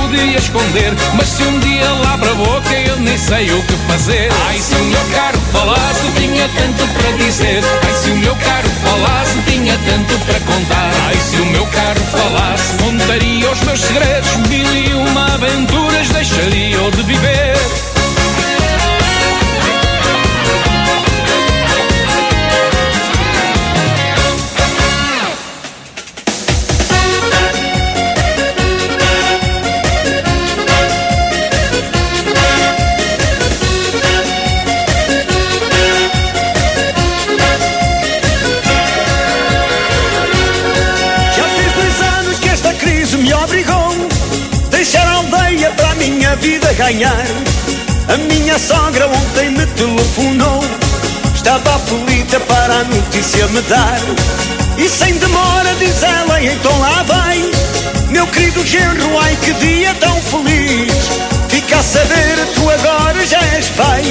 podia esconder, mas se um dia ele abre a boca eu nem sei o que fazer. Ai, se o meu caro falasse, tinha tanto para dizer. Ai, se o meu caro falasse, tinha tanto para contar. Ai, se o meu caro falasse, contaria os meus segredos, mil e uma aventuras deixaria eu de viver. Minha vida ganhar. A minha sogra ontem me telefonou, estava aflita para a notícia me dar. E sem demora diz ela, então lá vai, meu querido genro, ai que dia tão feliz. Fica a saber, tu agora já és pai,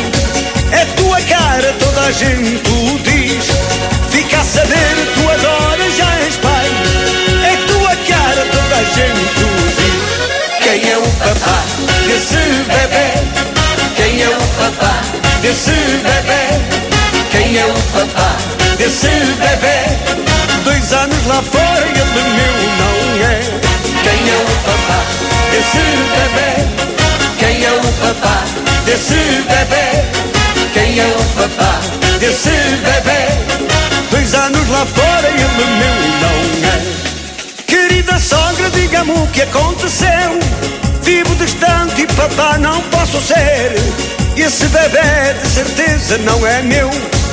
é tua cara, toda a gente o diz. Fica a saber, tu agora já és pai, é tua cara, toda a gente o diz. Quem é o papá desse bebê? Quem é o papá desse bebê? Quem é o papá desse bebê? Dois anos lá fora e ele meu não é. Quem é o papá desse bebê? Quem é o papá desse bebê? Quem é o papá desse bebê? Dois anos lá fora e ele meu não é. Querida sogra, diga-me o que aconteceu. Vivo distante e papá não posso ser. Esse bebê de certeza não é meu.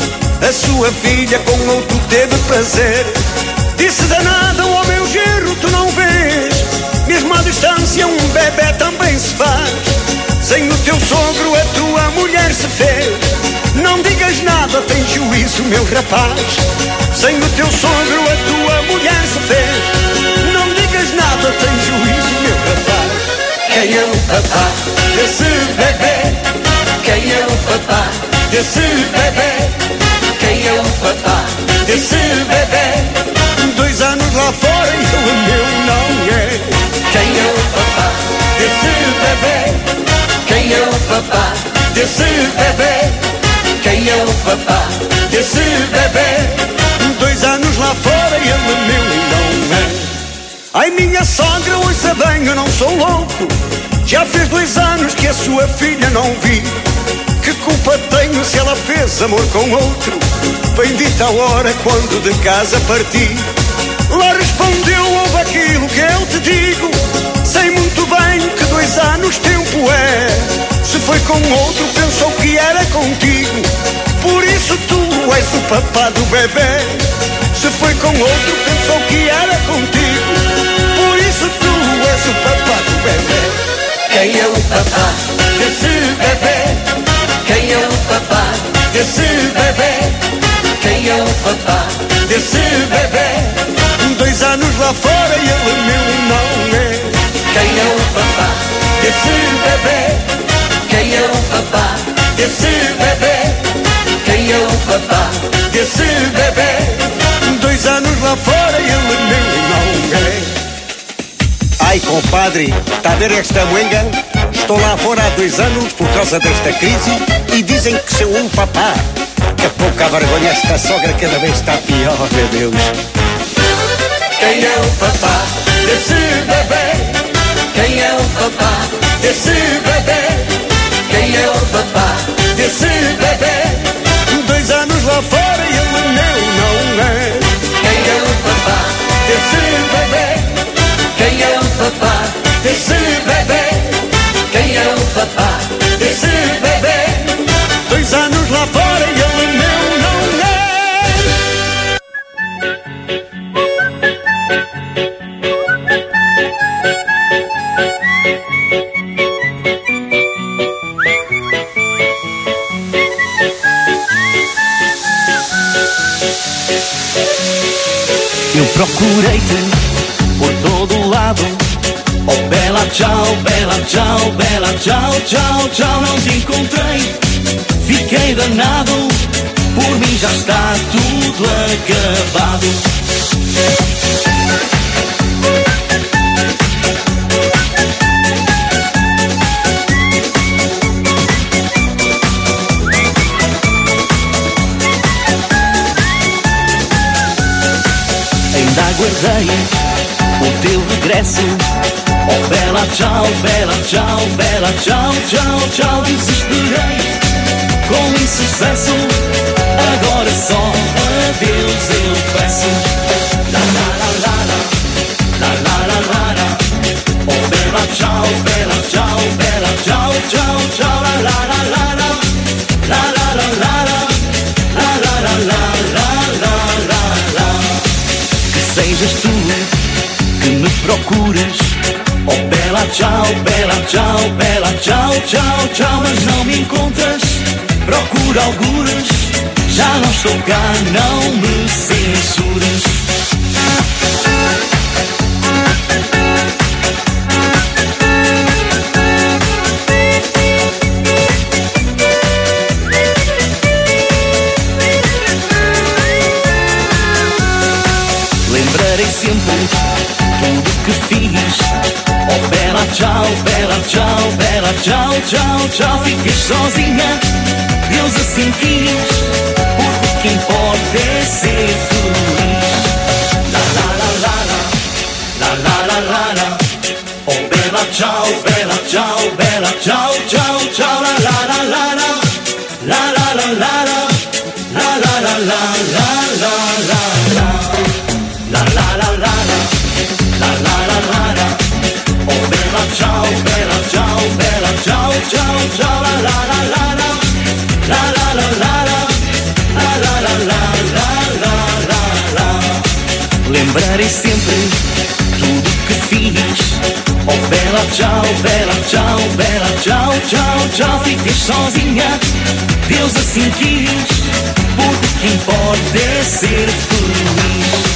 A sua filha com outro teve prazer. Disse danada, ó meu genro, tu não vês? Mesmo à distância um bebê também se faz. Sem o teu sogro a tua mulher se fez. Não digas nada, tem juízo meu rapaz. Sem o teu sogro a tua mulher se fez. Não digas nada, tem juízo meu rapaz. Quem é o papá desse bebê? Quem é o papá desse bebê? Quem é o papá desse bebê? Dois anos lá fora e o meu não é. Quem é o papá desse bebê? Quem é o papá desse bebê? Quem é o papá desse bebê? Dois anos lá fora e o meu não é. Ai, minha sogra, ouça bem, eu não sou louco. Já fez dois anos que a sua filha não vi. Que culpa tenho se ela fez amor com outro? Bendita a hora quando de casa parti. Lá respondeu, ouve aquilo que eu te digo. Sei muito bem que dois anos tempo é. Se foi com outro, pensou que era contigo. Por isso tu és o papá do bebê. Se foi com outro, pensou que era contigo. Por isso tu és o papá do bebê. Quem é o papá desse bebê? Quem é o papá desse bebê? Quem é o papá desse bebê? Dois anos lá fora e ele meu não é. Quem é o papá desse bebê? Quem é o papá desse bebê? Quem é o papá desse bebê? Dois anos lá fora e ele meu não é. Ai, compadre, está a ver esta moenga? Estou lá fora há dois anos por causa desta crise e dizem que sou um papá. Que pouca vergonha, esta sogra cada vez está pior, meu Deus. Quem é o papá desse bebê? Quem é o papá desse bebê? Quem é o papá desse bebê? Dois anos lá fora e ele meu não é. Quem é o papá desse bebê? Quem é o papá desse bebê? Quem é o papá desse bebê? Dois anos lá fora e ele meu não é. Eu procurei-te por todo lado. Oh, bela tchau, bela tchau, bela tchau, tchau, tchau. Não te encontrei, fiquei danado. Por mim já está tudo acabado. regresso. Oh bela tchau, bela tchau, bela tchau, tchau, tchau. Desesperei com insucesso, agora só adeus eu peço. La la la la la, la la la la la. Oh bela tchau, bela tchau, bela tchau, tchau, tchau. La la la la la, la la la la la, la la la la la la la. Que sejas tu que me procuras. Oh bela tchau, bela tchau, bela tchau, tchau, tchau. Mas não me encontras, procura algures. Já não estou cá, não me censuras. Lembrarei sempre tudo que fiz. Oh bela tchau, bela tchau, bela tchau, tchau, tchau. Ficas sozinha, Deus assim quis, porque o que importa é ser feliz. La la la la la, la la la la la. Oh bela tchau, bela tchau, bela tchau, tchau, tchau. La la la la la, la la la la la, la la la la la la la la. La la la la la, la la la la la. Oh bella ciao, bella ciao, bella ciao, ciao, ciao. La la la la la, la la la la la, la la la la la la la la. Lembrarei sempre tudo que fiz. Oh bella ciao, bella ciao, bella ciao, ciao, ciao. Ficas sozinha, Deus assim quis, porque o que importa é ser feliz.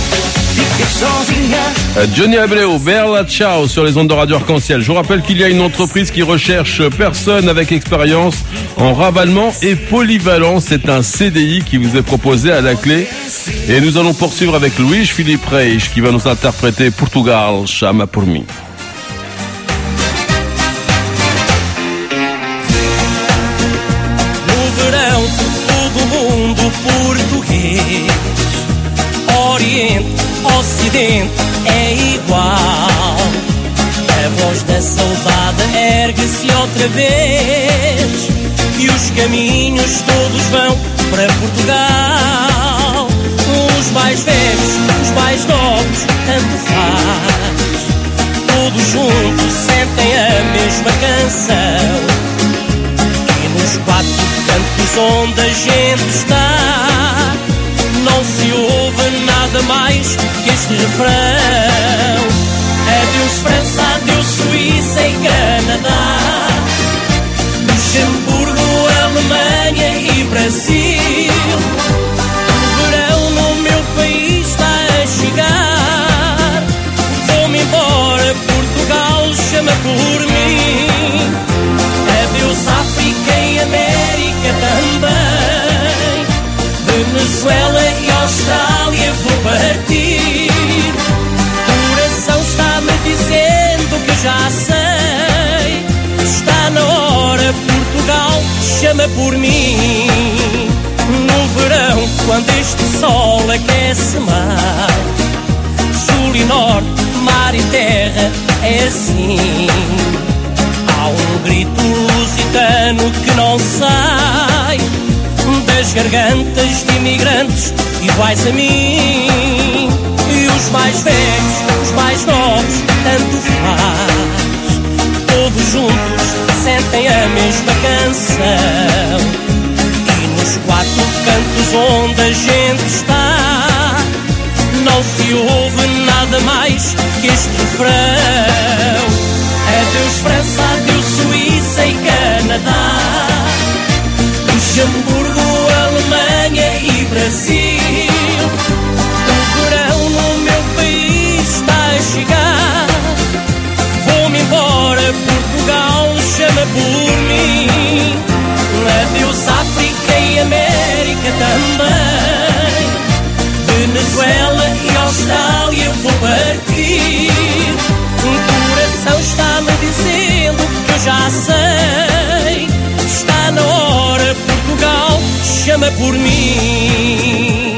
Johnny Abreu, Bella Ciao sur les ondes de Radio Arc-en-Ciel. Je vous rappelle qu'il y a une entreprise qui recherche personne avec expérience en ravalement et polyvalent. C'est un C D I qui vous est proposé à la clé. Et nous allons poursuivre avec Luís Filipe Reis qui va nous interpréter Portugal, Chama por mim. No verão, todo mundo português, Oriente, Ocidente é igual. A voz da saudade ergue-se outra vez e os caminhos todos vão para Portugal. Os mais velhos, os mais novos, tanto faz. Todos juntos sentem a mesma canção e nos quatro cantos onde a gente está não se ouve nada mais que este refrão. Adeus França, adeus Suíça e Canadá, Luxemburgo, Alemanha e Brasil. O verão no meu país está a chegar. Vou-me embora, Portugal chama por mim. Adeus África e América também, Venezuela e Austrália vou partir. O coração está-me dizendo que já sei. Está na hora, Portugal chama por mim. No verão, quando este sol aquece mar, sul e norte, mar e terra, é assim. Há um grito lusitano que não sai das gargantas de imigrantes iguais a mim. E os mais velhos, os mais novos, tanto faz. Todos juntos sentem a mesma canção e nos quatro cantos onde a gente está não se ouve nada mais que este refrão. Adeus França, adeus Suíça e Canadá, Luxemburgo, Alemanha e Brasil. O verão no meu país está a chegar. Vou-me embora, Portugal chama por mim. Adeus África e América também, Venezuela e Austrália vou partir. O coração está-me dizendo que eu já sei. Está na hora, Portugal chama por mim.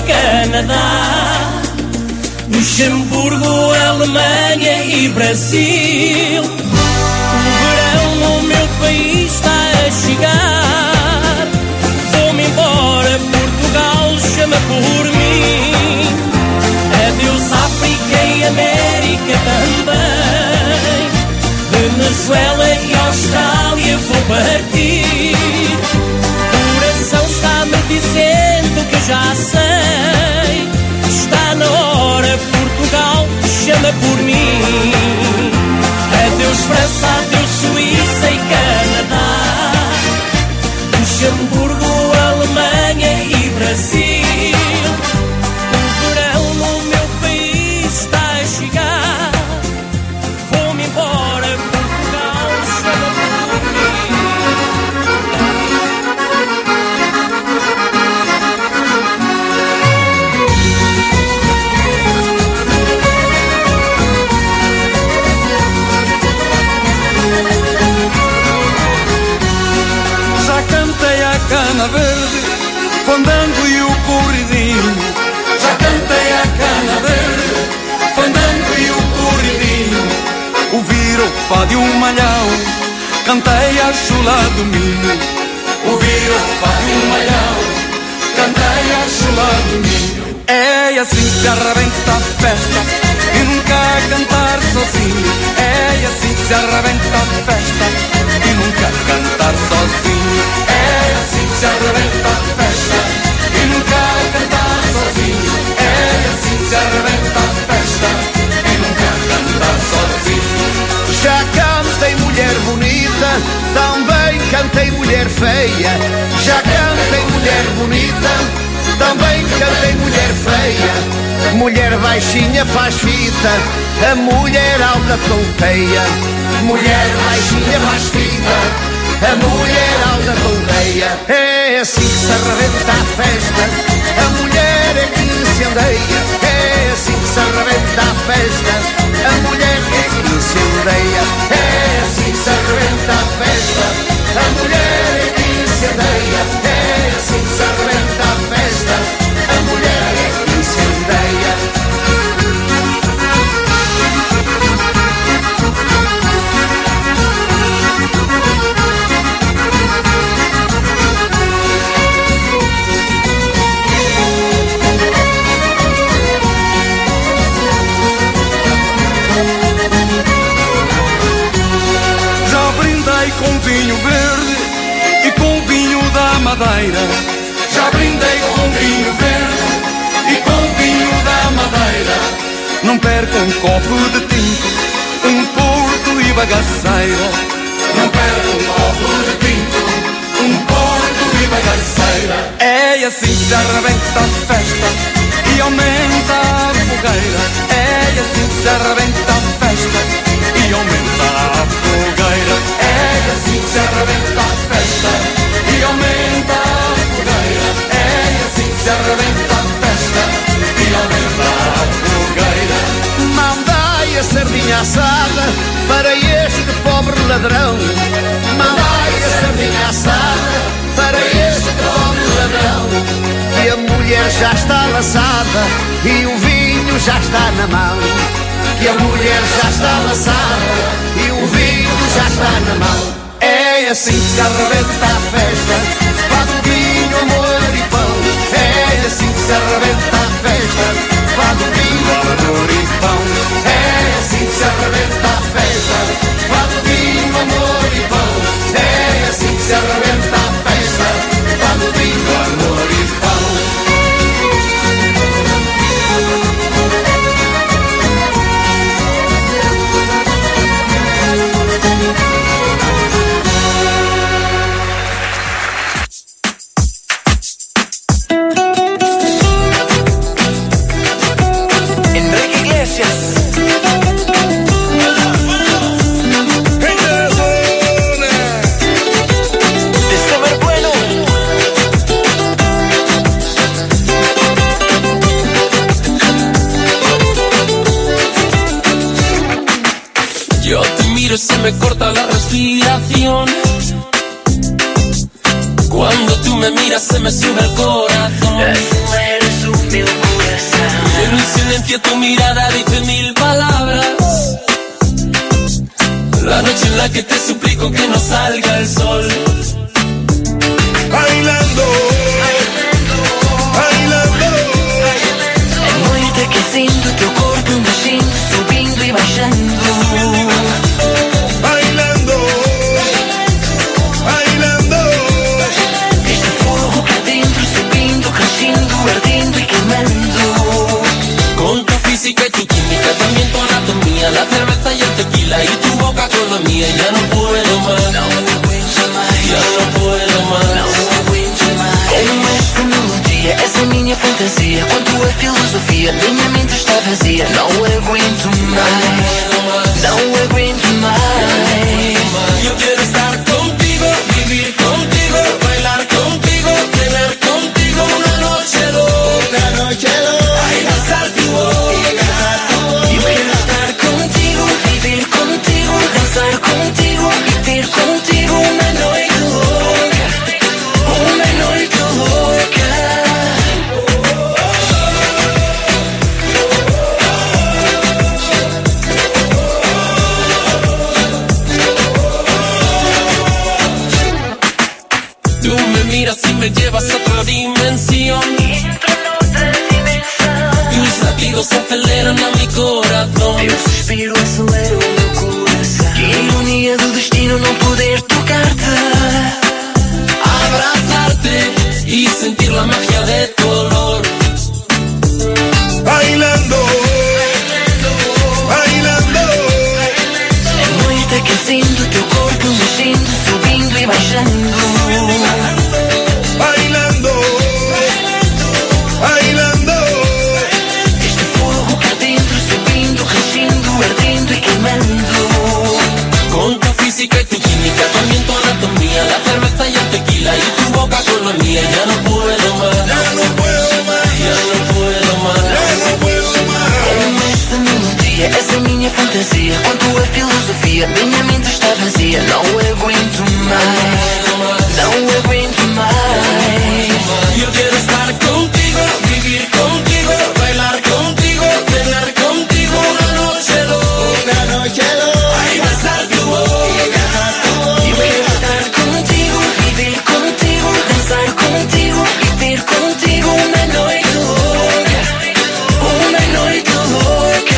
Canadá, Luxemburgo, Alemanha e Brasil. O verão no meu país está a chegar. Vou-me embora, Portugal chama por mim. Adeus África e América também. Venezuela e Austrália vou partir. O coração está-me dizendo que já sei. Está na hora, Portugal chama por mim. Adeus França, adeus Suíça e Canadá, Luxemburgo, Alemanha e Brasil. O verão no meu país está a chegar. Vou-me embora, Portugal chama por mim. Cana verde, fandango e o corridinho. Já cantei a cana verde, fandango e o corridinho. Ouvir o fado e o malhão, cantei a chula do minho. Ouvir o fado e o malhão, cantei a chula do minho. É assim que se arrebenta a festa, e nunca cantar sozinho. É assim que se arrebenta a festa, e nunca cantar sozinho. É assim que se arrebenta a festa, e nunca cantar sozinho. É assim que se arrebenta a festa, e nunca cantar sozinho. Já cantei mulher bonita, também cantei mulher feia. Já cantei mulher bonita, também cantei mulher feia. Mulher baixinha faz fita, a mulher alta tonteia. Mulher baixinha faz fita, a mulher alta tonteia. É assim que se arrebenta a festa, a mulher é que se andeia. É assim que se arrebenta a festa, a mulher é que se andeia. É assim que se arrebenta a festa, a mulher é que se andeia. É assim que se arrebenta a festa, a mulher é que se andeia. Com vinho verde e com vinho da Madeira. Já brindei com vinho verde e com vinho da Madeira. Não perco um copo de tinto, um porto e bagaceira. Não perco um copo de tinto, um porto e bagaceira. É assim que se arrebenta a festa e aumenta a fogueira. É assim que se arrebenta a festa e aumenta a fogueira. É assim que se arrebenta a festa e aumenta a fogueira. É assim que se arrebenta a festa e aumenta a fogueira. Mandai a sardinha assada para este pobre ladrão. Mandai a sardinha assada para este pobre ladrão. Que a mulher já está laçada e o vinho já está na mão. Que a mulher já está laçada e o vinho já está na mão. É assim que se arrebenta a festa, fado, vinho, amor e pão. É assim que se arrebenta a festa, fado, vinho, amor e pão. É assim que se arrebenta a festa, fado, vinho, amor e pão. É assim que se arrebenta a festa, fado, vinho, amor e pão. Se me corta la respiración. Cuando tú me miras se me sube el corazón. Tú eres un meu coração. En un silencio tu mirada dice mil palabras. La noche en la que te suplico que no salga el sol. Bailando, bailando. É noite que sinto teu corpo mexendo, subindo e baixando. Bailando, bailando. Este fogo cá dentro subindo, crescendo, ardendo e queimando. Con tu física y tu química, también tu anatomía, la cerveza y el tequila y tu boca con la mía. Ya no puedo más, não aguento mais, ya no puedo más. não aguento mais. Como esta melodia, essa é minha fantasia. Quanto a filosofia, minha mente está vazia. Não aguento mais, não aguento mais. Yo quiero estar contigo, vivir contigo, bailar contigo, tener contigo una noche loca, noche loca. Ay, danzar tu boca. Eu quero estar contigo, viver contigo, dançar contigo e ter contigo uma noite louca, uma noite louca. Tú me miras y me llevas a otra dimensión. Tus latidos aceleran a mi corazón. Eu suspiro, acelero o meu coração. Que ironia do destino não poder tocar-te, Abrazarte y sentir la magia de tu olor. Bailando, bailando. é noite que sinto teu corpo mexendo, subindo e baixando. Bailando, bailando. Este fogo cá dentro subindo, crescendo, ardendo e queimando. Con tu física y tu química, también tu anatomía, la cerveza y el tequila y tu boca con la mía. Ya no puedo más, Ya no puedo más, ya no puedo más. ya no puedo más. Como esta melodia, essa é minha fantasia. Quanto a filosofia, minha mente está vazia. Não aguento mais, não aguento mais. Yo quiero estar contigo, vivir contigo, bailar contigo, tener contigo una noche loca, noche loca. Ay, besar tu boca. Eu quero estar contigo, viver contigo, dançar contigo e ter contigo uma noite louca, uma noite louca.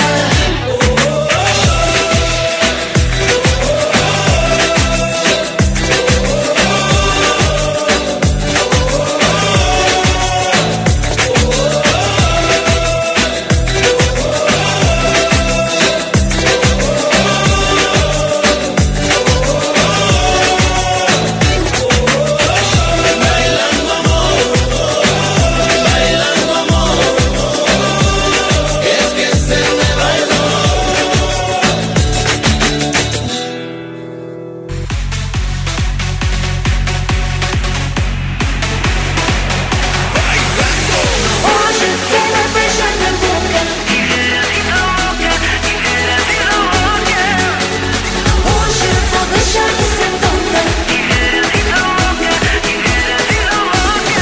Hoje quero beijar na boca, viver a vida louca, viver a vida louca. Hoje vou deixar de ser tonta, viver a vida louca, viver a vida louca.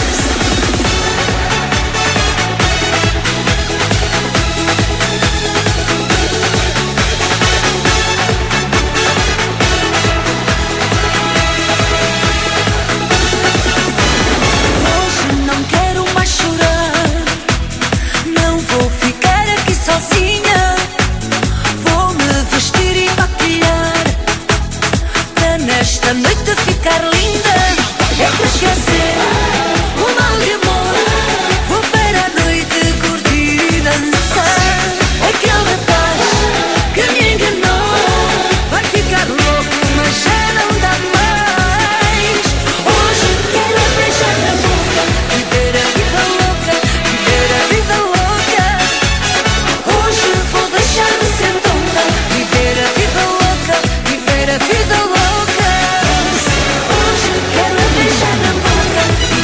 Hoje não quero mais chorar, não vou ficar aqui sozinha. Vou me vestir e maquilhar para nesta noite ficar linda. É para esquecer o mal de amor. Vou para a noite curtir e dançar. Aquele rapaz que me enganou vai ficar louco, mas já não dá mais. Hoje quero beijar na boca, viver a vida louca, viver a vida louca. Hoje vou deixar de ser tonta, viver a vida louca, viver a vida louca. Hoje quero beijar na boca,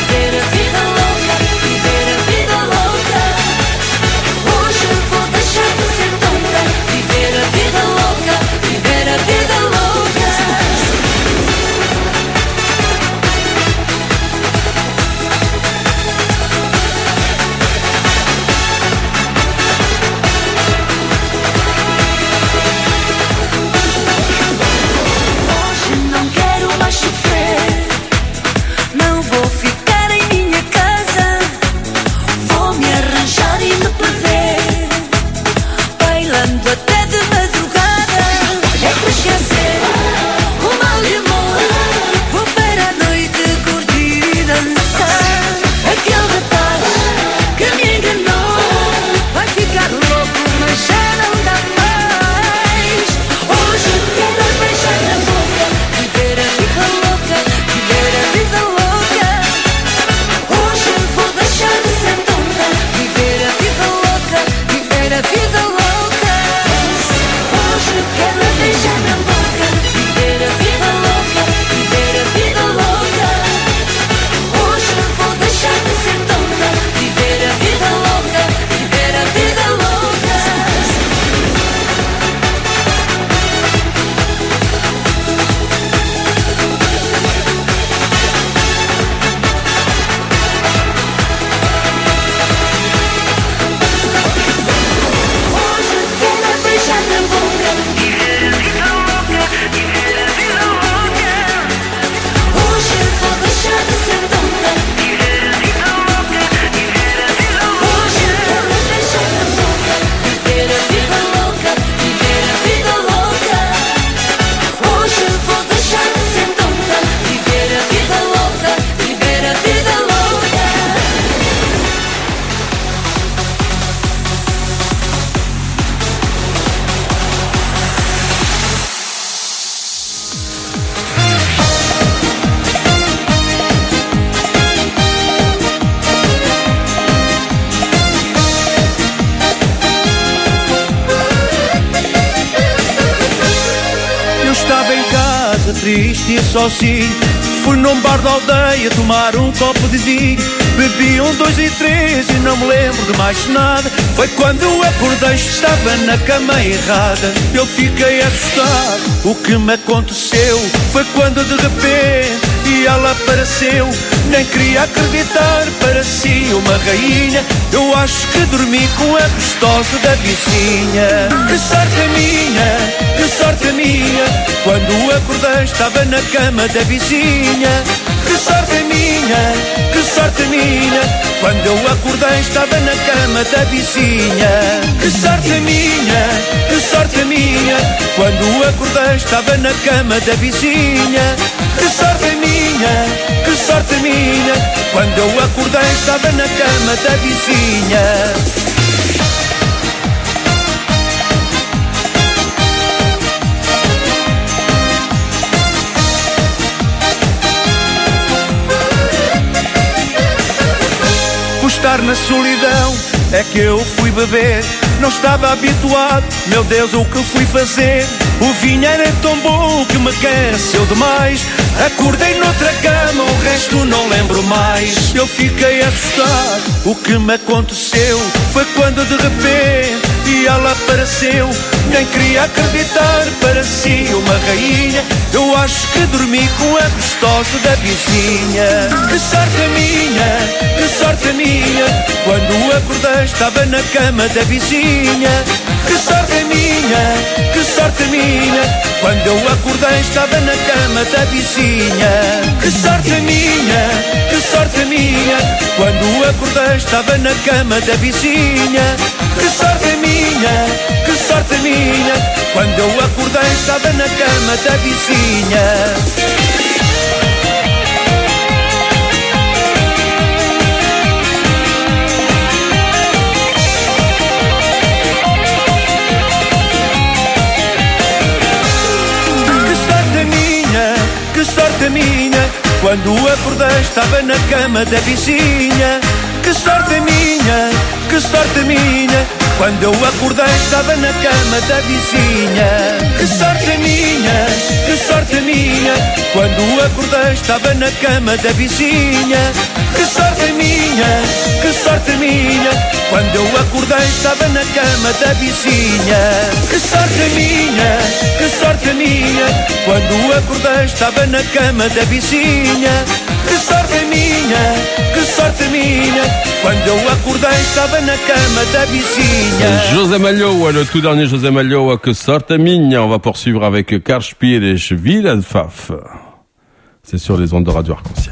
triste e sozinho, fui num bar da aldeia tomar um copo de vinho. Bebi um, dois e três e não me lembro de mais nada. Foi quando acordei, estava na cama errada. Eu fiquei assustado, o que me aconteceu foi quando de repente ela apareceu. Nem queria acreditar, parecia uma rainha. Eu acho que dormi com a gostosa da vizinha. Que sorte a minha, que sorte a minha, quando acordei estava na cama da vizinha. Que sorte a minha, que sorte a minha, quando eu acordei estava na cama da vizinha. Que sorte a minha, que sorte a minha, quando acordei estava na cama da vizinha. Que sorte a minha, que sorte a minha, quando eu acordei estava na cama da vizinha. Por estar na solidão é que eu fui beber. Não estava habituado, meu Deus, o que fui fazer? O vinho era tão bom que me aqueceu demais. Acordei noutra cama, o resto não lembro mais. Eu fiquei assustado, o que me aconteceu foi quando de repente ela apareceu. Nem queria acreditar, parecia uma rainha. Eu acho que dormi com a gostosa da vizinha. Que sorte a minha, que sorte a minha, quando acordei estava na cama da vizinha. Que sorte a minha, que sorte a minha, quando eu acordei estava na cama da vizinha. Que sorte a minha, que sorte a minha, quando acordei estava na cama da vizinha. Que sorte a minha, que sorte a minha, quando eu acordei estava na cama da vizinha. Que sorte a minha, quando acordei estava na cama da vizinha. Que sorte a minha, que sorte a minha, quando eu acordei estava na cama da vizinha. Que sorte a minha, que sorte a minha, quando acordei estava na cama da vizinha. Que sorte a minha, que sorte a minha, quando eu acordei estava na cama da vizinha. Que sorte a minha, que sorte a minha, quando acordei estava na cama da vizinha. Que sorte a minha, que sorte a minha, quando eu acordei estava na cama da vizinha. José Malhoa, le tout dernier José Malhoa, que sorte a minha. On va poursuivre avec Carl Spielech, Villa de Faf. C'est sur les ondes de Radio Arc-en-Ciel.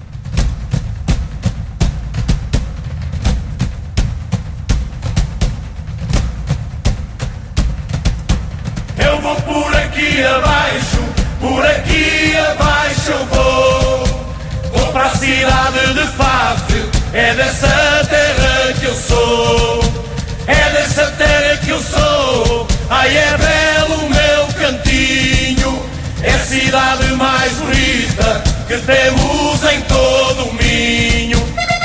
Eu vou por aqui abaixo, por aqui abaixo eu vou. Vou para a cidade de Faf, é dessa terra que eu sou. É dessa terra que eu sou. Ai, é belo o meu cantinho. É a cidade mais bonita que temos em todo o Minho.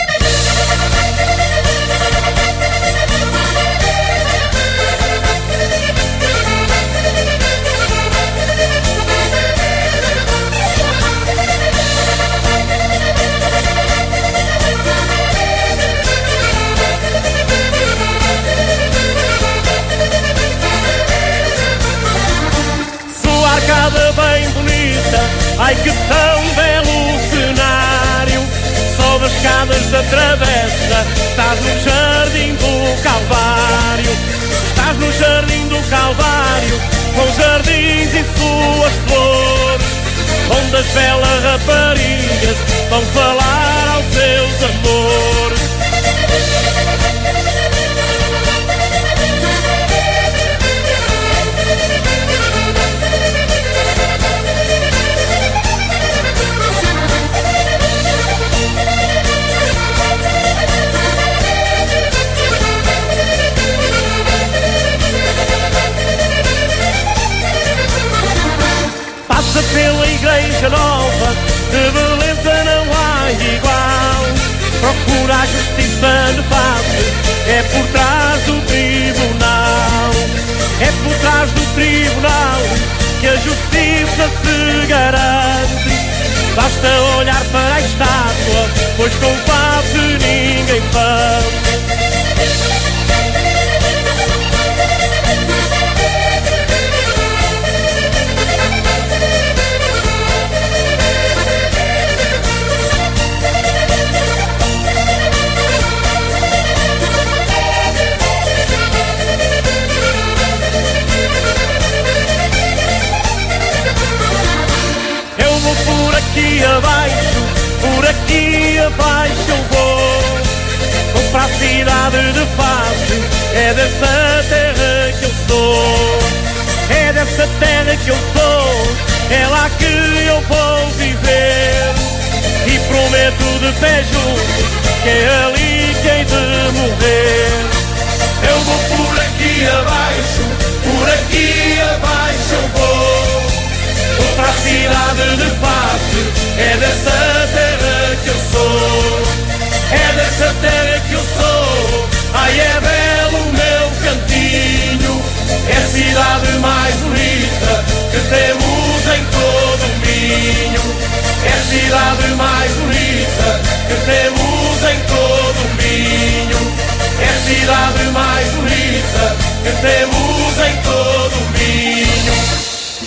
Arcada bem bonita, ai que tão belo cenário. Sob as escadas da travessa, estás no jardim do Calvário. Estás no jardim do Calvário, com jardins e suas flores, onde as belas raparigas vão falar aos seus amores. Passa pela igreja nova, de beleza não há igual. Procura a justiça de Faf, é por trás do tribunal. É por trás do tribunal que a justiça se garante. Basta olhar para a estátua, pois com fácil ninguém faz. Por aqui abaixo, por aqui abaixo eu vou. Vou para a cidade de Faro, é dessa terra que eu sou. É dessa terra que eu sou, é lá que eu vou viver. E prometo de pé junto, que é ali que hei de morrer. Eu vou por aqui abaixo, por aqui abaixo eu vou. Vou para a cidade de Faro, é dessa terra que eu sou. É dessa terra que eu sou. Ai, é belo o meu cantinho, é a cidade mais bonita que temos em todo o Minho. É a cidade mais bonita que temos em todo o Minho. É a cidade mais bonita que temos em todo o Minho.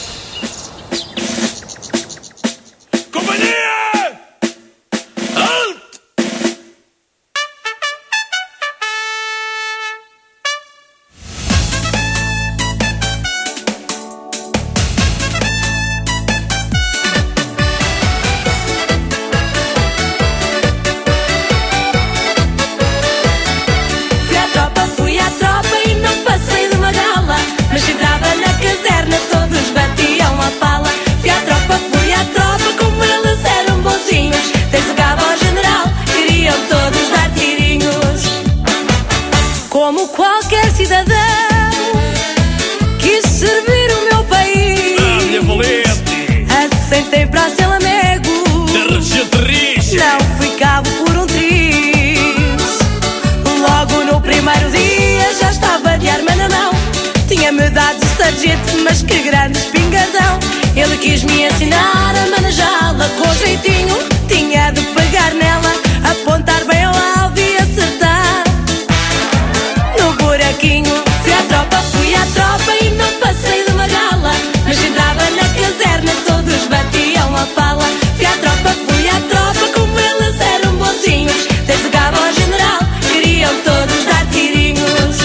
Mas que grande espingadão. Ele quis me ensinar a manejá-la com jeitinho. Tinha de pegar nela, apontar bem ao alvo e acertar no buraquinho. Fui à tropa, fui à tropa e não passei de uma gala. Mas entrava na caserna, todos batiam a pala. Fui à tropa, fui à tropa, como eles eram bonzinhos. Desde o cabo ao general, queriam todos dar tirinhos.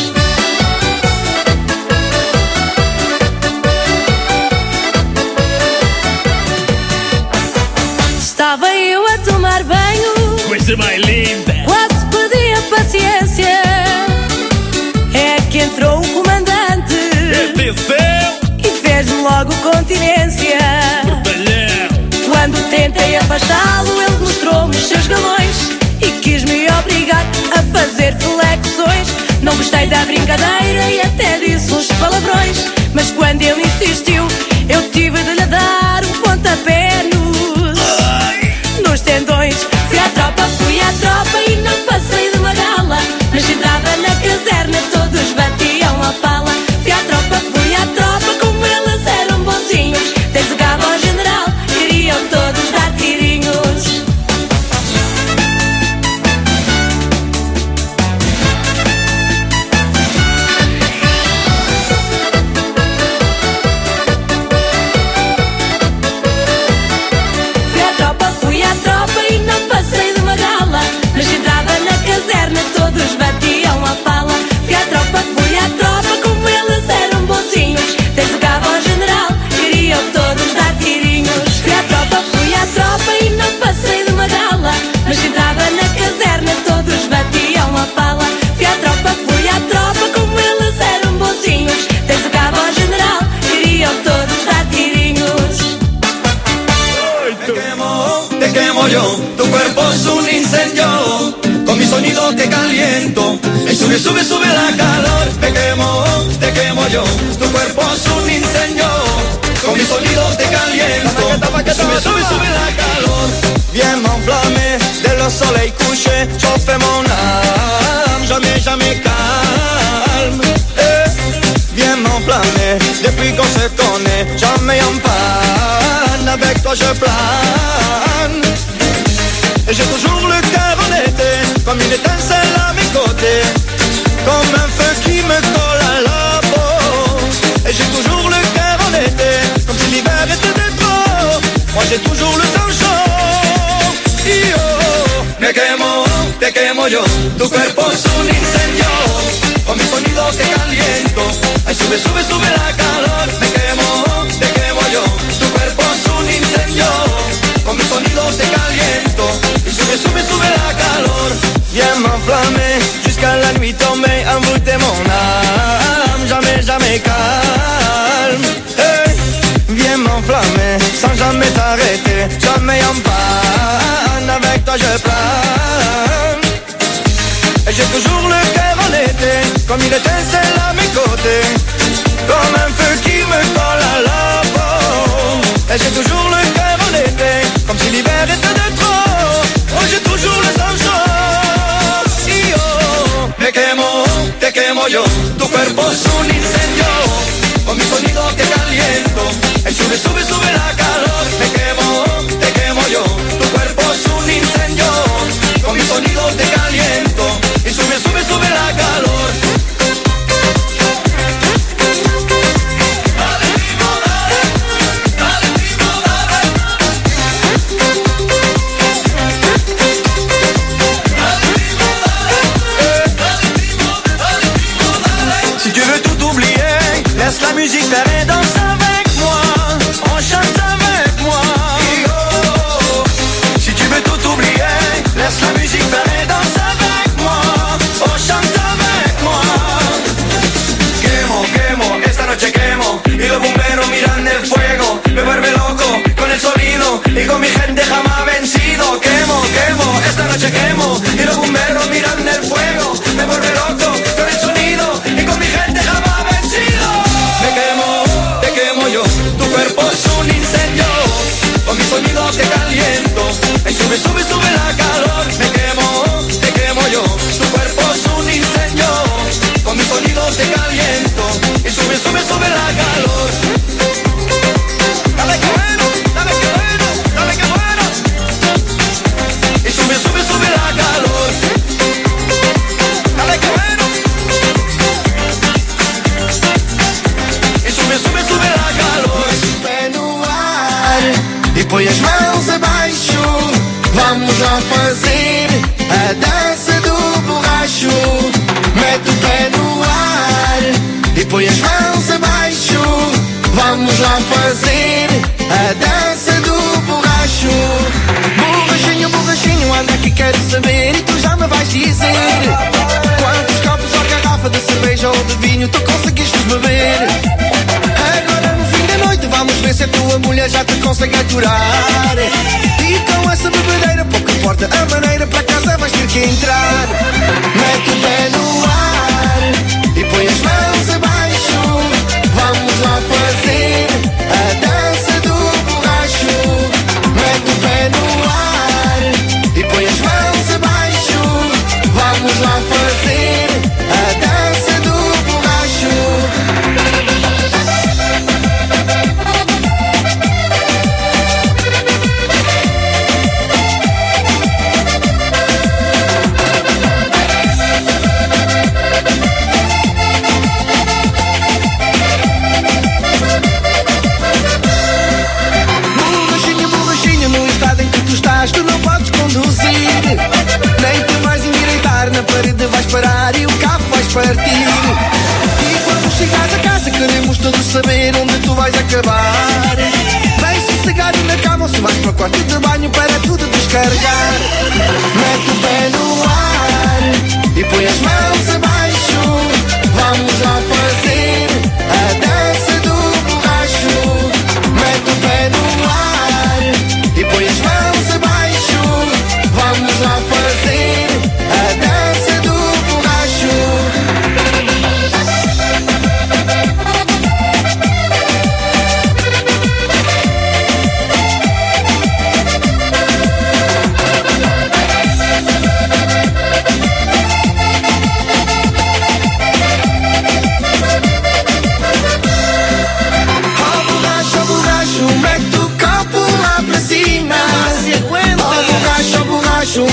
Estava eu a tomar banho, coisa mais linda, quase perdi a paciência. É que entrou o comandante, atenção, e fez-me logo continência. Portalhão. Quando tentei afastá-lo, ele mostrou-me os seus galões e quis-me obrigar a fazer flexões. Não gostei da brincadeira e até disse uns palavrões. Mas quando ele insistiu, eu tive de lhe dar um pontapé nos, nos tendões. Fui à tropa, fui à tropa e não passei de uma gala. Mas entrava na caserna, todos batiam a pala. Fui à tropa, fui à tropa, como eles eram bonzinhos. Desde o cabo ao general, queriam todos dar tirinhos. Fui à tropa, fui à tropa e não passei de uma gala. Mas entrava na caserna, todos batiam a pala. Fui à tropa, fui à tropa, como eles eram bonzinhos. Desde o cabo ao general, queriam todos dar tirinhos. Fui à tropa, fui à tropa e não passei de uma gala. Mas entrava na caserna, todos batiam a pala. Fui à tropa, fui à tropa, como eles eram bonzinhos. Desde o cabo ao general, queriam todos dar tirinhos. Te quemo, te quemo yo, tu cuerpo es un incendio, con mi sonido te caliento, me sube, sube, sube la calor. Te quemo, te quemo yo, tu cuerpo es un incendio, con mi sonido te caliento, me sube, sube, sube la calor. Viens m'enflammer, dès le soleil couché, chauffe mon âme, jamais, jamais calme. Eh, viens m'enflammer, depuis qu'on se connaît, jamais on toi je plane. Et j'ai toujours le cœur en été, comme une étincelle à mes côtés, comme un feu qui me colle à la peau. Et j'ai toujours le cœur en été, comme si l'hiver était de trop. Moi j'ai toujours le sang chaud. Yo, me quemo, te quemo yo, tu cuerpo es un incendio. Con mi sonido te caliento, ay sube, sube, sube la calor. Me quemo, te quemo yo, tu cuerpo es un incendio. Con mi sonido te caliento, y sube, sube, sube la calor. Viens m'enflammer, jusqu'à la nuit tombée, envoûter mon âme, jamais, jamais calme. Hey, viens m'enflammer, sans jamais t'arrêter, jamais en panne, avec toi je plane. Et j'ai toujours le cœur en été, comme une étincelle à mes côtés, comme un feu qui me colle à la peau. Et j'ai toujours le cœur en été, comme si l'hiver était de trop. Oh, j'ai toujours le sang chaud. Yo, me quemo, te quemo yo, tu cuerpo es un incendio. Con mi sonido te caliento, y sube, sube, sube la calor. Me quemo, te quemo yo, tu cuerpo es un incendio. Con mi sonido te caliento, y sube, sube, sube la calor. Laisse la musique faire et danse avec moi. On chante avec moi. Oh, si tu veux tout oublier, laisse la musique faire et danse avec moi. On chante avec moi. Quemo, quemo, esta noche quemo. Y los bomberos miran el fuego. Me vuelve loco con el sonido y con mi gente jamás vencido. Quemo, quemo, esta noche quemo. Y los bomberos miran el fuego. Me vuelve loco con el sonido y con mi gente jamás vencido. Me quemo, te quemo yo, tu cuerpo es un incendio. Con mi sonido te caliento, y sube, sube, sube la calor. Me quemo, te quemo yo, tu cuerpo es un incendio. Con mi sonido te caliento, y sube, sube, sube la calor. Dale que bueno, dale que bueno, dale que bueno. Y sube, sube, sube la calor. Dale que bueno. Sube, sube, sube la calor. Pé no ar e põe as mãos abaixo. Vamos lá fazer a dança do borracho. Mete o pé no ar e põe as mãos abaixo. Vamos lá fazer a dança do borracho. Borrachinho, borrachinho, anda que quero saber e tu já me vais dizer quantos copos ou garrafa de cerveja ou de vinho tu conseguiste beber. Agora no fim da noite vamos ver se a tua mulher já te consegue aturar. E com essa bebedeira pouco importa a maneira, para casa vais ter que entrar. Mete o pé no ar e põe as mãos abaixo. Vamos lá fazer a dança do borracho. Mete o pé no ar e põe as mãos abaixo. Vamos lá fazer a dança do borracho. Tu não podes conduzir, nem te vais endireitar, na parede vais parar e o carro vais partir. E quando chegares a casa queremos todos saber onde tu vais acabar. Bem sossegado na cama ou se vais para o quarto de banho para tudo descarregar. Mete o pé no ar e põe as mãos abaixo. Vamos lá fazer a dança do borracho. Mete o pé no ar e põe as mãos abaixo. Vamos lá fazer a dança do borracho. Oh borracho, borracho, mete o copo lá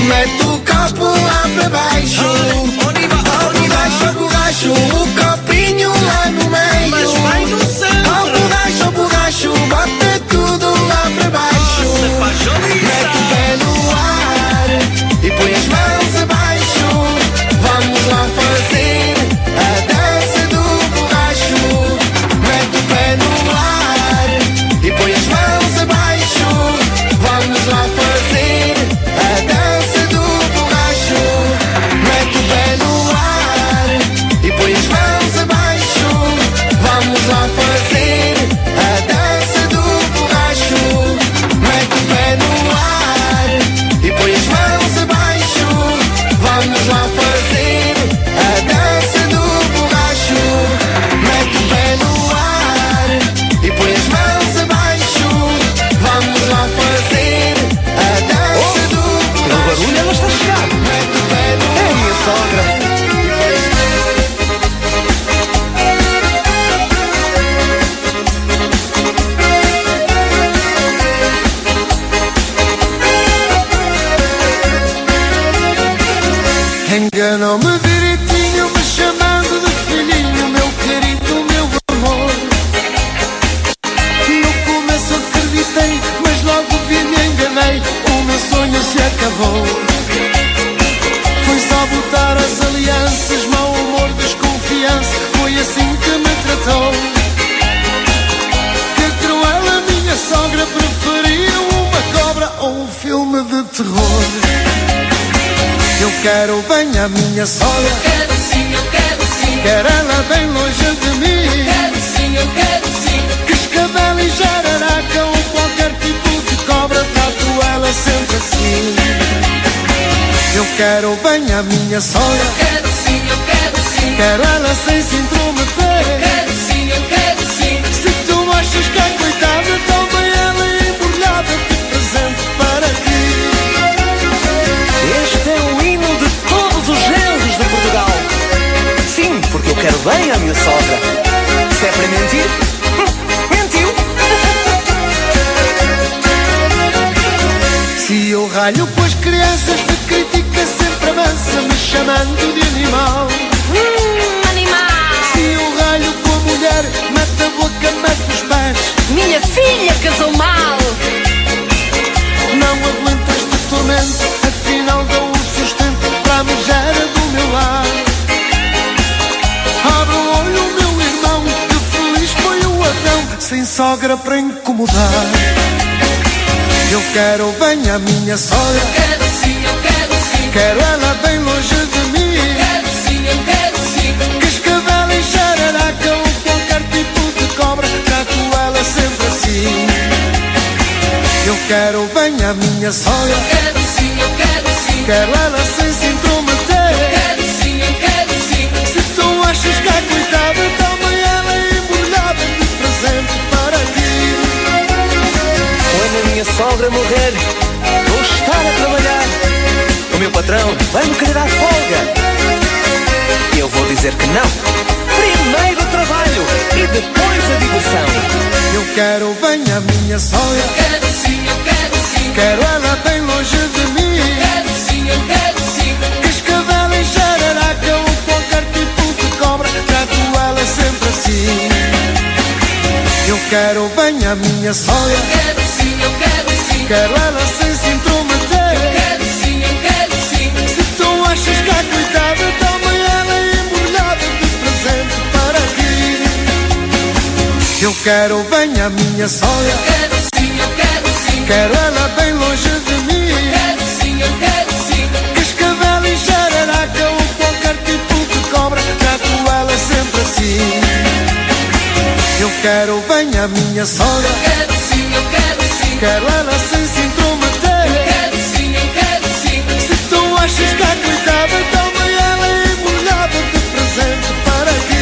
Mete o copo lá para baixo. Borracha, borracho, o copinho lá no meio. Mas vai no centro. Oh, borracho, borracho, bota tudo lá para baixo. Mete o pé no ar e põe as mãos abaixo. Vamos lá fazer a dança do borracho. Mete o pé no ar e põe as mãos abaixo. Vamos lá fazer a dança do borracho. Mete o pé no ar e põe as mãos abaixo. Vamos lá fazer a dança do borracho. Mete o pé no ar e põe as mãos abaixo. Vamos lá fazer a dança do borracho. Mete o pé no ar e põe as mãos abaixo. Vamos lá fazer a dança do borracho. Pelo barulho ela está chegada. Mete o pé no ar. É a minha sogra. Enganou-me direitinho, me chamando de filhinho, meu querido, meu amor. No começo acreditei, mas logo vi me enganei. O meu sonho se acabou. Foi só botar as alianças, mau humor, desconfiança. Foi assim que me tratou. Que cruel, a minha sogra preferia uma cobra ou um filme de terror. Eu quero bem a minha sogra. Eu quero sim, eu quero sim. Quero ela bem longe de mim. Eu quero sim, eu quero sim. Cascavel e jararaca ou qualquer tipo de cobra, trato ela sempre assim. Eu quero bem a minha sogra. Eu quero sim, eu quero sim. Quero ela sem se intrometer. Eu quero sim, eu quero sim. Se tu achas que é coitada, também ela é embrulhada de presente para ti. Este é o hino de todos os genros de Portugal. Sim, porque eu quero bem a minha sogra. Se é para mentir, mentiu. Se eu ralho com as crianças, de crítica sempre avança, me chamando de animal. Hum, animal. Se eu ralho com a mulher, mete a boca, mete os pés. Minha filha casou mal. Não aguento este tormento, afinal dou um sustento para a megera do meu lar. Abre o olho, meu irmão, que feliz foi o Adão, sem sogra para incomodar. Eu quero bem a minha sogra. Eu quero sim, eu quero sim. Quero ela bem longe de mim. Eu quero sim, eu quero sim. Cascavel e jararaca ou qualquer tipo de cobra, trato ela sempre assim. Eu quero bem a minha sogra. Eu quero sim, eu quero sim. Quero ela sem se intrometer. Eu quero sim, eu quero sim. Se tu achas que é coitada, também ela é embrulhada de presente para ti. Quando a minha sogra morrer, vou estar a trabalhar. O meu patrão vai-me querer dar folga. E eu vou dizer que não. Primeiro o trabalho e depois a diversão. Eu quero bem a minha sogra. Eu quero sim, eu quero sim. Quero ela bem longe de mim. Eu quero sim, eu quero sim. Cascavel e jararaca ou qualquer tipo de cobra, trato ela sempre assim. Eu quero bem a minha sogra. Eu quero sim, eu quero sim. Quero ela sem se intrometer. Eu quero sim, eu quero sim. Se tu achas que é coitada, também ela é embrulhada de presente para ti. Eu quero bem a minha sogra. Eu quero sim, eu quero sim. Quero ela bem longe de mim. Eu quero sim, eu quero sim. Cascavel e jararaca ou qualquer tipo de cobra, trato ela sempre assim. Eu quero bem a minha sogra. Eu quero sim, eu quero sim. Quero ela sem se intrometer. Eu quero sim, eu quero sim. Se tu achas que é coitada, também ela é embrulhada de presente para ti.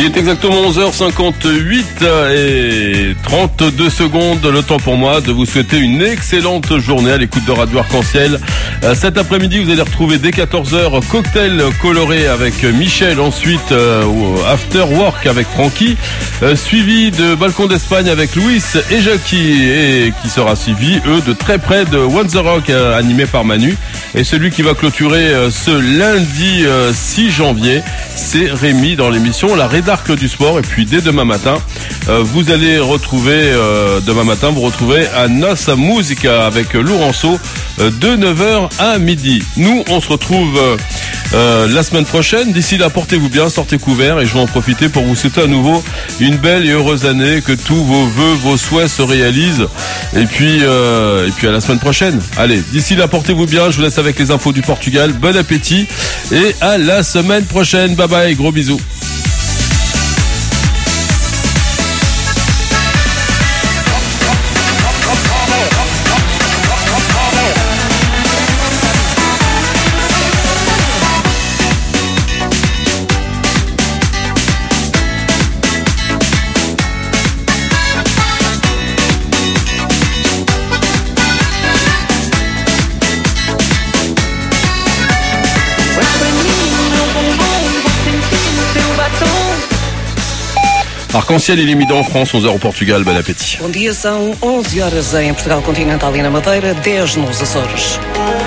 Il est exactement onze heures cinquante-huit et trente-deux secondes. Le temps pour moi de vous souhaiter une excellente journée à l'écoute de Radio Arc-en-Ciel. Cet après-midi, vous allez retrouver dès quatorze heures Cocktail coloré avec Michel. Ensuite, euh, After Work avec Francky. Euh, suivi de Balcon d'Espagne avec Louis et Jackie. Et qui sera suivi, eux, de très près de One The Rock euh, animé par Manu. Et celui qui va clôturer euh, ce lundi euh, six janvier, c'est Rémi dans l'émission La Rédarque du Sport. Et puis dès demain matin, euh, vous allez retrouver, euh, demain matin, vous retrouvez à Nossa Musica avec Laurenceau euh, de neuf heures à midi. Nous, on se retrouve euh, euh, la semaine prochaine. D'ici là, portez-vous bien, sortez couverts et je vais en profiter pour vous souhaiter à nouveau une belle et heureuse année, que tous vos vœux, vos souhaits se réalisent. Et puis, euh, et puis à la semaine prochaine. Allez, d'ici là, portez-vous bien. Je vous laisse avec les infos du Portugal. Bon appétit et à la semaine prochaine. Bye bye, gros bisous. Arc-en-Ciel est limité en France, onze heures au Portugal. Bon appétit. Bom dia, são onze horas em Portugal Continental e na Madeira, dez nos Açores.